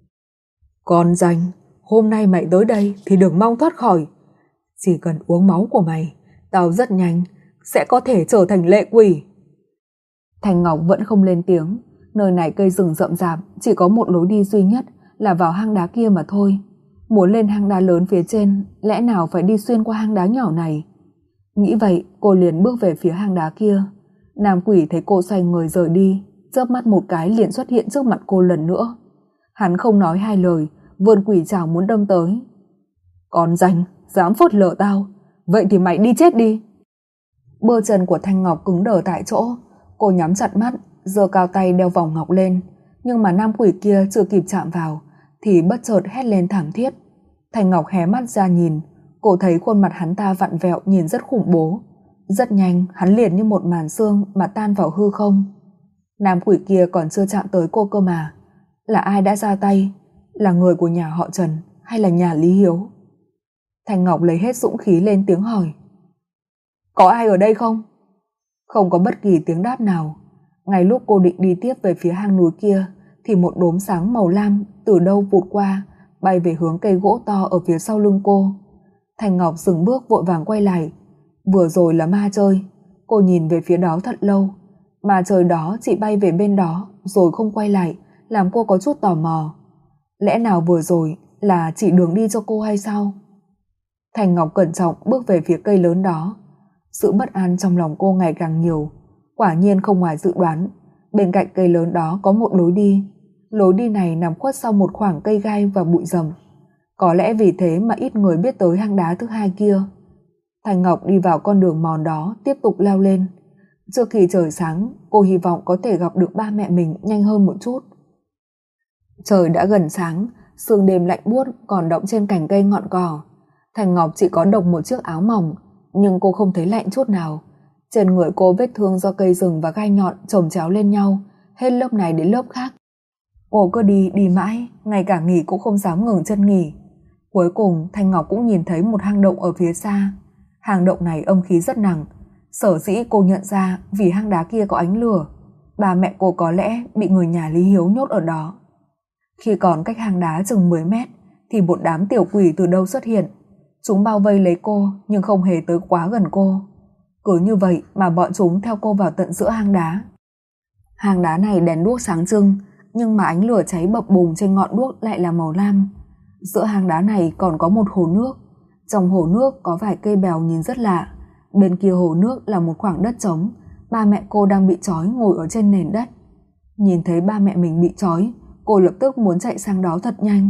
Con danh, hôm nay mày tới đây thì đừng mong thoát khỏi. Chỉ cần uống máu của mày, tao rất nhanh sẽ có thể trở thành lệ quỷ. Thanh Ngọc vẫn không lên tiếng. Nơi này cây rừng rậm rạp, chỉ có một lối đi duy nhất là vào hang đá kia mà thôi. Muốn lên hang đá lớn phía trên, lẽ nào phải đi xuyên qua hang đá nhỏ này? Nghĩ vậy, cô liền bước về phía hang đá kia. Nam quỷ thấy cô xoay người rời đi, chớp mắt một cái liền xuất hiện trước mặt cô lần nữa. Hắn không nói hai lời, vươn quỷ trảo muốn đâm tới. Con danh, dám phớt lờ tao, vậy thì mày đi chết đi. Bơ chân của Thanh Ngọc cứng đờ tại chỗ. Cô nhắm chặt mắt, giơ cao tay đeo vòng ngọc lên, nhưng mà nam quỷ kia chưa kịp chạm vào thì bất chợt hét lên thảm thiết. Thanh Ngọc hé mắt ra nhìn, cô thấy khuôn mặt hắn ta vặn vẹo nhìn rất khủng bố. Rất nhanh hắn liền như một màn sương mà tan vào hư không. Nam quỷ kia còn chưa chạm tới cô cơ mà. Là ai đã ra tay? Là người của nhà họ Trần hay là nhà Lý Hiếu? Thanh Ngọc lấy hết dũng khí lên tiếng hỏi: Có ai ở đây không? Không có bất kỳ tiếng đáp nào. Ngay lúc cô định đi tiếp về phía hang núi kia thì một đốm sáng màu lam từ đâu vụt qua, bay về hướng cây gỗ to ở phía sau lưng cô. Thanh Ngọc dừng bước vội vàng quay lại. Vừa rồi là ma chơi. Cô nhìn về phía đó thật lâu. Ma chơi đó chỉ bay về bên đó rồi không quay lại, làm cô có chút tò mò. Lẽ nào vừa rồi là chỉ đường đi cho cô hay sao? Thanh Ngọc cẩn trọng bước về phía cây lớn đó. Sự bất an trong lòng cô ngày càng nhiều. Quả nhiên không ngoài dự đoán, bên cạnh cây lớn đó có một lối đi. Lối đi này nằm khuất sau một khoảng cây gai và bụi rậm. Có lẽ vì thế mà ít người biết tới hang đá thứ hai kia. Thanh Ngọc đi vào con đường mòn đó, tiếp tục leo lên. Trước khi trời sáng, cô hy vọng có thể gặp được ba mẹ mình nhanh hơn một chút. Trời đã gần sáng, sương đêm lạnh buốt còn đọng trên cành cây ngọn cỏ. Thanh Ngọc chỉ có độc một chiếc áo mỏng, nhưng cô không thấy lạnh chút nào. Trên người cô vết thương do cây rừng và gai nhọn chồng chéo lên nhau, hết lớp này đến lớp khác. Cô cứ đi mãi, ngay cả nghỉ cũng không dám ngừng chân nghỉ. Cuối cùng Thanh Ngọc cũng nhìn thấy một hang động ở phía xa. Hang động này âm khí rất nặng. Sở dĩ cô nhận ra vì hang đá kia có ánh lửa. Ba mẹ cô có lẽ bị người nhà Lý Hiếu nhốt ở đó. Khi còn cách hang đá chừng 10 mét thì một đám tiểu quỷ từ đâu xuất hiện. Chúng bao vây lấy cô nhưng không hề tới quá gần cô. Cứ như vậy mà bọn chúng theo cô vào tận giữa hang đá. Hang đá này đèn đuốc sáng trưng, nhưng mà ánh lửa cháy bập bùng trên ngọn đuốc lại là màu lam. Giữa hang đá này còn có một hồ nước. Trong hồ nước có vài cây bèo nhìn rất lạ. Bên kia hồ nước là một khoảng đất trống. Ba mẹ cô đang bị trói ngồi ở trên nền đất. Nhìn thấy ba mẹ mình bị trói, cô lập tức muốn chạy sang đó thật nhanh.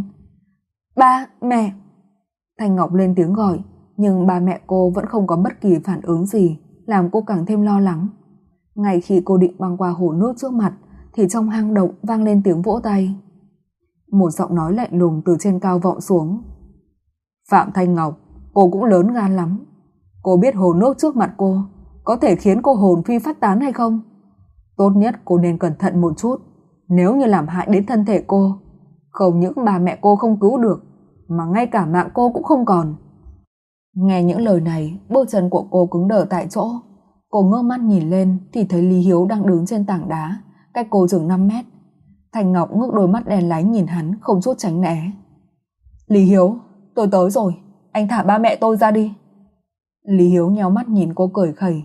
Ba, mẹ! Thanh Ngọc lên tiếng gọi, nhưng ba mẹ cô vẫn không có bất kỳ phản ứng gì, làm cô càng thêm lo lắng. Ngay khi cô định băng qua hồ nước trước mặt thì trong hang động vang lên tiếng vỗ tay. Một giọng nói lạnh lùng từ trên cao vọng xuống. Phạm Thanh Ngọc, cô cũng lớn gan lắm. Cô biết hồ nước trước mặt cô có thể khiến cô hồn phi phách tán hay không? Tốt nhất cô nên cẩn thận một chút. Nếu như làm hại đến thân thể cô, không những bà mẹ cô không cứu được, mà ngay cả mạng cô cũng không còn. Nghe những lời này, bước chân của cô cứng đờ tại chỗ. Cô ngước mắt nhìn lên thì thấy Lý Hiếu đang đứng trên tảng đá, cách cô chừng 5 mét. Thanh Ngọc ngước đôi mắt đen láy nhìn hắn, không chút tránh né. Lý Hiếu, tôi tới rồi, anh thả ba mẹ tôi ra đi. Lý Hiếu nhéo mắt nhìn cô cười khẩy.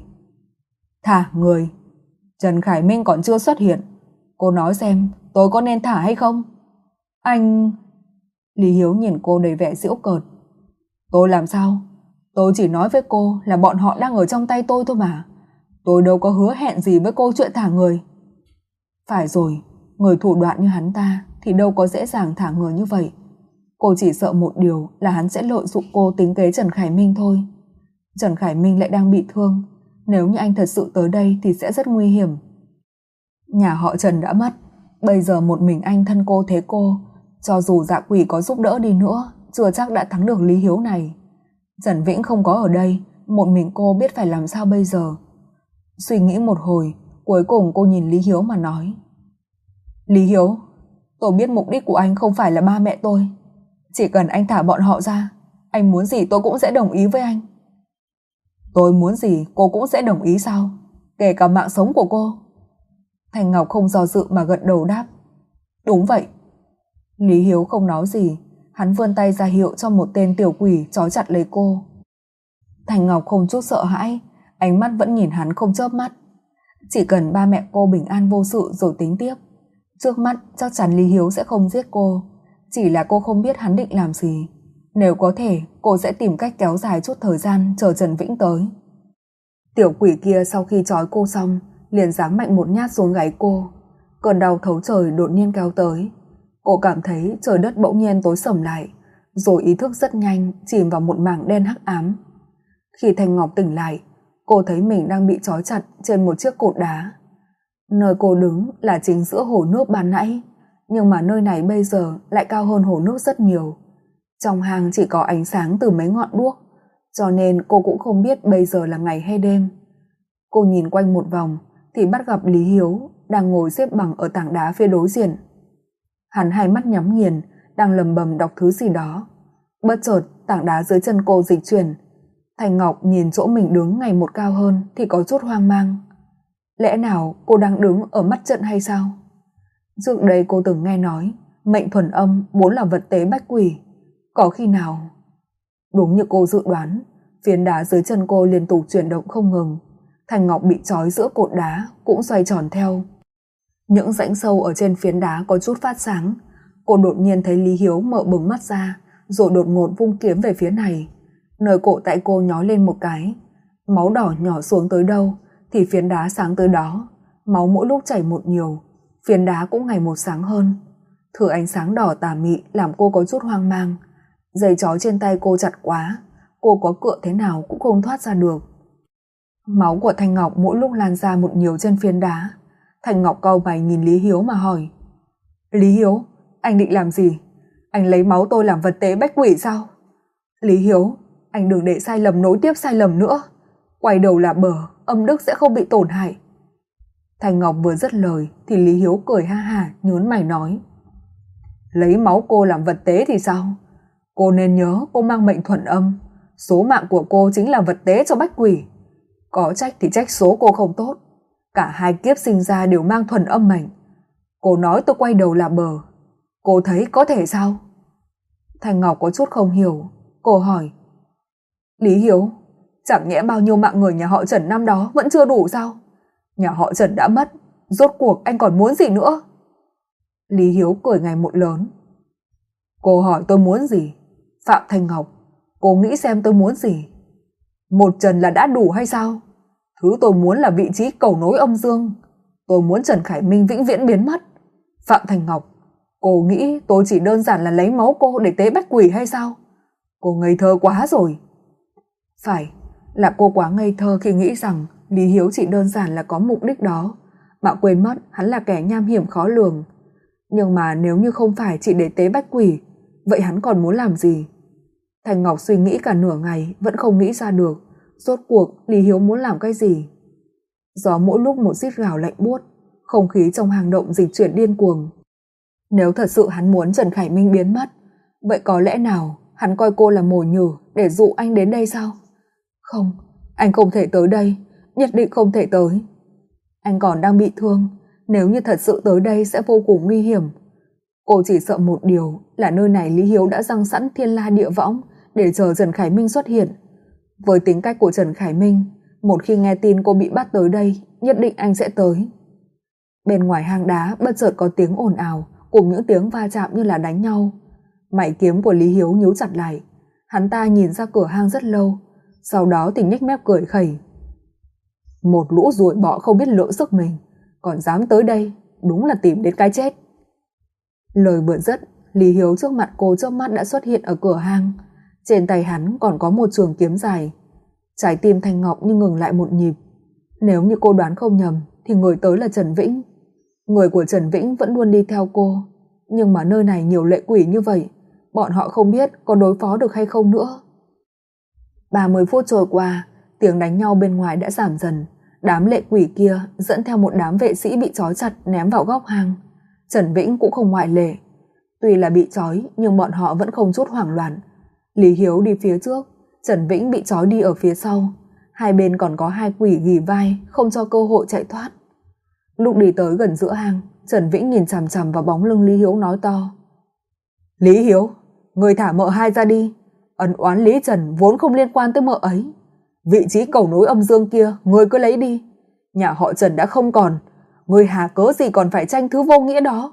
Thả người? Trần Khải Minh còn chưa xuất hiện. Cô nói xem tôi có nên thả hay không? Anh... Lý Hiếu nhìn cô đầy vẻ giễu cợt. Tôi làm sao? Tôi chỉ nói với cô là bọn họ đang ở trong tay tôi thôi mà. Tôi đâu có hứa hẹn gì với cô chuyện thả người. Phải rồi, người thủ đoạn như hắn ta thì đâu có dễ dàng thả người như vậy. Cô chỉ sợ một điều là hắn sẽ lợi dụng cô tính kế Trần Khải Minh thôi. Trần Khải Minh lại đang bị thương, nếu như anh thật sự tới đây thì sẽ rất nguy hiểm. Nhà họ Trần đã mất, bây giờ một mình anh thân cô thế cô, cho dù Dạ Quỷ có giúp đỡ đi nữa, chưa chắc đã thắng được Lý Hiếu này. Trần Vĩnh không có ở đây, một mình cô biết phải làm sao bây giờ. Suy nghĩ một hồi, cuối cùng cô nhìn Lý Hiếu mà nói: Lý Hiếu, tôi biết mục đích của anh không phải là ba mẹ tôi. Chỉ cần anh thả bọn họ ra, anh muốn gì tôi cũng sẽ đồng ý với anh. Tôi muốn gì cô cũng sẽ đồng ý sao? Kể cả mạng sống của cô. Thành Ngọc không do dự mà gật đầu đáp: Đúng vậy. Lý Hiếu không nói gì, hắn vươn tay ra hiệu cho một tên tiểu quỷ trói chặt lấy cô. Thành Ngọc không chút sợ hãi, ánh mắt vẫn nhìn hắn không chớp mắt. Chỉ cần ba mẹ cô bình an vô sự rồi tính tiếp. Trước mắt chắc chắn Lý Hiếu sẽ không giết cô, chỉ là cô không biết hắn định làm gì. Nếu có thể, cô sẽ tìm cách kéo dài chút thời gian chờ Trần Vĩnh tới. Tiểu quỷ kia sau khi trói cô xong, liền giáng mạnh một nhát xuống gáy cô. Cơn đau thấu trời đột nhiên kéo tới. Cô cảm thấy trời đất bỗng nhiên tối sầm lại, rồi ý thức rất nhanh chìm vào một mảng đen hắc ám. Khi Thành Ngọc tỉnh lại, cô thấy mình đang bị trói chặt trên một chiếc cột đá. Nơi cô đứng là chính giữa hồ nước ban nãy, nhưng mà nơi này bây giờ lại cao hơn hồ nước rất nhiều. Trong hang chỉ có ánh sáng từ mấy ngọn đuốc, cho nên cô cũng không biết bây giờ là ngày hay đêm. Cô nhìn quanh một vòng thì bắt gặp Lý Hiếu đang ngồi xếp bằng ở tảng đá phía đối diện. Hắn hai mắt nhắm nghiền, đang lầm bầm đọc thứ gì đó. Bất chợt tảng đá dưới chân cô dịch chuyển. Thành Ngọc nhìn chỗ mình đứng ngày một cao hơn thì có chút hoang mang. Lẽ nào cô đang đứng ở mắt trận hay sao? Trước đây cô từng nghe nói mệnh thuần âm vốn là vật tế bách quỷ. Có khi nào... Đúng như cô dự đoán, phiến đá dưới chân cô liên tục chuyển động không ngừng. Thành Ngọc bị trói giữa cột đá cũng xoay tròn theo. Những rãnh sâu ở trên phiến đá có chút phát sáng. Cô đột nhiên thấy Lý Hiếu mở bừng mắt ra, rồi đột ngột vung kiếm về phía này. Nơi cổ tay cô nhói lên một cái. Máu đỏ nhỏ xuống tới đâu thì phiến đá sáng tới đó. Máu mỗi lúc chảy một nhiều, phiến đá cũng ngày một sáng hơn. Thứ ánh sáng đỏ tà mị làm cô có chút hoang mang. Dây trói trên tay cô chặt quá, cô có cựa thế nào cũng không thoát ra được. Máu của Thanh Ngọc mỗi lúc lan ra một nhiều trên phiến đá. Thanh Ngọc cau mày nhìn Lý Hiếu mà hỏi: Lý Hiếu, anh định làm gì? Anh lấy máu tôi làm vật tế bách quỷ sao? Lý Hiếu, anh đừng để sai lầm nối tiếp sai lầm nữa. Quay đầu là bờ, âm đức sẽ không bị tổn hại. Thanh Ngọc vừa dứt lời thì Lý Hiếu cười ha hả nhớn mày nói: Lấy máu cô làm vật tế thì sao? Cô nên nhớ cô mang mệnh thuần âm, số mạng của cô chính là vật tế cho bách quỷ. Có trách thì trách số cô không tốt, cả hai kiếp sinh ra đều mang thuần âm mệnh. Cô nói tôi quay đầu là bờ, cô thấy có thể sao? Thanh Ngọc có chút không hiểu, cô hỏi: Lý Hiếu, chẳng nhẽ bao nhiêu mạng người nhà họ Trần năm đó vẫn chưa đủ sao? Nhà họ Trần đã mất, rốt cuộc anh còn muốn gì nữa? Lý Hiếu cười ngày một lớn: Cô hỏi tôi muốn gì? Phạm Thanh Ngọc, cô nghĩ xem tôi muốn gì? Một Trần là đã đủ hay sao? Thứ tôi muốn là vị trí cầu nối âm dương. Tôi muốn Trần Khải Minh vĩnh viễn biến mất. Phạm Thanh Ngọc, cô nghĩ tôi chỉ đơn giản là lấy máu cô để tế bách quỷ hay sao? Cô ngây thơ quá rồi. Phải, là cô quá ngây thơ khi nghĩ rằng Lý Hiếu chỉ đơn giản là có mục đích đó, mà quên mất hắn là kẻ nham hiểm khó lường. Nhưng mà nếu như không phải chỉ để tế bách quỷ, vậy hắn còn muốn làm gì? Thành Ngọc suy nghĩ cả nửa ngày vẫn không nghĩ ra được rốt cuộc Lý Hiếu muốn làm cái gì. Gió mỗi lúc một rít gào lạnh buốt, không khí trong hang động dịch chuyển điên cuồng. Nếu thật sự hắn muốn Trần Khải Minh biến mất, vậy có lẽ nào hắn coi cô là mồi nhử để dụ anh đến đây sao? Không, anh không thể tới đây, nhất định không thể tới. Anh còn đang bị thương, nếu như thật sự tới đây sẽ vô cùng nguy hiểm. Cô chỉ sợ một điều là nơi này Lý Hiếu đã giăng sẵn thiên la địa võng để chờ Trần Khải Minh xuất hiện. Với tính cách của Trần Khải Minh, một khi nghe tin cô bị bắt tới đây, nhất định anh sẽ tới. Bên ngoài hang đá bất chợt có tiếng ồn ào cùng những tiếng va chạm như là đánh nhau. Mảy kiếm của Lý Hiếu nhíu chặt lại. Hắn ta nhìn ra cửa hang rất lâu, sau đó thì nhếch mép cười khẩy. Một lũ ruồi bọ không biết lỡ sức mình, còn dám tới đây, đúng là tìm đến cái chết. Lời vừa dứt, Lý Hiếu trước mặt cô chớp mắt đã xuất hiện ở cửa hang. Trên tay hắn còn có một trường kiếm dài. Trái tim Thanh Ngọc như ngừng lại một nhịp. Nếu như cô đoán không nhầm thì người tới là Trần Vĩnh. Người của Trần Vĩnh vẫn luôn đi theo cô, nhưng mà nơi này nhiều lệ quỷ như vậy, bọn họ không biết có đối phó được hay không nữa. 30 phút trôi qua, tiếng đánh nhau bên ngoài đã giảm dần. Đám lệ quỷ kia dẫn theo một đám vệ sĩ bị trói chặt ném vào góc hang. Trần Vĩnh cũng không ngoại lệ. Tuy là bị trói nhưng bọn họ vẫn không chút hoảng loạn. Lý Hiếu đi phía trước, Trần Vĩnh bị trói đi ở phía sau. Hai bên còn có hai quỷ ghì vai, không cho cơ hội chạy thoát. Lúc đi tới gần giữa hang, Trần Vĩnh nhìn chằm chằm vào bóng lưng Lý Hiếu nói to: Lý Hiếu, người thả mợ hai ra đi. Ân oán Lý Trần vốn không liên quan tới mợ ấy. Vị trí cầu nối âm dương kia người cứ lấy đi. Nhà họ Trần đã không còn, người hà cớ gì còn phải tranh thứ vô nghĩa đó.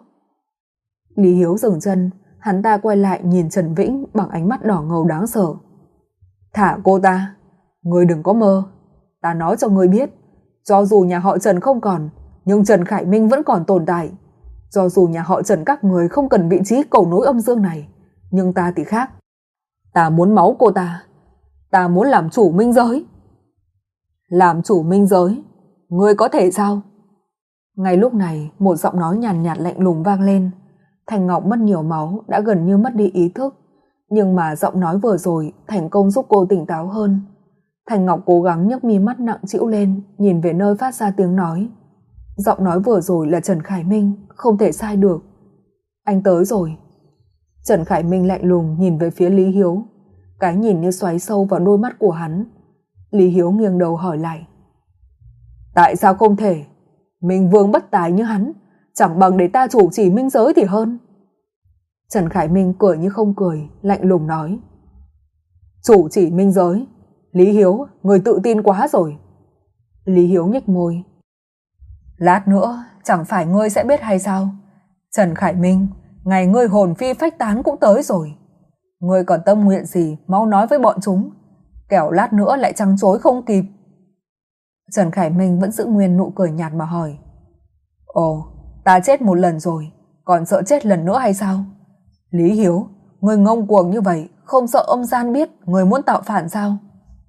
Lý Hiếu dừng chân, hắn ta quay lại nhìn Trần Vĩnh bằng ánh mắt đỏ ngầu đáng sợ. Thả cô ta, người đừng có mơ. Ta nói cho người biết, cho dù nhà họ Trần không còn, nhưng Trần Khải Minh vẫn còn tồn tại. Cho dù nhà họ Trần các người không cần vị trí cầu nối âm dương này, nhưng ta thì khác. Ta muốn máu cô ta. Ta muốn làm chủ minh giới. Làm chủ minh giới? Ngươi có thể sao? Ngay lúc này, một giọng nói nhàn nhạt lạnh lùng vang lên. Thành Ngọc mất nhiều máu, đã gần như mất đi ý thức. Nhưng mà giọng nói vừa rồi thành công giúp cô tỉnh táo hơn. Thành Ngọc cố gắng nhấc mí mắt nặng trĩu lên, nhìn về nơi phát ra tiếng nói. Giọng nói vừa rồi là Trần Khải Minh, không thể sai được. Anh tới rồi. Trần Khải Minh lạnh lùng nhìn về phía Lý Hiếu. Cái nhìn như xoáy sâu vào đôi mắt của hắn. Lý Hiếu nghiêng đầu hỏi lại: Tại sao không thể? Minh vương bất tài như hắn, chẳng bằng để ta chủ chỉ minh giới thì hơn. Trần Khải Minh cười như không cười, lạnh lùng nói: Chủ chỉ minh giới? Lý Hiếu, người tự tin quá rồi. Lý Hiếu nhếch môi: Lát nữa chẳng phải ngươi sẽ biết hay sao? Trần Khải Minh, ngày ngươi hồn phi phách tán cũng tới rồi. Ngươi còn tâm nguyện gì mau nói với bọn chúng, kẻo lát nữa lại trăng trối không kịp. Trần Khải Minh vẫn giữ nguyên nụ cười nhạt mà hỏi: Ồ, ta chết một lần rồi, còn sợ chết lần nữa hay sao? Lý Hiếu, ngươi ngông cuồng như vậy, không sợ âm gian biết ngươi muốn tạo phản sao?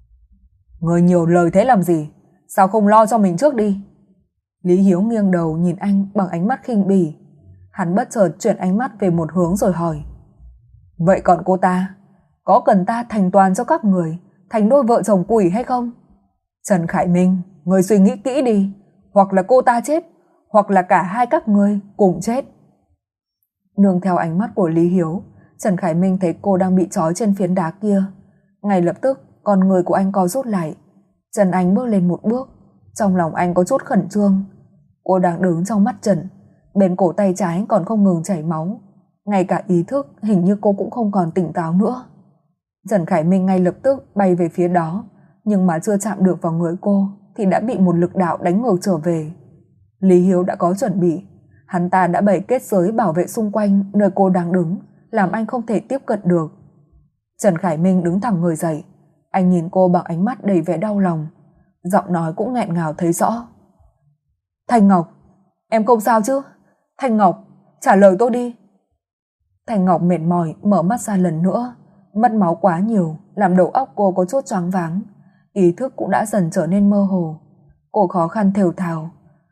Ngươi nhiều lời thế làm gì? Sao không lo cho mình trước đi? Lý Hiếu nghiêng đầu nhìn anh bằng ánh mắt khinh bỉ. Hắn bất chợt chuyển ánh mắt về một hướng rồi hỏi: Vậy còn cô ta, có cần ta thành toàn cho các người, thành đôi vợ chồng quỷ hay không? Trần Khải Minh, người suy nghĩ kỹ đi, hoặc là cô ta chết, hoặc là cả hai các ngươi cùng chết. Nương theo ánh mắt của Lý Hiếu, Trần Khải Minh thấy cô đang bị trói trên phiến đá kia. Ngay lập tức, con người của anh co rút lại. Trần Anh bước lên một bước, trong lòng anh có chút khẩn trương. Cô đang đứng trong mắt Trần, bên cổ tay trái còn không ngừng chảy máu. Ngay cả ý thức hình như cô cũng không còn tỉnh táo nữa. Trần Khải Minh ngay lập tức bay về phía đó, nhưng mà chưa chạm được vào người cô thì đã bị một lực đạo đánh ngược trở về. Lý Hiếu đã có chuẩn bị, hắn ta đã bày kết giới bảo vệ xung quanh nơi cô đang đứng, làm anh không thể tiếp cận được. Trần Khải Minh đứng thẳng người dậy, anh nhìn cô bằng ánh mắt đầy vẻ đau lòng, giọng nói cũng nghẹn ngào thấy rõ. Thanh Ngọc, em không sao chứ? Thanh Ngọc, trả lời tôi đi. Thanh Ngọc mệt mỏi mở mắt ra lần nữa, mất máu quá nhiều làm đầu óc cô có chút choáng váng, ý thức cũng đã dần trở nên mơ hồ. Cô khó khăn thều thào: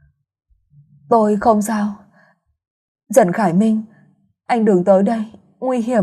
Tôi không sao. Trần Khải Minh, anh đừng tới đây, nguy hiểm.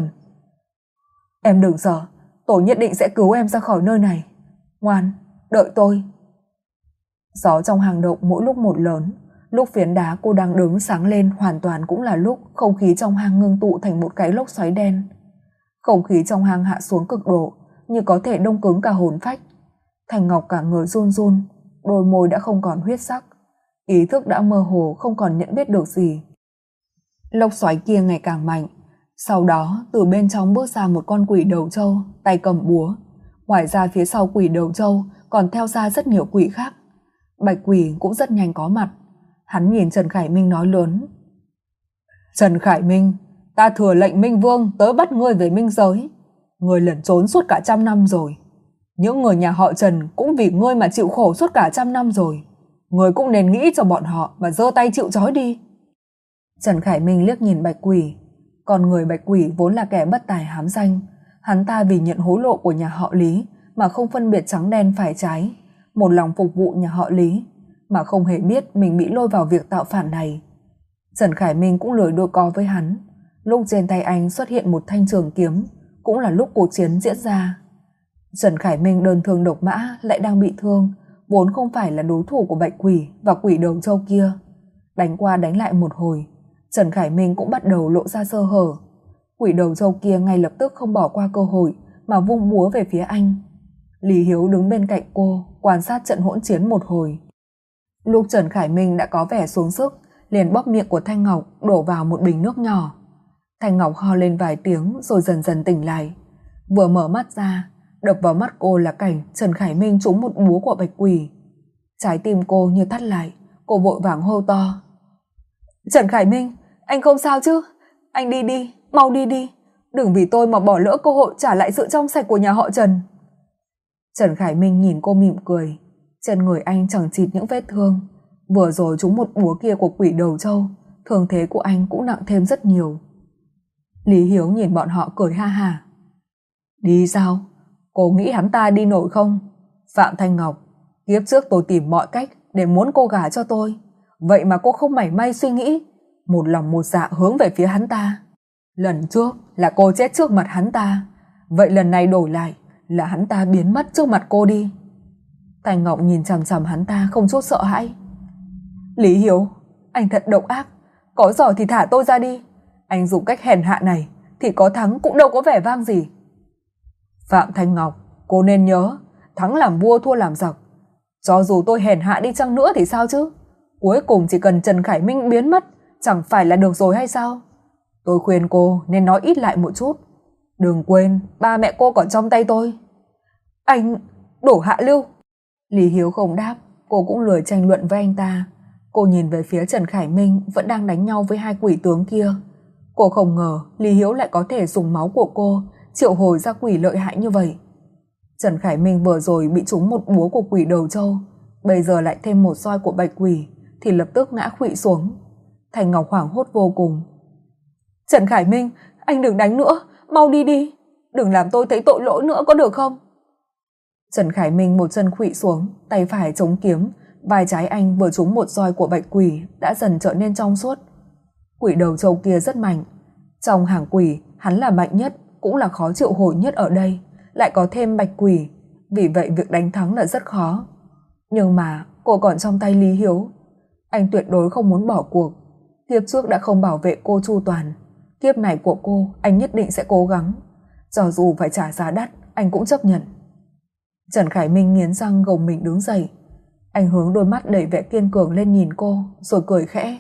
Em đừng sợ, tôi nhất định sẽ cứu em ra khỏi nơi này. Ngoan, đợi tôi. Gió trong hang động mỗi lúc một lớn, lúc phiến đá cô đang đứng sáng lên hoàn toàn cũng là lúc không khí trong hang ngưng tụ thành một cái lốc xoáy đen. Không khí trong hang hạ xuống cực độ, như có thể đông cứng cả hồn phách. Thành Ngọc cả người run run, đôi môi đã không còn huyết sắc, ý thức đã mơ hồ không còn nhận biết được gì. Lốc xoáy kia ngày càng mạnh, sau đó từ bên trong bước ra một con quỷ đầu trâu, tay cầm búa. Ngoài ra phía sau quỷ đầu trâu còn theo ra rất nhiều quỷ khác. Bạch quỷ cũng rất nhanh có mặt. Hắn nhìn Trần Khải Minh nói lớn: Trần Khải Minh, ta thừa lệnh Minh Vương tới bắt ngươi về minh giới. Ngươi lẩn trốn suốt cả 100 năm rồi. Những người nhà họ Trần cũng vì ngươi mà chịu khổ suốt cả 100 năm rồi. Ngươi cũng nên nghĩ cho bọn họ mà giơ tay chịu trói đi. Trần Khải Minh liếc nhìn Bạch quỷ. Con người Bạch Quỷ vốn là kẻ bất tài hám danh. Hắn ta vì nhận hối lộ của nhà họ Lý mà không phân biệt trắng đen phải trái, một lòng phục vụ nhà họ Lý, mà không hề biết mình bị lôi vào việc tạo phản này. Trần Khải Minh cũng lười đôi co với hắn. Lúc trên tay anh xuất hiện một thanh trường kiếm, cũng là lúc cuộc chiến diễn ra. Trần Khải Minh đơn thương độc mã lại đang bị thương, vốn không phải là đối thủ của Bạch Quỷ và quỷ đầu trâu kia. Đánh qua đánh lại một hồi, Trần Khải Minh cũng bắt đầu lộ ra sơ hở. Quỷ đầu trâu kia ngay lập tức không bỏ qua cơ hội mà vung búa về phía anh. Lý Hiếu đứng bên cạnh cô quan sát trận hỗn chiến một hồi. Lúc Trần Khải Minh đã có vẻ xuống sức, liền bóp miệng của Thanh Ngọc đổ vào một bình nước nhỏ. Thanh Ngọc ho lên vài tiếng rồi dần dần tỉnh lại. Vừa mở mắt ra, đập vào mắt cô là cảnh Trần Khải Minh trúng một búa của Bạch Quỷ. Trái tim cô như thắt lại, cô vội vàng hô to: Trần Khải Minh, anh không sao chứ? Anh đi đi, mau đi đi, đừng vì tôi mà bỏ lỡ cơ hội trả lại sự trong sạch của nhà họ Trần. Trần Khải Minh nhìn cô mỉm cười. Trên người anh chẳng chịt những vết thương, vừa rồi trúng một búa kia của quỷ đầu trâu, thương thế của anh cũng nặng thêm rất nhiều. Lý Hiếu nhìn bọn họ cười ha hả. Đi sao? Cô nghĩ hắn ta đi nổi không? Phạm Thanh Ngọc, kiếp trước tôi tìm mọi cách để muốn cô gả cho tôi, vậy mà cô không mảy may suy nghĩ, một lòng một dạ hướng về phía hắn ta. Lần trước là cô chết trước mặt hắn ta, vậy lần này đổi lại là hắn ta biến mất trước mặt cô đi. Thanh Ngọc nhìn chằm chằm hắn ta không chút sợ hãi. Lý Hiếu, anh thật độc ác, có giỏi thì thả tôi ra đi. Anh dùng cách hèn hạ này thì có thắng cũng đâu có vẻ vang gì. Phạm Thanh Ngọc, cô nên nhớ, thắng làm vua thua làm giặc. Cho dù tôi hèn hạ đi chăng nữa thì sao chứ? Cuối cùng chỉ cần Trần Khải Minh biến mất chẳng phải là được rồi hay sao? Tôi khuyên cô nên nói ít lại một chút. Đừng quên ba mẹ cô còn trong tay tôi. Anh đổ hạ lưu. Lý Hiếu không đáp, cô cũng lười tranh luận với anh ta. Cô nhìn về phía Trần Khải Minh vẫn đang đánh nhau với hai quỷ tướng kia. Cô không ngờ Lý Hiếu lại có thể dùng máu của cô triệu hồi ra quỷ lợi hại như vậy. Trần Khải Minh vừa rồi bị trúng một búa của quỷ đầu trâu, bây giờ lại thêm một roi của Bạch Quỷ thì lập tức ngã khuỵu xuống. Thành Ngọc hoảng hốt vô cùng. Trần Khải Minh, anh đừng đánh nữa, mau đi đi, đừng làm tôi thấy tội lỗi nữa có được không? Trần Khải Minh một chân khuỵu xuống, tay phải chống kiếm, vai trái anh vừa trúng một roi của Bạch Quỷ đã dần trở nên trong suốt. Quỷ đầu trâu kia rất mạnh, trong hàng quỷ hắn là mạnh nhất, cũng là khó triệu hồi nhất ở đây, lại có thêm Bạch Quỷ, vì vậy việc đánh thắng là rất khó. Nhưng mà cô còn trong tay Lý Hiếu, anh tuyệt đối không muốn bỏ cuộc. Kiếp trước đã không bảo vệ cô chu toàn, kiếp này của cô anh nhất định sẽ cố gắng, cho dù phải trả giá đắt anh cũng chấp nhận. Trần Khải Minh nghiến răng gồng mình đứng dậy. Anh hướng đôi mắt đầy vẻ kiên cường lên nhìn cô, rồi cười khẽ.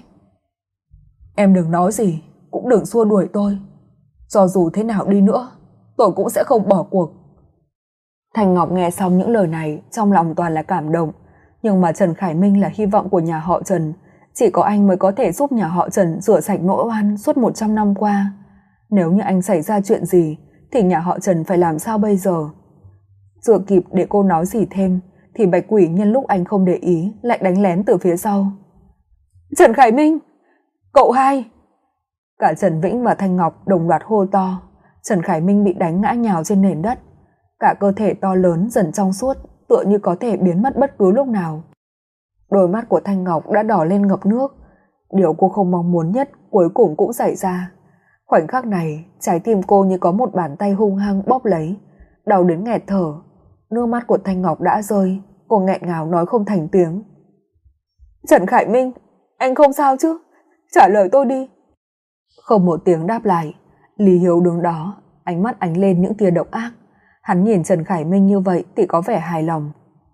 Em đừng nói gì, cũng đừng xua đuổi tôi. Cho dù thế nào đi nữa, tôi cũng sẽ không bỏ cuộc. Thành Ngọc nghe xong những lời này, trong lòng toàn là cảm động. Nhưng mà Trần Khải Minh là hy vọng của nhà họ Trần, chỉ có anh mới có thể giúp nhà họ Trần rửa sạch nỗi oan suốt 100 năm qua. Nếu như anh xảy ra chuyện gì, thì nhà họ Trần phải làm sao bây giờ? Chưa kịp để cô nói gì thêm, thì Bạch Quỷ nhân lúc anh không để ý lại đánh lén từ phía sau. Trần Khải Minh! Cậu hai! Cả Trần Vĩnh và Thanh Ngọc đồng loạt hô to. Trần Khải Minh bị đánh ngã nhào trên nền đất, cả cơ thể to lớn dần trong suốt, tựa như có thể biến mất bất cứ lúc nào. Đôi mắt của Thanh Ngọc đã đỏ lên ngập nước. Điều cô không mong muốn nhất cuối cùng cũng xảy ra. Khoảnh khắc này, trái tim cô như có một bàn tay hung hăng bóp lấy, đau đến nghẹt thở. Nước mắt của Thanh Ngọc đã rơi, cô nghẹn ngào nói không thành tiếng. Trần Khải Minh, anh không sao chứ? Trả lời tôi đi. Không một tiếng đáp lại. Lý Hiếu đứng đó, ánh mắt ánh lên những tia độc ác. Hắn nhìn Trần Khải Minh như vậy thì có vẻ hài lòng.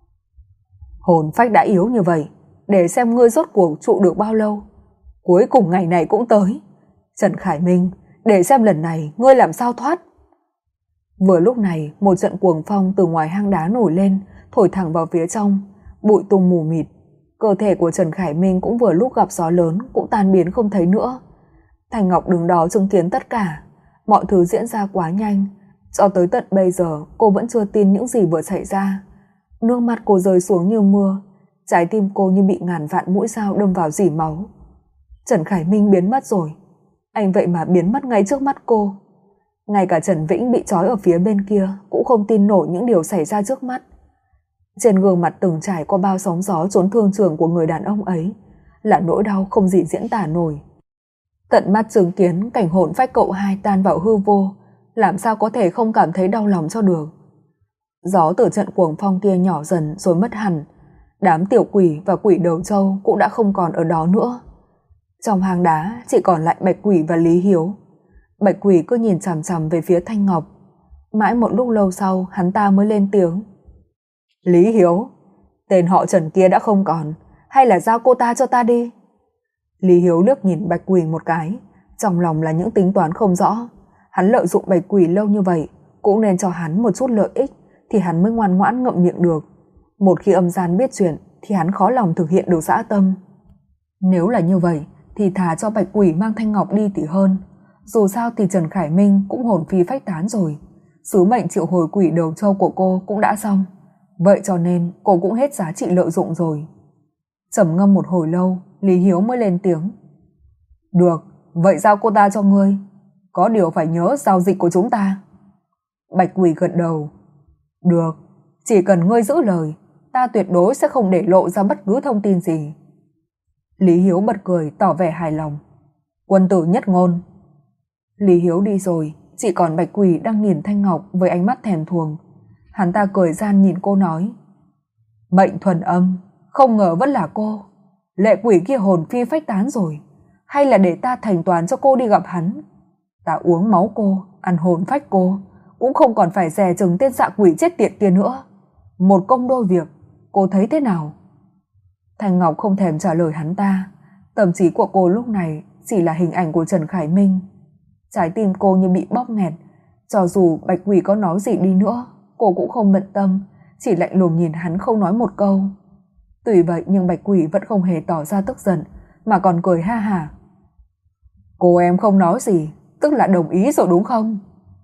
Hồn phách đã yếu như vậy, để xem ngươi rốt cuộc trụ được bao lâu. Cuối cùng ngày này cũng tới. Trần Khải Minh, để xem lần này ngươi làm sao thoát. Vừa lúc này, một trận cuồng phong từ ngoài hang đá nổi lên, thổi thẳng vào phía trong, bụi tung mù mịt. Cơ thể của Trần Khải Minh cũng vừa lúc gặp gió lớn, cũng tan biến không thấy nữa. Thành Ngọc đứng đó chứng kiến tất cả. Mọi thứ diễn ra quá nhanh. Cho tới tận bây giờ, cô vẫn chưa tin những gì vừa xảy ra. Nước mắt cô rơi xuống như mưa, trái tim cô như bị ngàn vạn mũi dao đâm vào rỉ máu. Trần Khải Minh biến mất rồi. Anh vậy mà biến mất ngay trước mắt cô. Ngay cả Trần Vĩnh bị trói ở phía bên kia cũng không tin nổi những điều xảy ra trước mắt. Trên gương mặt từng trải qua bao sóng gió chốn thương trường của người đàn ông ấy là nỗi đau không gì diễn tả nổi. Tận mắt chứng kiến cảnh hồn phách cậu hai tan vào hư vô, làm sao có thể không cảm thấy đau lòng cho được. Gió từ trận cuồng phong kia nhỏ dần rồi mất hẳn. Đám tiểu quỷ và quỷ đầu trâu cũng đã không còn ở đó nữa. Trong hang đá chỉ còn lại Bạch Quỷ và Lý Hiếu. Bạch Quỷ cứ nhìn chằm chằm về phía Thanh Ngọc. Mãi một lúc lâu sau hắn ta mới lên tiếng. Lý Hiếu, tên họ Trần kia đã không còn, hay là giao cô ta cho ta đi? Lý Hiếu liếc nhìn Bạch Quỷ một cái, trong lòng là những tính toán không rõ. Hắn lợi dụng Bạch Quỷ lâu như vậy, cũng nên cho hắn một chút lợi ích thì hắn mới ngoan ngoãn ngậm miệng được. Một khi âm gian biết chuyện thì hắn khó lòng thực hiện được dã tâm. Nếu là như vậy thì thà cho Bạch Quỷ mang Thanh Ngọc đi thì hơn. Dù sao thì Trần Khải Minh cũng hồn phi phách tán rồi. Sứ mệnh triệu hồi quỷ đầu trâu của cô cũng đã xong. Vậy cho nên cô cũng hết giá trị lợi dụng rồi. Trầm ngâm một hồi lâu, Lý Hiếu mới lên tiếng. Được, vậy giao cô ta cho ngươi. Có điều phải nhớ giao dịch của chúng ta. Bạch Quỷ gật đầu. Được, chỉ cần ngươi giữ lời, ta tuyệt đối sẽ không để lộ ra bất cứ thông tin gì. Lý Hiếu bật cười tỏ vẻ hài lòng. Quân tử nhất ngôn. Lý Hiếu đi rồi, chỉ còn Bạch Quỷ đang nhìn Thanh Ngọc với ánh mắt thèm thuồng. Hắn ta cười gian nhìn cô nói. Mệnh thuần âm, không ngờ vẫn là cô. Lệ quỷ kia hồn phi phách tán rồi. Hay là để ta thành toàn cho cô đi gặp hắn. Ta uống máu cô, ăn hồn phách cô, cũng không còn phải dè chừng tên dạ quỷ chết tiệt kia nữa. Một công đôi việc, cô thấy thế nào? Thanh Ngọc không thèm trả lời hắn ta. Tâm trí của cô lúc này chỉ là hình ảnh của Trần Khải Minh. Trái tim cô như bị bóp nghẹt. Cho dù Bạch Quỷ có nói gì đi nữa, cô cũng không bận tâm, chỉ lạnh lùng nhìn hắn không nói một câu. Tuy vậy nhưng Bạch Quỷ vẫn không hề tỏ ra tức giận, mà còn cười ha hả. Cô em không nói gì, tức là đồng ý rồi đúng không?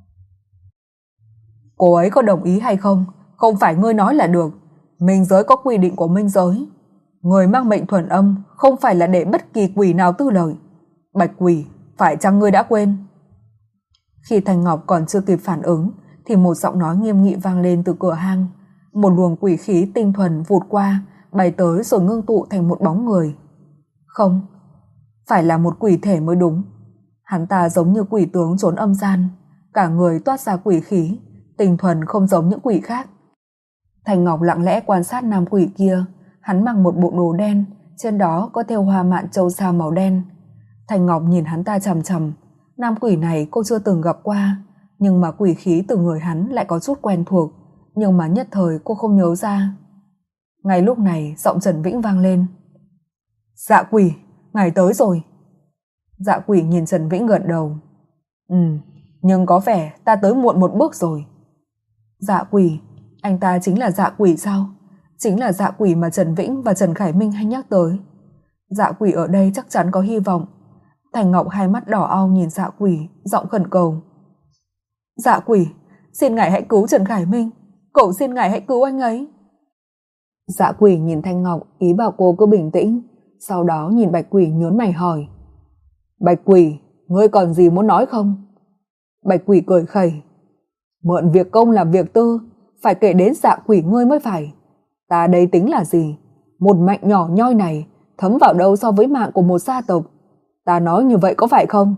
Cô ấy có đồng ý hay không, không phải ngươi nói là được. Minh giới có quy định của minh giới. Người mang mệnh thuần âm không phải là để bất kỳ quỷ nào tư lời. Bạch Quỷ, phải chăng ngươi đã quên? Khi Thanh Ngọc còn chưa kịp phản ứng thì một giọng nói nghiêm nghị vang lên từ cửa hang. Một luồng quỷ khí tinh thuần vụt qua, bay tới rồi ngưng tụ thành một bóng người. Không, phải là một quỷ thể mới đúng. Hắn ta giống như quỷ tướng trốn âm gian, cả người toát ra quỷ khí, tinh thuần không giống những quỷ khác. Thanh Ngọc lặng lẽ quan sát nam quỷ kia. Hắn mặc một bộ đồ đen, trên đó có thêu hoa mạn châu sa màu đen. Thanh Ngọc nhìn hắn ta chằm chằm. Nam quỷ này cô chưa từng gặp qua, nhưng mà quỷ khí từ người hắn lại có chút quen thuộc, nhưng mà nhất thời cô không nhớ ra. Ngay lúc này giọng Trần Vĩnh vang lên. Dạ quỷ, ngài tới rồi. Dạ quỷ nhìn Trần Vĩnh gật đầu. Nhưng có vẻ ta tới muộn một bước rồi. Dạ quỷ, anh ta chính là dạ quỷ sao? Chính là dạ quỷ mà Trần Vĩnh và Trần Khải Minh hay nhắc tới. Dạ quỷ ở đây chắc chắn có hy vọng. Thành Ngọc hai mắt đỏ au nhìn dạ quỷ, giọng khẩn cầu. Dạ quỷ, xin ngài hãy cứu Trần Khải Minh, cầu xin ngài hãy cứu anh ấy. Dạ quỷ nhìn Thanh Ngọc, ý bảo cô cứ bình tĩnh, sau đó nhìn Bạch Quỷ nhớn mày hỏi. Bạch Quỷ, ngươi còn gì muốn nói không? Bạch Quỷ cười khẩy. Mượn việc công làm việc tư, phải kể đến dạ quỷ ngươi mới phải. Ta đây tính là gì? Một mệnh nhỏ nhoi này thấm vào đâu so với mạng của một gia tộc? Ta nói như vậy có phải không?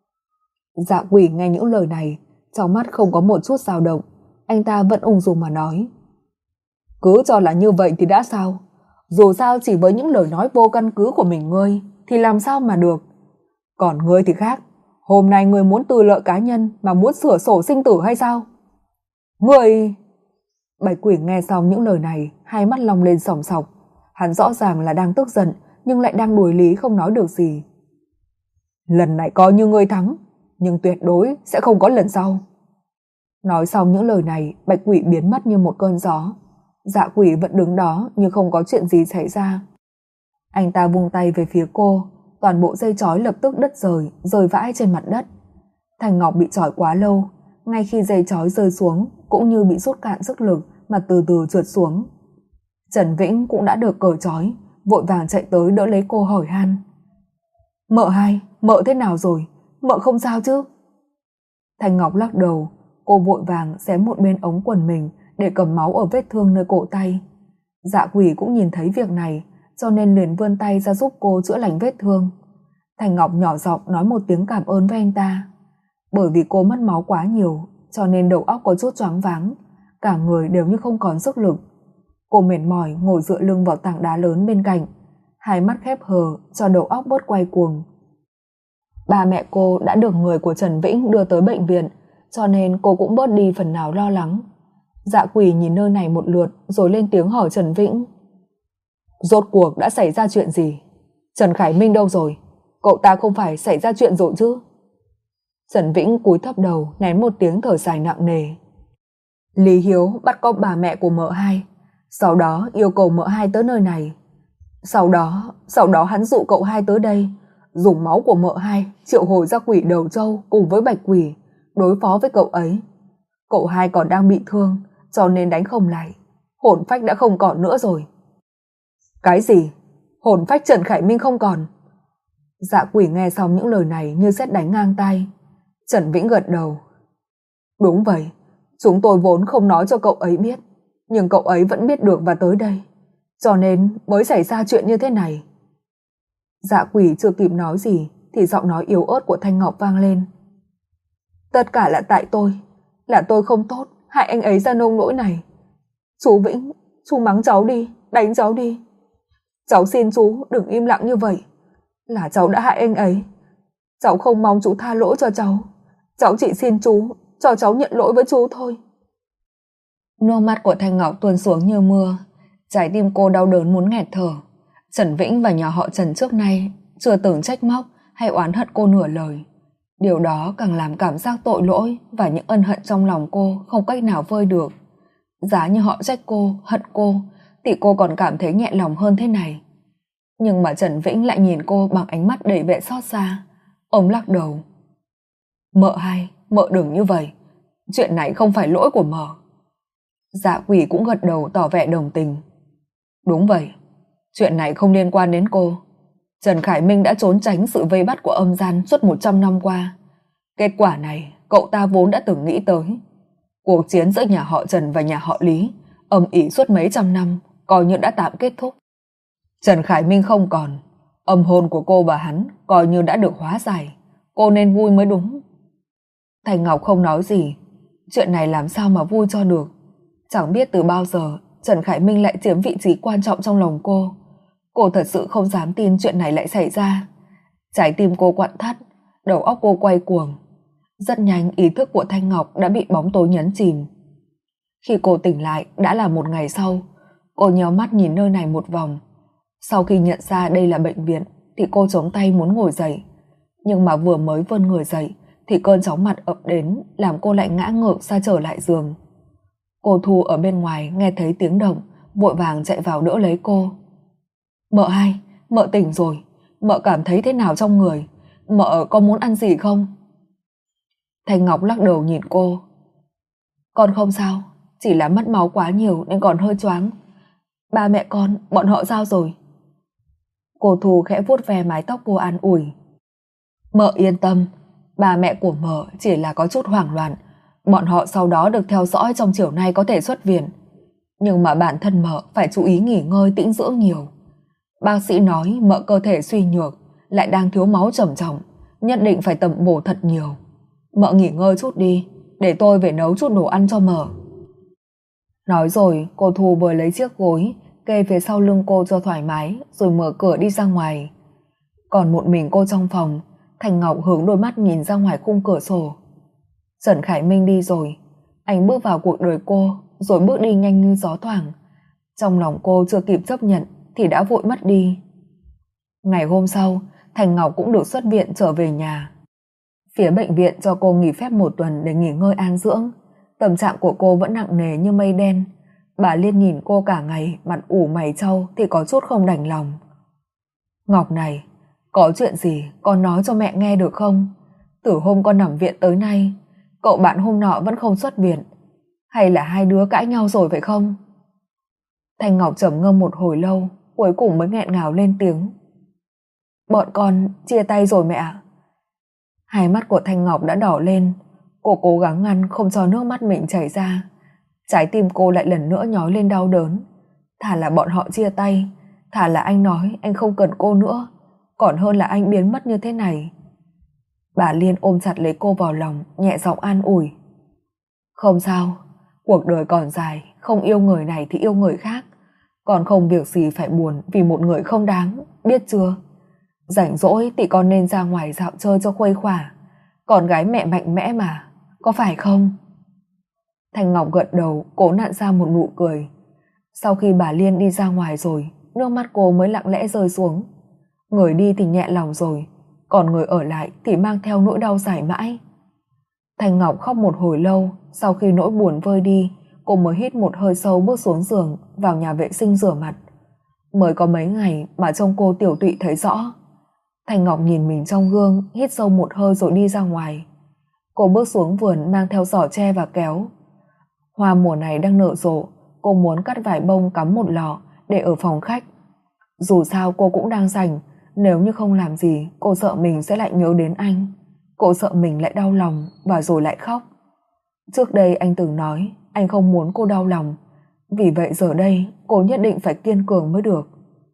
Dạ quỷ nghe những lời này, trong mắt không có một chút dao động. Anh ta vẫn ung dung mà nói. Cứ cho là như vậy thì đã sao? Dù sao chỉ với những lời nói vô căn cứ của mình ngươi thì làm sao mà được? Còn ngươi thì khác. Hôm nay ngươi muốn tư lợi cá nhân mà muốn sửa sổ sinh tử hay sao? Ngươi... Bạch Quỷ nghe xong những lời này, hai mắt long lên sòng sọc. Hắn rõ ràng là đang tức giận, nhưng lại đang đuổi lý không nói được gì. Lần này coi như ngươi thắng, nhưng tuyệt đối sẽ không có lần sau. Nói xong những lời này, Bạch Quỷ biến mất như một cơn gió. Dạ quỷ vẫn đứng đó như không có chuyện gì xảy ra. Anh ta vung tay về phía cô, toàn bộ dây chói lập tức đứt rơi vãi trên mặt đất. Thành Ngọc bị trói quá lâu, ngay khi dây chói rơi xuống cũng như bị rút cạn sức lực mà từ từ trượt xuống. Trần Vĩnh cũng đã được cởi trói, vội vàng chạy tới đỡ lấy cô hỏi han. Mợ hai, mợ thế nào rồi? mợ không sao chứ? Thanh Ngọc lắc đầu, cô vội vàng xé một bên ống quần mình để cầm máu ở vết thương nơi cổ tay. Dạ Quỷ cũng nhìn thấy việc này, cho nên liền vươn tay ra giúp cô chữa lành vết thương. Thanh Ngọc nhỏ giọng nói một tiếng cảm ơn với anh ta. Bởi vì cô mất máu quá nhiều, cho nên đầu óc có chút choáng váng, cả người đều như không còn sức lực. Cô mệt mỏi ngồi dựa lưng vào tảng đá lớn bên cạnh, hai mắt khép hờ cho đầu óc bớt quay cuồng. Ba mẹ cô đã được người của Trần Vĩnh đưa tới bệnh viện, cho nên cô cũng bớt đi phần nào lo lắng. Dạ Quỷ nhìn nơi này một lượt rồi lên tiếng hỏi Trần Vĩnh. Rốt cuộc đã xảy ra chuyện gì? Trần Khải Minh đâu rồi? Cậu ta không phải xảy ra chuyện rồi chứ? Trần Vĩnh cúi thấp đầu nén một tiếng thở dài nặng nề. Lý Hiếu bắt cóc bà mẹ của mợ hai, sau đó yêu cầu mợ hai tới nơi này. Sau đó hắn dụ cậu hai tới đây, dùng máu của mợ hai triệu hồi ra quỷ đầu trâu cùng với bạch quỷ, đối phó với cậu ấy. Cậu hai còn đang bị thương, cho nên đánh không lại. Hồn phách đã không còn nữa rồi. Cái gì? Hồn phách Trần Khải Minh không còn? Dạ Quỷ nghe xong những lời này như sét đánh ngang tai. Trần Vĩnh gật đầu. Đúng vậy, chúng tôi vốn không nói cho cậu ấy biết, nhưng cậu ấy vẫn biết được và tới đây, cho nên mới xảy ra chuyện như thế này. Dạ Quỷ chưa kịp nói gì thì giọng nói yếu ớt của Thanh Ngọc vang lên. Tất cả là tại tôi, là tôi không tốt, hại anh ấy ra nông nỗi này. Chú Vĩnh, chú mắng cháu đi, đánh cháu đi. Cháu xin chú đừng im lặng như vậy, là cháu đã hại anh ấy. Cháu không mong chú tha lỗi cho cháu, cháu chỉ xin chú cho cháu nhận lỗi với chú thôi. Nước mắt của Thanh Ngọc tuôn xuống như mưa, trái tim cô đau đớn muốn nghẹt thở. Trần Vĩnh và nhà họ Trần trước nay chưa từng trách móc hay oán hận cô nửa lời. Điều đó càng làm cảm giác tội lỗi và những ân hận trong lòng cô không cách nào vơi được. Giá như họ trách cô, hận cô, thì cô còn cảm thấy nhẹ lòng hơn thế này. Nhưng mà Trần Vĩnh lại nhìn cô bằng ánh mắt đầy vẻ xót xa. Ông lắc đầu. Mợ hai, mợ đừng như vậy. Chuyện này không phải lỗi của mợ. Dạ Quỷ cũng gật đầu tỏ vẻ đồng tình. Đúng vậy, chuyện này không liên quan đến cô. Trần Khải Minh đã trốn tránh sự vây bắt của âm gian suốt 100 năm qua. Kết quả này cậu ta vốn đã từng nghĩ tới. Cuộc chiến giữa nhà họ Trần và nhà họ Lý âm ỉ suốt mấy trăm năm coi như đã tạm kết thúc. Trần Khải Minh không còn, âm hồn của cô và hắn coi như đã được hóa giải. Cô nên vui mới đúng. Thành Ngọc không nói gì. Chuyện này làm sao mà vui cho được. Chẳng biết từ bao giờ Trần Khải Minh lại chiếm vị trí quan trọng trong lòng cô. Cô thật sự không dám tin chuyện này lại xảy ra. Trái tim cô quặn thắt, đầu óc cô quay cuồng. Rất nhanh ý thức của Thanh Ngọc đã bị bóng tối nhấn chìm. Khi cô tỉnh lại đã là một ngày sau. Cô nhíu mắt nhìn nơi này một vòng. Sau khi nhận ra đây là bệnh viện thì cô chống tay muốn ngồi dậy. Nhưng mà vừa mới vươn người dậy thì cơn chóng mặt ập đến làm cô lại ngã ngược ra trở lại giường. Cô Thu ở bên ngoài nghe thấy tiếng động, vội vàng chạy vào đỡ lấy cô. Mợ hai, mợ tỉnh rồi, mợ cảm thấy thế nào trong người? Mợ có muốn ăn gì không? Thanh Ngọc lắc đầu nhìn cô. Con không sao, chỉ là mất máu quá nhiều nên còn hơi choáng. Ba mẹ con, bọn họ sao rồi? Cô Thu khẽ vuốt ve mái tóc cô an ủi. Mợ yên tâm, ba mẹ của mợ chỉ là có chút hoảng loạn. Bọn họ sau đó được theo dõi trong chiều nay có thể xuất viện. Nhưng mà bản thân mợ phải chú ý nghỉ ngơi tĩnh dưỡng nhiều. Bác sĩ nói mợ cơ thể suy nhược, lại đang thiếu máu trầm trọng, nhất định phải tầm bổ thật nhiều. Mợ nghỉ ngơi chút đi, để tôi về nấu chút đồ ăn cho mợ. Nói rồi cô Thu vừa lấy chiếc gối kê phía sau lưng cô cho thoải mái, rồi mở cửa đi ra ngoài. Còn một mình cô trong phòng, Thành Ngọc hướng đôi mắt nhìn ra ngoài khung cửa sổ. Trần Khải Minh đi rồi, anh bước vào cuộc đời cô, rồi bước đi nhanh như gió thoảng. Trong lòng cô chưa kịp chấp nhận thì đã vội mất đi. Ngày hôm sau, Thành Ngọc cũng được xuất viện trở về nhà. Phía bệnh viện cho cô nghỉ phép 1 tuần để nghỉ ngơi an dưỡng. Tâm trạng của cô vẫn nặng nề như mây đen. Bà Liên nhìn cô cả ngày mặt ủ mày trâu thì có chút không đành lòng. Ngọc này, có chuyện gì con nói cho mẹ nghe được không? Từ hôm con nằm viện tới nay, cậu bạn hôm nọ vẫn không xuất viện. Hay là hai đứa cãi nhau rồi phải không? Thanh Ngọc trầm ngâm một hồi lâu, cuối cùng mới nghẹn ngào lên tiếng. Bọn con chia tay rồi mẹ ạ. Hai mắt của Thanh Ngọc đã đỏ lên. Cô cố gắng ngăn không cho nước mắt mình chảy ra. Trái tim cô lại lần nữa nhói lên đau đớn. Thà là bọn họ chia tay, thà là anh nói anh không cần cô nữa, còn hơn là anh biến mất như thế này. Bà Liên ôm chặt lấy cô vào lòng, nhẹ giọng an ủi. Không sao, cuộc đời còn dài, không yêu người này thì yêu người khác, còn không việc gì phải buồn vì một người không đáng, biết chưa? Rảnh rỗi thì con nên ra ngoài dạo chơi cho khuây khỏa, con gái mẹ mạnh mẽ mà, có phải không? Thanh Ngọc gật đầu, cố nặn ra một nụ cười. Sau khi bà Liên đi ra ngoài rồi, nước mắt cô mới lặng lẽ rơi xuống. Người đi thì nhẹ lòng rồi, còn người ở lại thì mang theo nỗi đau dài mãi. Thanh Ngọc khóc một hồi lâu. Sau khi nỗi buồn vơi đi, cô mới hít một hơi sâu, bước xuống giường, vào nhà vệ sinh rửa mặt. Mới có mấy ngày mà trông cô tiểu tụy thấy rõ. Thanh Ngọc nhìn mình trong gương, hít sâu một hơi rồi đi ra ngoài. Cô bước xuống vườn mang theo giỏ tre và kéo. Hoa mùa này đang nở rộ, cô muốn cắt vài bông cắm một lọ để ở phòng khách. Dù sao cô cũng đang rảnh, nếu như không làm gì cô sợ mình sẽ lại nhớ đến anh. Cô sợ mình lại đau lòng và rồi lại khóc. Trước đây anh từng nói anh không muốn cô đau lòng, vì vậy giờ đây cô nhất định phải kiên cường mới được.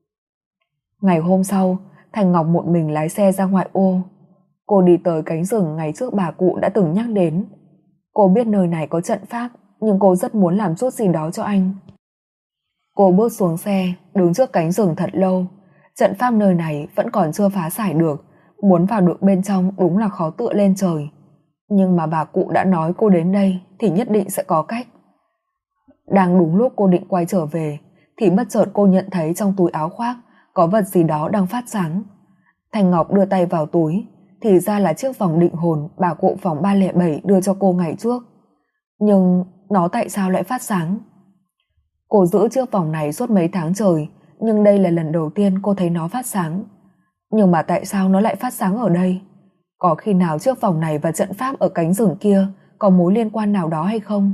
Ngày hôm sau, Thanh Ngọc một mình lái xe ra ngoại ô. Cô đi tới cánh rừng ngày trước bà cụ đã từng nhắc đến. Cô biết nơi này có trận pháp, nhưng cô rất muốn làm chút gì đó cho anh. Cô bước xuống xe, đứng trước cánh rừng thật lâu. Trận pháp nơi này vẫn còn chưa phá giải được, muốn vào được bên trong đúng là khó tựa lên trời. Nhưng mà bà cụ đã nói cô đến đây thì nhất định sẽ có cách. Đang đúng lúc cô định quay trở về thì bất chợt cô nhận thấy trong túi áo khoác có vật gì đó đang phát sáng. Thanh Ngọc đưa tay vào túi, thì ra là chiếc vòng định hồn bà cụ phòng 307 đưa cho cô ngày trước. Nhưng nó tại sao lại phát sáng? Cô giữ chiếc vòng này suốt mấy tháng trời, nhưng đây là lần đầu tiên cô thấy nó phát sáng. Nhưng mà tại sao nó lại phát sáng ở đây? Có khi nào chiếc vòng này và trận pháp ở cánh rừng kia có mối liên quan nào đó hay không?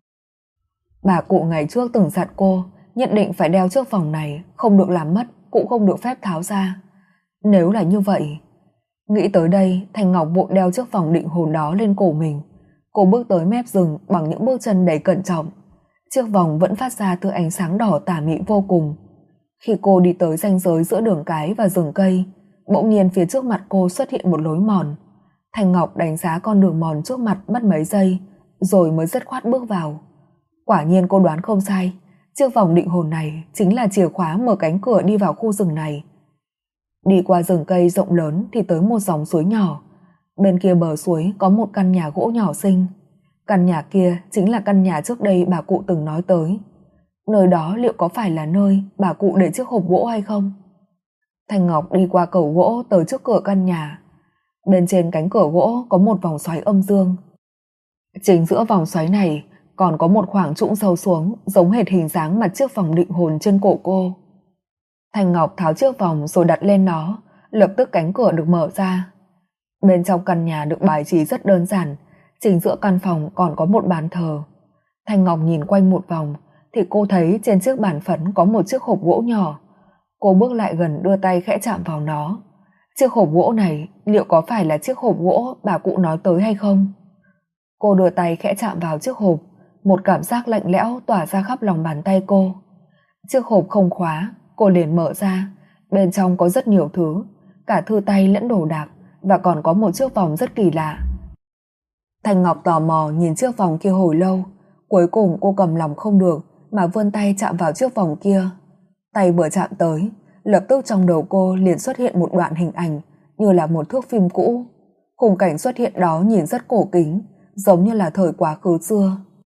Bà cụ ngày trước từng dặn cô nhất định phải đeo chiếc vòng này, không được làm mất, cũng không được phép tháo ra. Nếu là như vậy... Nghĩ tới đây, Thanh Ngọc vội đeo chiếc vòng định hồn đó lên cổ mình. Cô bước tới mép rừng bằng những bước chân đầy cẩn trọng. Chiếc vòng vẫn phát ra thứ ánh sáng đỏ tà mị vô cùng. Khi cô đi tới ranh giới giữa đường cái và rừng cây, bỗng nhiên phía trước mặt cô xuất hiện một lối mòn. Thanh Ngọc đánh giá con đường mòn trước mặt mất mấy giây, rồi mới dứt khoát bước vào. Quả nhiên cô đoán không sai, chiếc vòng định hồn này chính là chìa khóa mở cánh cửa đi vào khu rừng này. Đi qua rừng cây rộng lớn thì tới một dòng suối nhỏ. Bên kia bờ suối có một căn nhà gỗ nhỏ xinh. Căn nhà kia chính là căn nhà trước đây bà cụ từng nói tới. Nơi đó liệu có phải là nơi bà cụ để chiếc hộp gỗ hay không? Thanh Ngọc đi qua cầu gỗ tới trước cửa căn nhà. Bên trên cánh cửa gỗ có một vòng xoáy âm dương. Chính giữa vòng xoáy này còn có một khoảng trũng sâu xuống, giống hệt hình dáng mặt chiếc vòng định hồn trên cổ cô. Thanh Ngọc tháo chiếc vòng rồi đặt lên nó, lập tức cánh cửa được mở ra. Bên trong căn nhà được bài trí rất đơn giản, chính giữa căn phòng còn có một bàn thờ. Thanh Ngọc nhìn quanh một vòng thì cô thấy trên chiếc bàn phấn có một chiếc hộp gỗ nhỏ. Cô bước lại gần đưa tay khẽ chạm vào nó. Chiếc hộp gỗ này liệu có phải là chiếc hộp gỗ bà cụ nói tới hay không? Cô đưa tay khẽ chạm vào chiếc hộp, một cảm giác lạnh lẽo tỏa ra khắp lòng bàn tay cô. Chiếc hộp không khóa, cô liền mở ra. Bên trong có rất nhiều thứ, cả thư tay lẫn đồ đạc, và còn có một chiếc vòng rất kỳ lạ. Thanh Ngọc tò mò nhìn chiếc vòng kia hồi lâu. Cuối cùng cô cầm lòng không được mà vươn tay chạm vào chiếc vòng kia. Tay vừa chạm tới, lập tức trong đầu cô liền xuất hiện một đoạn hình ảnh như là một thước phim cũ. Khung cảnh xuất hiện đó nhìn rất cổ kính, giống như là thời quá khứ xưa.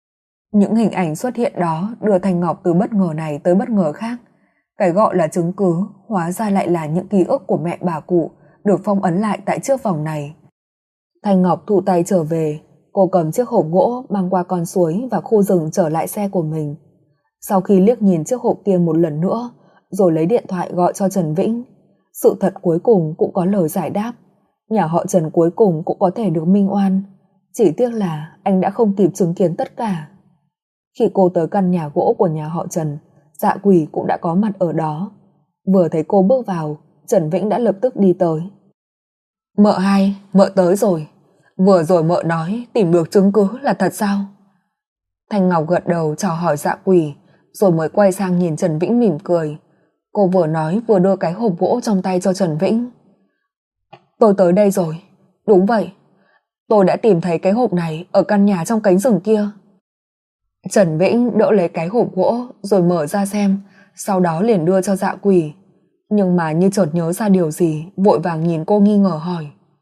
Những hình ảnh xuất hiện đó đưa Thanh Ngọc từ bất ngờ này tới bất ngờ khác. Cái gọi là chứng cứ hóa ra lại là những ký ức của mẹ bà cụ được phong ấn lại tại chiếc vòng này. Thanh Ngọc thu tay trở về, cô cầm chiếc hộp gỗ băng qua con suối và khu rừng trở lại xe của mình. Sau khi liếc nhìn chiếc hộp kia một lần nữa, rồi lấy điện thoại gọi cho Trần Vĩnh. Sự thật cuối cùng cũng có lời giải đáp. Nhà họ Trần cuối cùng cũng có thể được minh oan. Chỉ tiếc là anh đã không kịp chứng kiến tất cả. Khi cô tới căn nhà gỗ của nhà họ Trần, Dạ Quỷ cũng đã có mặt ở đó. Vừa thấy cô bước vào, Trần Vĩnh đã lập tức đi tới. Mợ hai, mợ tới rồi. Vừa rồi mợ nói tìm được chứng cứ là thật sao? Thanh Ngọc gật đầu chào hỏi Dạ Quỷ, rồi mới quay sang nhìn Trần Vĩnh mỉm cười. Cô vừa nói vừa đưa cái hộp gỗ trong tay cho Trần Vĩnh. Tôi tới đây rồi. Đúng vậy. Tôi đã tìm thấy cái hộp này ở căn nhà trong cánh rừng kia. Trần Vĩnh đỡ lấy cái hộp gỗ rồi mở ra xem, sau đó liền đưa cho Dạ Quỷ. Nhưng mà như chợt nhớ ra điều gì, vội vàng nhìn cô nghi ngờ hỏi.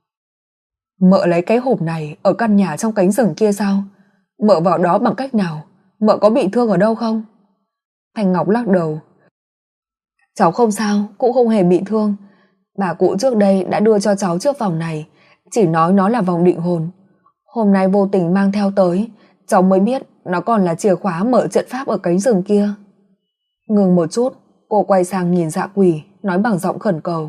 Mợ lấy cái hộp này ở căn nhà trong cánh rừng kia sao? Mợ vào đó bằng cách nào? Mợ có bị thương ở đâu không? Thanh Ngọc lắc đầu. Cháu không sao, cũng không hề bị thương. Bà cụ trước đây đã đưa cho cháu chiếc vòng này, chỉ nói nó là vòng định hồn. Hôm nay vô tình mang theo tới, cháu mới biết nó còn là chìa khóa mở trận pháp ở cánh rừng kia. Ngừng một chút, cô quay sang nhìn Dạ Quỷ, nói bằng giọng khẩn cầu.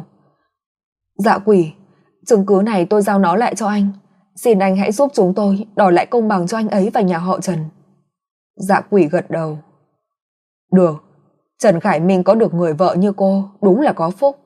Dạ Quỷ, chứng cứ này tôi giao nó lại cho anh. Xin anh hãy giúp chúng tôi đòi lại công bằng cho anh ấy và nhà họ Trần. Dạ Quỷ gật đầu. Được, Trần Khải Minh có được người vợ như cô đúng là có phúc.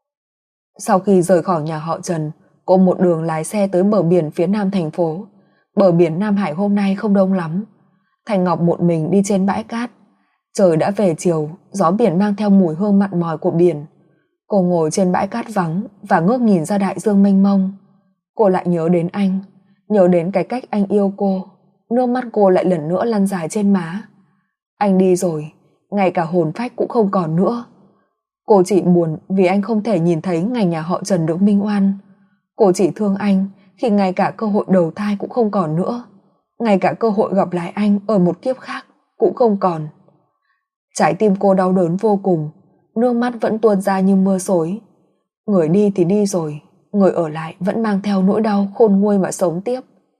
Sau khi rời khỏi nhà họ Trần, cô một đường lái xe tới bờ biển phía nam thành phố. Bờ biển Nam Hải hôm nay không đông lắm. Thanh Ngọc một mình đi trên bãi cát. Trời đã về chiều, gió biển mang theo mùi hương mặn mòi của biển. Cô ngồi trên bãi cát vắng và ngước nhìn ra đại dương mênh mông. Cô lại nhớ đến anh, nhớ đến cái cách anh yêu cô. Nước mắt cô lại lần nữa lăn dài trên má. Anh đi rồi, ngay cả hồn phách cũng không còn nữa. Cô chỉ buồn vì anh không thể nhìn thấy ngày nhà họ Trần được minh oan. Cô chỉ thương anh khi ngay cả cơ hội đầu thai cũng không còn nữa. Ngay cả cơ hội gặp lại anh ở một kiếp khác cũng không còn. Trái tim cô đau đớn vô cùng, nước mắt vẫn tuôn ra như mưa xối. Người đi thì đi rồi, người ở lại vẫn mang theo nỗi đau khôn nguôi mà sống tiếp.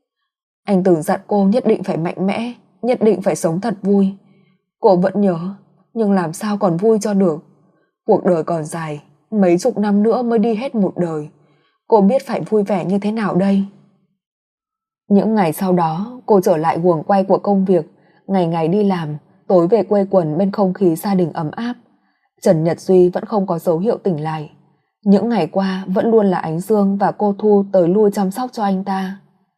Anh từng dặn cô nhất định phải mạnh mẽ, nhất định phải sống thật vui. Cô vẫn nhớ, nhưng làm sao còn vui cho được. Cuộc đời còn dài, mấy chục năm nữa mới đi hết một đời. Cô biết phải vui vẻ như thế nào đây? Những ngày sau đó, cô trở lại guồng quay của công việc, ngày ngày đi làm, tối về quây quần bên không khí gia đình ấm áp. Trần Nhật Duy vẫn không có dấu hiệu tỉnh lại. Những ngày qua vẫn luôn là Ánh Dương và cô Thu tới lui chăm sóc cho anh ta.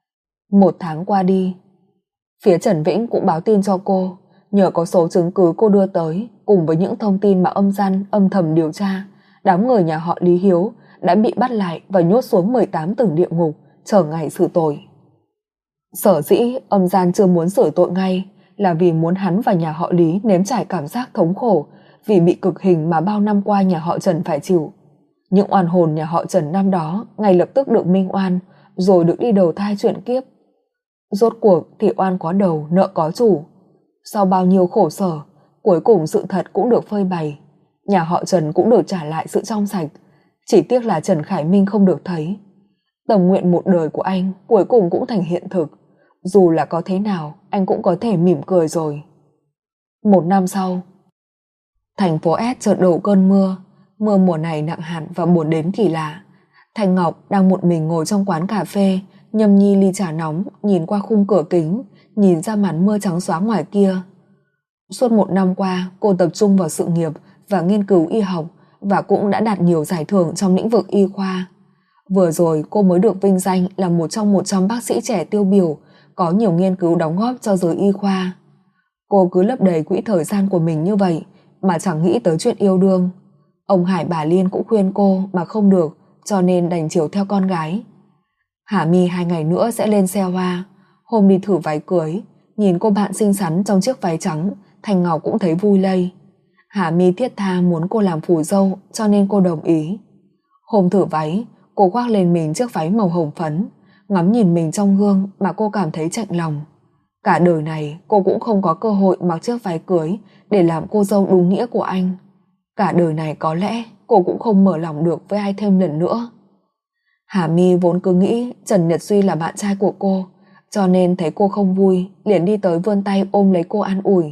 1 tháng qua đi, phía Trần Vĩnh cũng báo tin cho cô, nhờ có số chứng cứ cô đưa tới, cùng với những thông tin mà âm gian âm thầm điều tra, đám người nhà họ Lý Hiếu đã bị bắt lại và nhốt xuống 18 tầng địa ngục, chờ ngày xử tội. Sở dĩ âm gian chưa muốn xử tội ngay là vì muốn hắn và nhà họ Lý nếm trải cảm giác thống khổ vì bị cực hình mà bao năm qua nhà họ Trần phải chịu. Những oan hồn nhà họ Trần năm đó ngay lập tức được minh oan, rồi được đi đầu thai chuyển kiếp. Rốt cuộc thì oan có đầu, nợ có chủ. Sau bao nhiêu khổ sở, cuối cùng sự thật cũng được phơi bày. Nhà họ Trần cũng được trả lại sự trong sạch. Chỉ tiếc là Trần Khải Minh không được thấy. Tâm nguyện một đời của anh cuối cùng cũng thành hiện thực. Dù là có thế nào, anh cũng có thể mỉm cười rồi. 1 năm sau, thành phố S chợt đổ cơn mưa. Mưa mùa này nặng hẳn và buồn đến kỳ lạ. Thanh Ngọc đang một mình ngồi trong quán cà phê, nhâm nhi ly trà nóng, nhìn qua khung cửa kính, nhìn ra màn mưa trắng xóa ngoài kia. Suốt 1 năm qua, cô tập trung vào sự nghiệp và nghiên cứu y học và cũng đã đạt nhiều giải thưởng trong lĩnh vực y khoa. Vừa rồi cô mới được vinh danh là một trong 100 bác sĩ trẻ tiêu biểu có nhiều nghiên cứu đóng góp cho giới y khoa. Cô cứ lấp đầy quỹ thời gian của mình như vậy mà chẳng nghĩ tới chuyện yêu đương. Ông Hải bà Liên cũng khuyên cô mà không được, cho nên đành chiều theo con gái. Hà My 2 ngày nữa sẽ lên xe hoa. Hôm đi thử váy cưới, nhìn cô bạn xinh xắn trong chiếc váy trắng, Thanh Ngọc cũng thấy vui lây. Hà My thiết tha muốn cô làm phù dâu, cho nên cô đồng ý. Hôm thử váy, cô khoác lên mình chiếc váy màu hồng phấn, ngắm nhìn mình trong gương mà cô cảm thấy chạnh lòng. Cả đời này cô cũng không có cơ hội mặc chiếc váy cưới để làm cô dâu đúng nghĩa của anh. Cả đời này có lẽ cô cũng không mở lòng được với ai thêm lần nữa. Hà My vốn cứ nghĩ Trần Nhật Duy là bạn trai của cô, cho nên thấy cô không vui, liền đi tới vươn tay ôm lấy cô an ủi.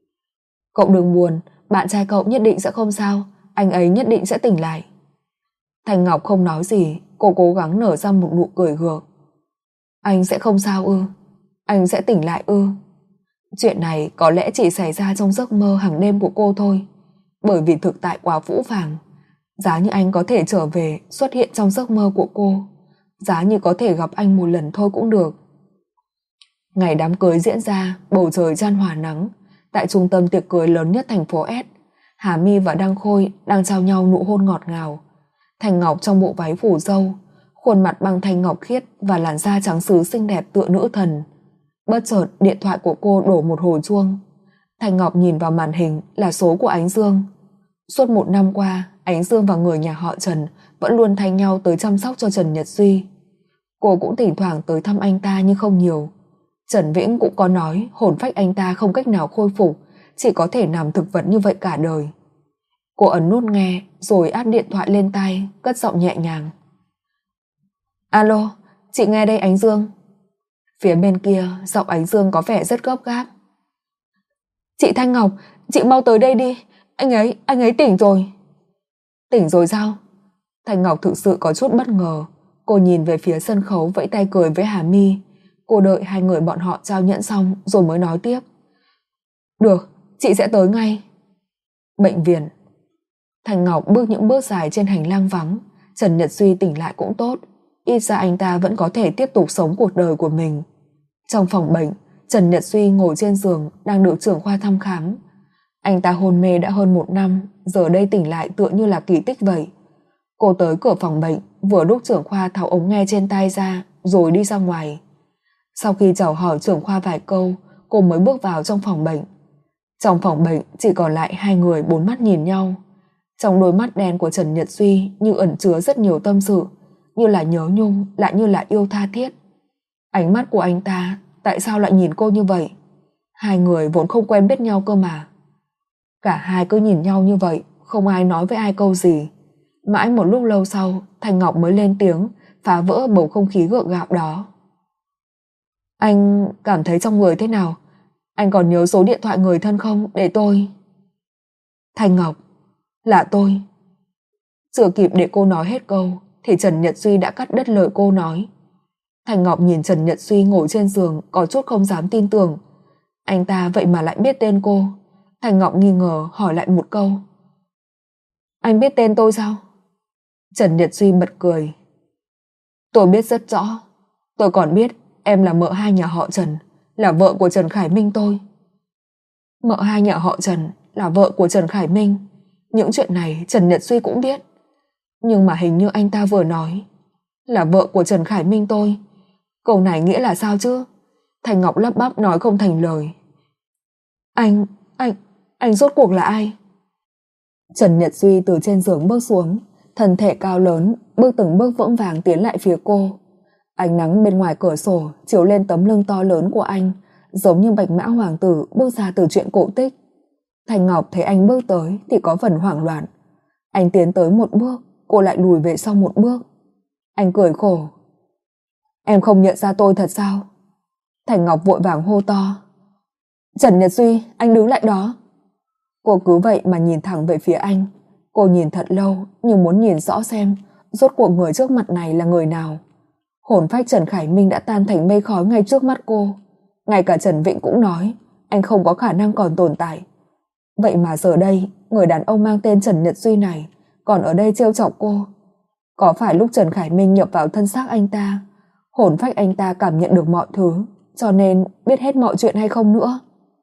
Cậu đừng buồn, bạn trai cậu nhất định sẽ không sao, anh ấy nhất định sẽ tỉnh lại. Thanh Ngọc không nói gì, cô cố gắng nở ra một nụ cười gượng. Anh sẽ không sao ư? Anh sẽ tỉnh lại ư? Chuyện này có lẽ chỉ xảy ra trong giấc mơ hàng đêm của cô thôi, bởi vì thực tại quá phũ phàng. Giá như anh có thể trở về, xuất hiện trong giấc mơ của cô, giá như có thể gặp anh một lần thôi cũng được. Ngày đám cưới diễn ra, bầu trời chan hòa nắng. Tại trung tâm tiệc cưới lớn nhất thành phố S, Hà My và Đăng Khôi đang trao nhau nụ hôn ngọt ngào. Thành Ngọc trong bộ váy phủ dâu, khuôn mặt băng thanh ngọc khiết và làn da trắng sứ xinh đẹp tựa nữ thần. Bất chợt điện thoại của cô đổ một hồi chuông. Thành Ngọc nhìn vào màn hình là số của Ánh Dương. Suốt 1 năm qua, Ánh Dương và người nhà họ Trần vẫn luôn thay nhau tới chăm sóc cho Trần Nhật Duy. Cô cũng thỉnh thoảng tới thăm anh ta nhưng không nhiều. Trần Vĩnh cũng có nói hồn phách anh ta không cách nào khôi phục, chỉ có thể nằm thực vật như vậy cả đời. Cô ấn nút nghe rồi áp điện thoại lên tai, cất giọng nhẹ nhàng. Alo, chị nghe đây Ánh Dương. Phía bên kia giọng Ánh Dương có vẻ rất gấp gáp. Chị Thanh Ngọc, chị mau tới đây đi, anh ấy tỉnh rồi. Tỉnh rồi sao? Thanh Ngọc thực sự có chút bất ngờ. Cô nhìn về phía sân khấu vẫy tay cười với Hà My. Cô đợi hai người bọn họ trao nhẫn xong rồi mới nói tiếp. Được, chị sẽ tới ngay. Bệnh viện. Thanh Ngọc bước những bước dài trên hành lang vắng. Trần Nhật Duy tỉnh lại cũng tốt, ít ra anh ta vẫn có thể tiếp tục sống cuộc đời của mình. Trong phòng bệnh, Trần Nhật Duy ngồi trên giường đang được trưởng khoa thăm khám. Anh ta hôn mê đã hơn 1 năm, giờ đây tỉnh lại tựa như là kỳ tích vậy. Cô tới cửa phòng bệnh, vừa lúc trưởng khoa tháo ống nghe trên tay ra rồi đi ra ngoài. Sau khi chào hỏi trưởng khoa vài câu, cô mới bước vào trong phòng bệnh. Trong phòng bệnh chỉ còn lại hai người bốn mắt nhìn nhau. Trong đôi mắt đen của Trần Nhật Duy như ẩn chứa rất nhiều tâm sự, như là nhớ nhung lại như là yêu tha thiết. Ánh mắt của anh ta tại sao lại nhìn cô như vậy? Hai người vốn không quen biết nhau cơ mà. Cả hai cứ nhìn nhau như vậy, không ai nói với ai câu gì. Mãi một lúc lâu sau, Thanh Ngọc mới lên tiếng, phá vỡ bầu không khí gượng gạo đó. Anh cảm thấy trong người thế nào? Anh còn nhớ số điện thoại người thân không để tôi... Thanh Ngọc, là tôi. Chưa kịp để cô nói hết câu thì Trần Nhật Duy đã cắt đứt lời cô nói. Thanh Ngọc nhìn Trần Nhật Duy ngồi trên giường có chút không dám tin tưởng. Anh ta vậy mà lại biết tên cô. Thanh Ngọc nghi ngờ hỏi lại một câu. Anh biết tên tôi sao? Trần Nhật Duy bật cười. Tôi biết rất rõ. Tôi còn biết em là mợ hai nhà họ Trần, là vợ của Trần Khải Minh tôi. Mợ hai nhà họ Trần là vợ của Trần Khải Minh. Những chuyện này Trần Nhật Duy cũng biết. Nhưng mà hình như anh ta vừa nói là vợ của Trần Khải Minh tôi. Câu này nghĩa là sao chứ? Thanh Ngọc lắp bắp nói không thành lời. Anh rốt cuộc là ai? Trần Nhật Duy từ trên giường bước xuống, thân thể cao lớn, bước từng bước vững vàng tiến lại phía cô. Ánh nắng bên ngoài cửa sổ chiếu lên tấm lưng to lớn của anh, giống như bạch mã hoàng tử bước ra từ truyện cổ tích. Thanh Ngọc thấy anh bước tới thì có phần hoảng loạn. Anh tiến tới một bước, cô lại lùi về sau một bước. Anh cười khổ. Em không nhận ra tôi thật sao? Thanh Ngọc vội vàng hô to. Trần Nhật Duy, anh đứng lại đó. Cô cứ vậy mà nhìn thẳng về phía anh. Cô nhìn thật lâu như muốn nhìn rõ xem rốt cuộc người trước mặt này là người nào. Hồn phách Trần Khải Minh đã tan thành mây khói ngay trước mắt cô. Ngay cả Trần Vĩnh cũng nói anh không có khả năng còn tồn tại. Vậy mà giờ đây người đàn ông mang tên Trần Nhật Duy này còn ở đây trêu chọc cô. Có phải lúc Trần Khải Minh nhập vào thân xác anh ta, hồn phách anh ta cảm nhận được mọi thứ, cho nên biết hết mọi chuyện hay không nữa?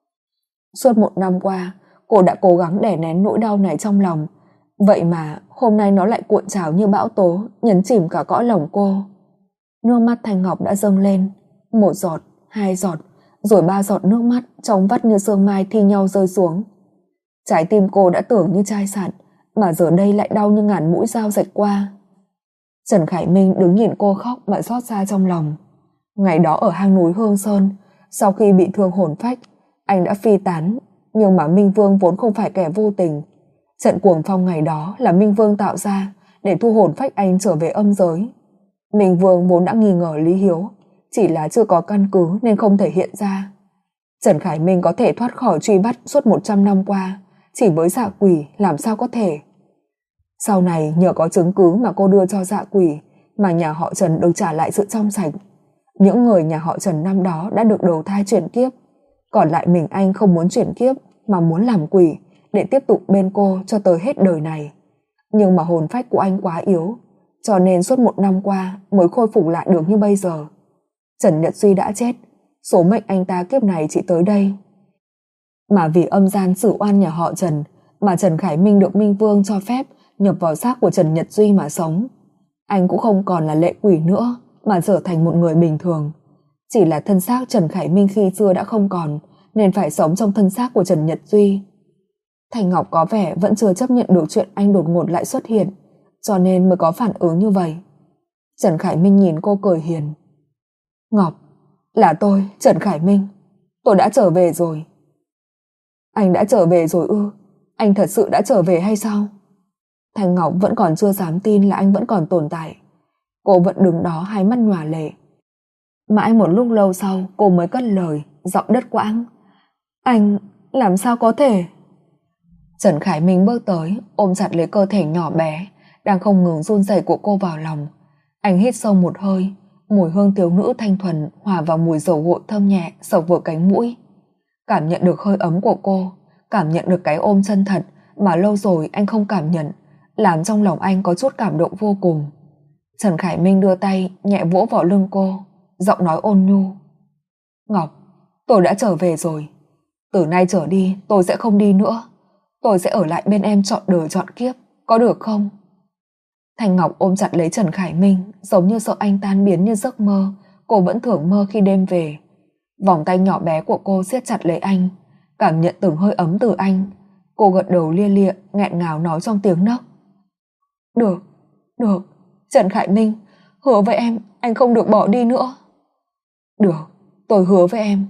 Suốt 1 năm qua, cô đã cố gắng đè nén nỗi đau này trong lòng. Vậy mà hôm nay nó lại cuộn trào như bão tố, nhấn chìm cả cõi lòng cô. Nước mắt Thanh Ngọc đã dâng lên, 1 giọt, 2 giọt, rồi 3 giọt nước mắt trong vắt như sương mai thi nhau rơi xuống. Trái tim cô đã tưởng như chai sạn, mà giờ đây lại đau như ngàn mũi dao rạch qua. Trần Khải Minh đứng nhìn cô khóc mà xót xa trong lòng. Ngày đó ở hang núi Hương Sơn, sau khi bị thương hồn phách, anh đã phi tán, nhưng mà Minh Vương vốn không phải kẻ vô tình. Trận cuồng phong ngày đó là Minh Vương tạo ra để thu hồn phách anh trở về âm giới. Minh Vương vốn đã nghi ngờ Lý Hiếu, chỉ là chưa có căn cứ nên không thể hiện ra. Trần Khải Minh có thể thoát khỏi truy bắt suốt 100 năm qua, chỉ với Dạ Quỷ làm sao có thể. Sau này nhờ có chứng cứ mà cô đưa cho Dạ Quỷ mà nhà họ Trần được trả lại sự trong sạch. Những người nhà họ Trần năm đó đã được đầu thai chuyển kiếp, còn lại mình anh không muốn chuyển kiếp mà muốn làm quỷ để tiếp tục bên cô cho tới hết đời này. Nhưng mà hồn phách của anh quá yếu, Cho nên suốt 1 năm qua mới khôi phục lại được như bây giờ. Trần Nhật Duy đã chết, số mệnh anh ta kiếp này chỉ tới đây. Mà vì âm gian xử oan nhà họ Trần mà Trần Khải Minh được Minh Vương cho phép nhập vào xác của Trần Nhật Duy mà sống. Anh cũng không còn là lệ quỷ nữa mà trở thành một người bình thường. Chỉ là thân xác Trần Khải Minh khi xưa đã không còn nên phải sống trong thân xác của Trần Nhật Duy. Thành Ngọc có vẻ vẫn chưa chấp nhận được chuyện anh đột ngột lại xuất hiện, cho nên mới có phản ứng như vậy. Trần Khải Minh nhìn cô cười hiền. Ngọc, là tôi, Trần Khải Minh. Tôi đã trở về rồi. Anh đã trở về rồi ư? Anh thật sự đã trở về hay sao? Thành Ngọc vẫn còn chưa dám tin là anh vẫn còn tồn tại. Cô vẫn đứng đó hai mắt nhòa lệ. Mãi một lúc lâu sau cô mới cất lời, giọng đứt quãng. Anh, làm sao có thể? Trần Khải Minh bước tới, ôm chặt lấy cơ thể nhỏ bé đang không ngừng run rẩy của cô vào lòng. Anh hít sâu một hơi, mùi hương thiếu nữ thanh thuần hòa vào mùi dầu gội thơm nhẹ sộc vào cánh mũi. Cảm nhận được hơi ấm của cô, cảm nhận được cái ôm chân thật mà lâu rồi anh không cảm nhận, làm trong lòng anh có chút cảm động vô cùng. Trần Khải Minh đưa tay nhẹ vỗ vào lưng cô, giọng nói ôn nhu. Ngọc, tôi đã trở về rồi. Từ nay trở đi tôi sẽ không đi nữa. Tôi sẽ ở lại bên em trọn đời trọn kiếp, có được không? Thành Ngọc ôm chặt lấy Trần Khải Minh, giống như sợ anh tan biến như giấc mơ cô vẫn thường mơ khi đêm về. Vòng tay nhỏ bé của cô siết chặt lấy anh, cảm nhận từng hơi ấm từ anh. Cô gật đầu lia lịa, nghẹn ngào nói trong tiếng nấc. Được, được, Trần Khải Minh, hứa với em, anh không được bỏ đi nữa. Được, tôi hứa với em.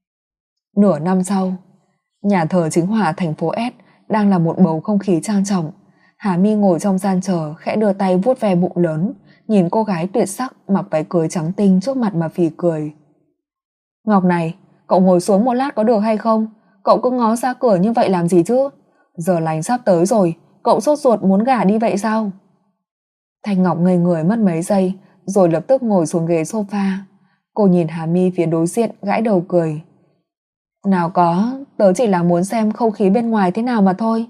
Nửa năm sau, nhà thờ Chính Hòa thành phố S đang là một bầu không khí trang trọng. Hà My ngồi trong gian chờ, khẽ đưa tay vuốt ve bụng lớn, nhìn cô gái tuyệt sắc mặc váy cưới trắng tinh trước mặt mà phì cười. Ngọc này, cậu ngồi xuống một lát có được hay không? Cậu cứ ngó ra cửa như vậy làm gì chứ? Giờ lành sắp tới rồi, cậu sốt ruột muốn gả đi vậy sao? Thanh Ngọc ngây người mất mấy giây, rồi lập tức ngồi xuống ghế sofa. Cô nhìn Hà My phía đối diện, gãi đầu cười. Nào có, tớ chỉ là muốn xem không khí bên ngoài thế nào mà thôi.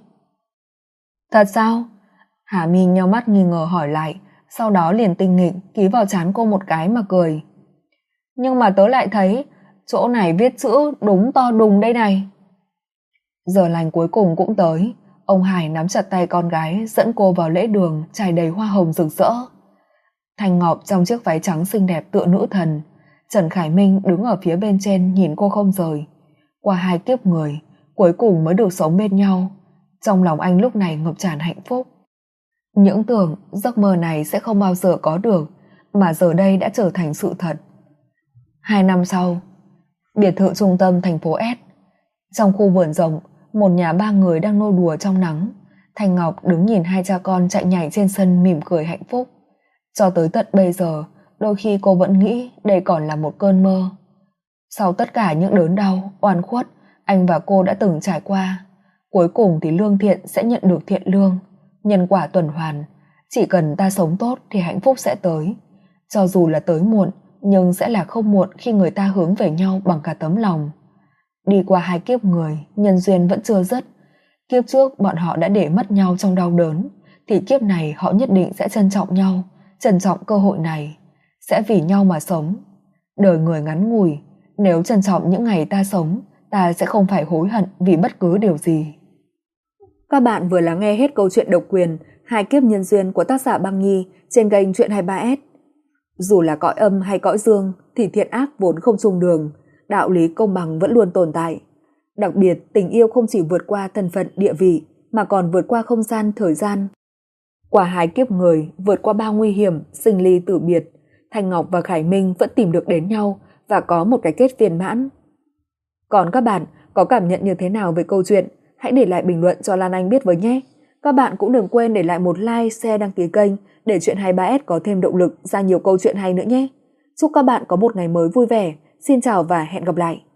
Thật sao? Hà My nheo mắt nghi ngờ hỏi lại, sau đó liền tinh nghịch ký vào trán cô một cái mà cười. Nhưng mà tớ lại thấy chỗ này viết chữ đúng to đùng đây này. Giờ lành cuối cùng cũng tới. Ông Hải nắm chặt tay con gái dẫn cô vào lễ đường trải đầy hoa hồng rực rỡ. Thanh Ngọc trong chiếc váy trắng xinh đẹp tựa nữ thần. Trần Khải Minh đứng ở phía bên trên nhìn cô không rời. Qua 2 kiếp người, cuối cùng mới được sống bên nhau. Trong lòng anh lúc này ngập tràn hạnh phúc. Những tưởng giấc mơ này sẽ không bao giờ có được, mà giờ đây đã trở thành sự thật. 2 năm sau, biệt thự trung tâm thành phố S. Trong khu vườn rộng, một nhà 3 người đang nô đùa trong nắng. Thanh Ngọc đứng nhìn 2 cha con chạy nhảy trên sân mỉm cười hạnh phúc. Cho tới tận bây giờ, đôi khi cô vẫn nghĩ đây còn là một cơn mơ. Sau tất cả những đớn đau, oan khuất anh và cô đã từng trải qua, cuối cùng thì lương thiện sẽ nhận được thiện lương, nhân quả tuần hoàn. Chỉ cần ta sống tốt thì hạnh phúc sẽ tới. Cho dù là tới muộn, nhưng sẽ là không muộn khi người ta hướng về nhau bằng cả tấm lòng. Đi qua 2 kiếp người, nhân duyên vẫn chưa dứt. Kiếp trước bọn họ đã để mất nhau trong đau đớn, thì kiếp này họ nhất định sẽ trân trọng nhau, trân trọng cơ hội này, sẽ vì nhau mà sống. Đời người ngắn ngủi, nếu trân trọng những ngày ta sống, ta sẽ không phải hối hận vì bất cứ điều gì. Các bạn vừa lắng nghe hết câu chuyện độc quyền 2 kiếp nhân duyên của tác giả Băng Nhi trên kênh Chuyện 23S. Dù là cõi âm hay cõi dương thì thiện ác vốn không chung đường, đạo lý công bằng vẫn luôn tồn tại. Đặc biệt, tình yêu không chỉ vượt qua thân phận địa vị mà còn vượt qua không gian thời gian. Qua 2 kiếp người, vượt qua bao nguy hiểm, sinh ly tử biệt, Thanh Ngọc và Khải Minh vẫn tìm được đến nhau và có một cái kết viên mãn. Còn các bạn có cảm nhận như thế nào về câu chuyện? Hãy để lại bình luận cho Lan Anh biết với nhé. Các bạn cũng đừng quên để lại một like, share, đăng ký kênh để Chuyện 23S có thêm động lực ra nhiều câu chuyện hay nữa nhé. Chúc các bạn có một ngày mới vui vẻ. Xin chào và hẹn gặp lại.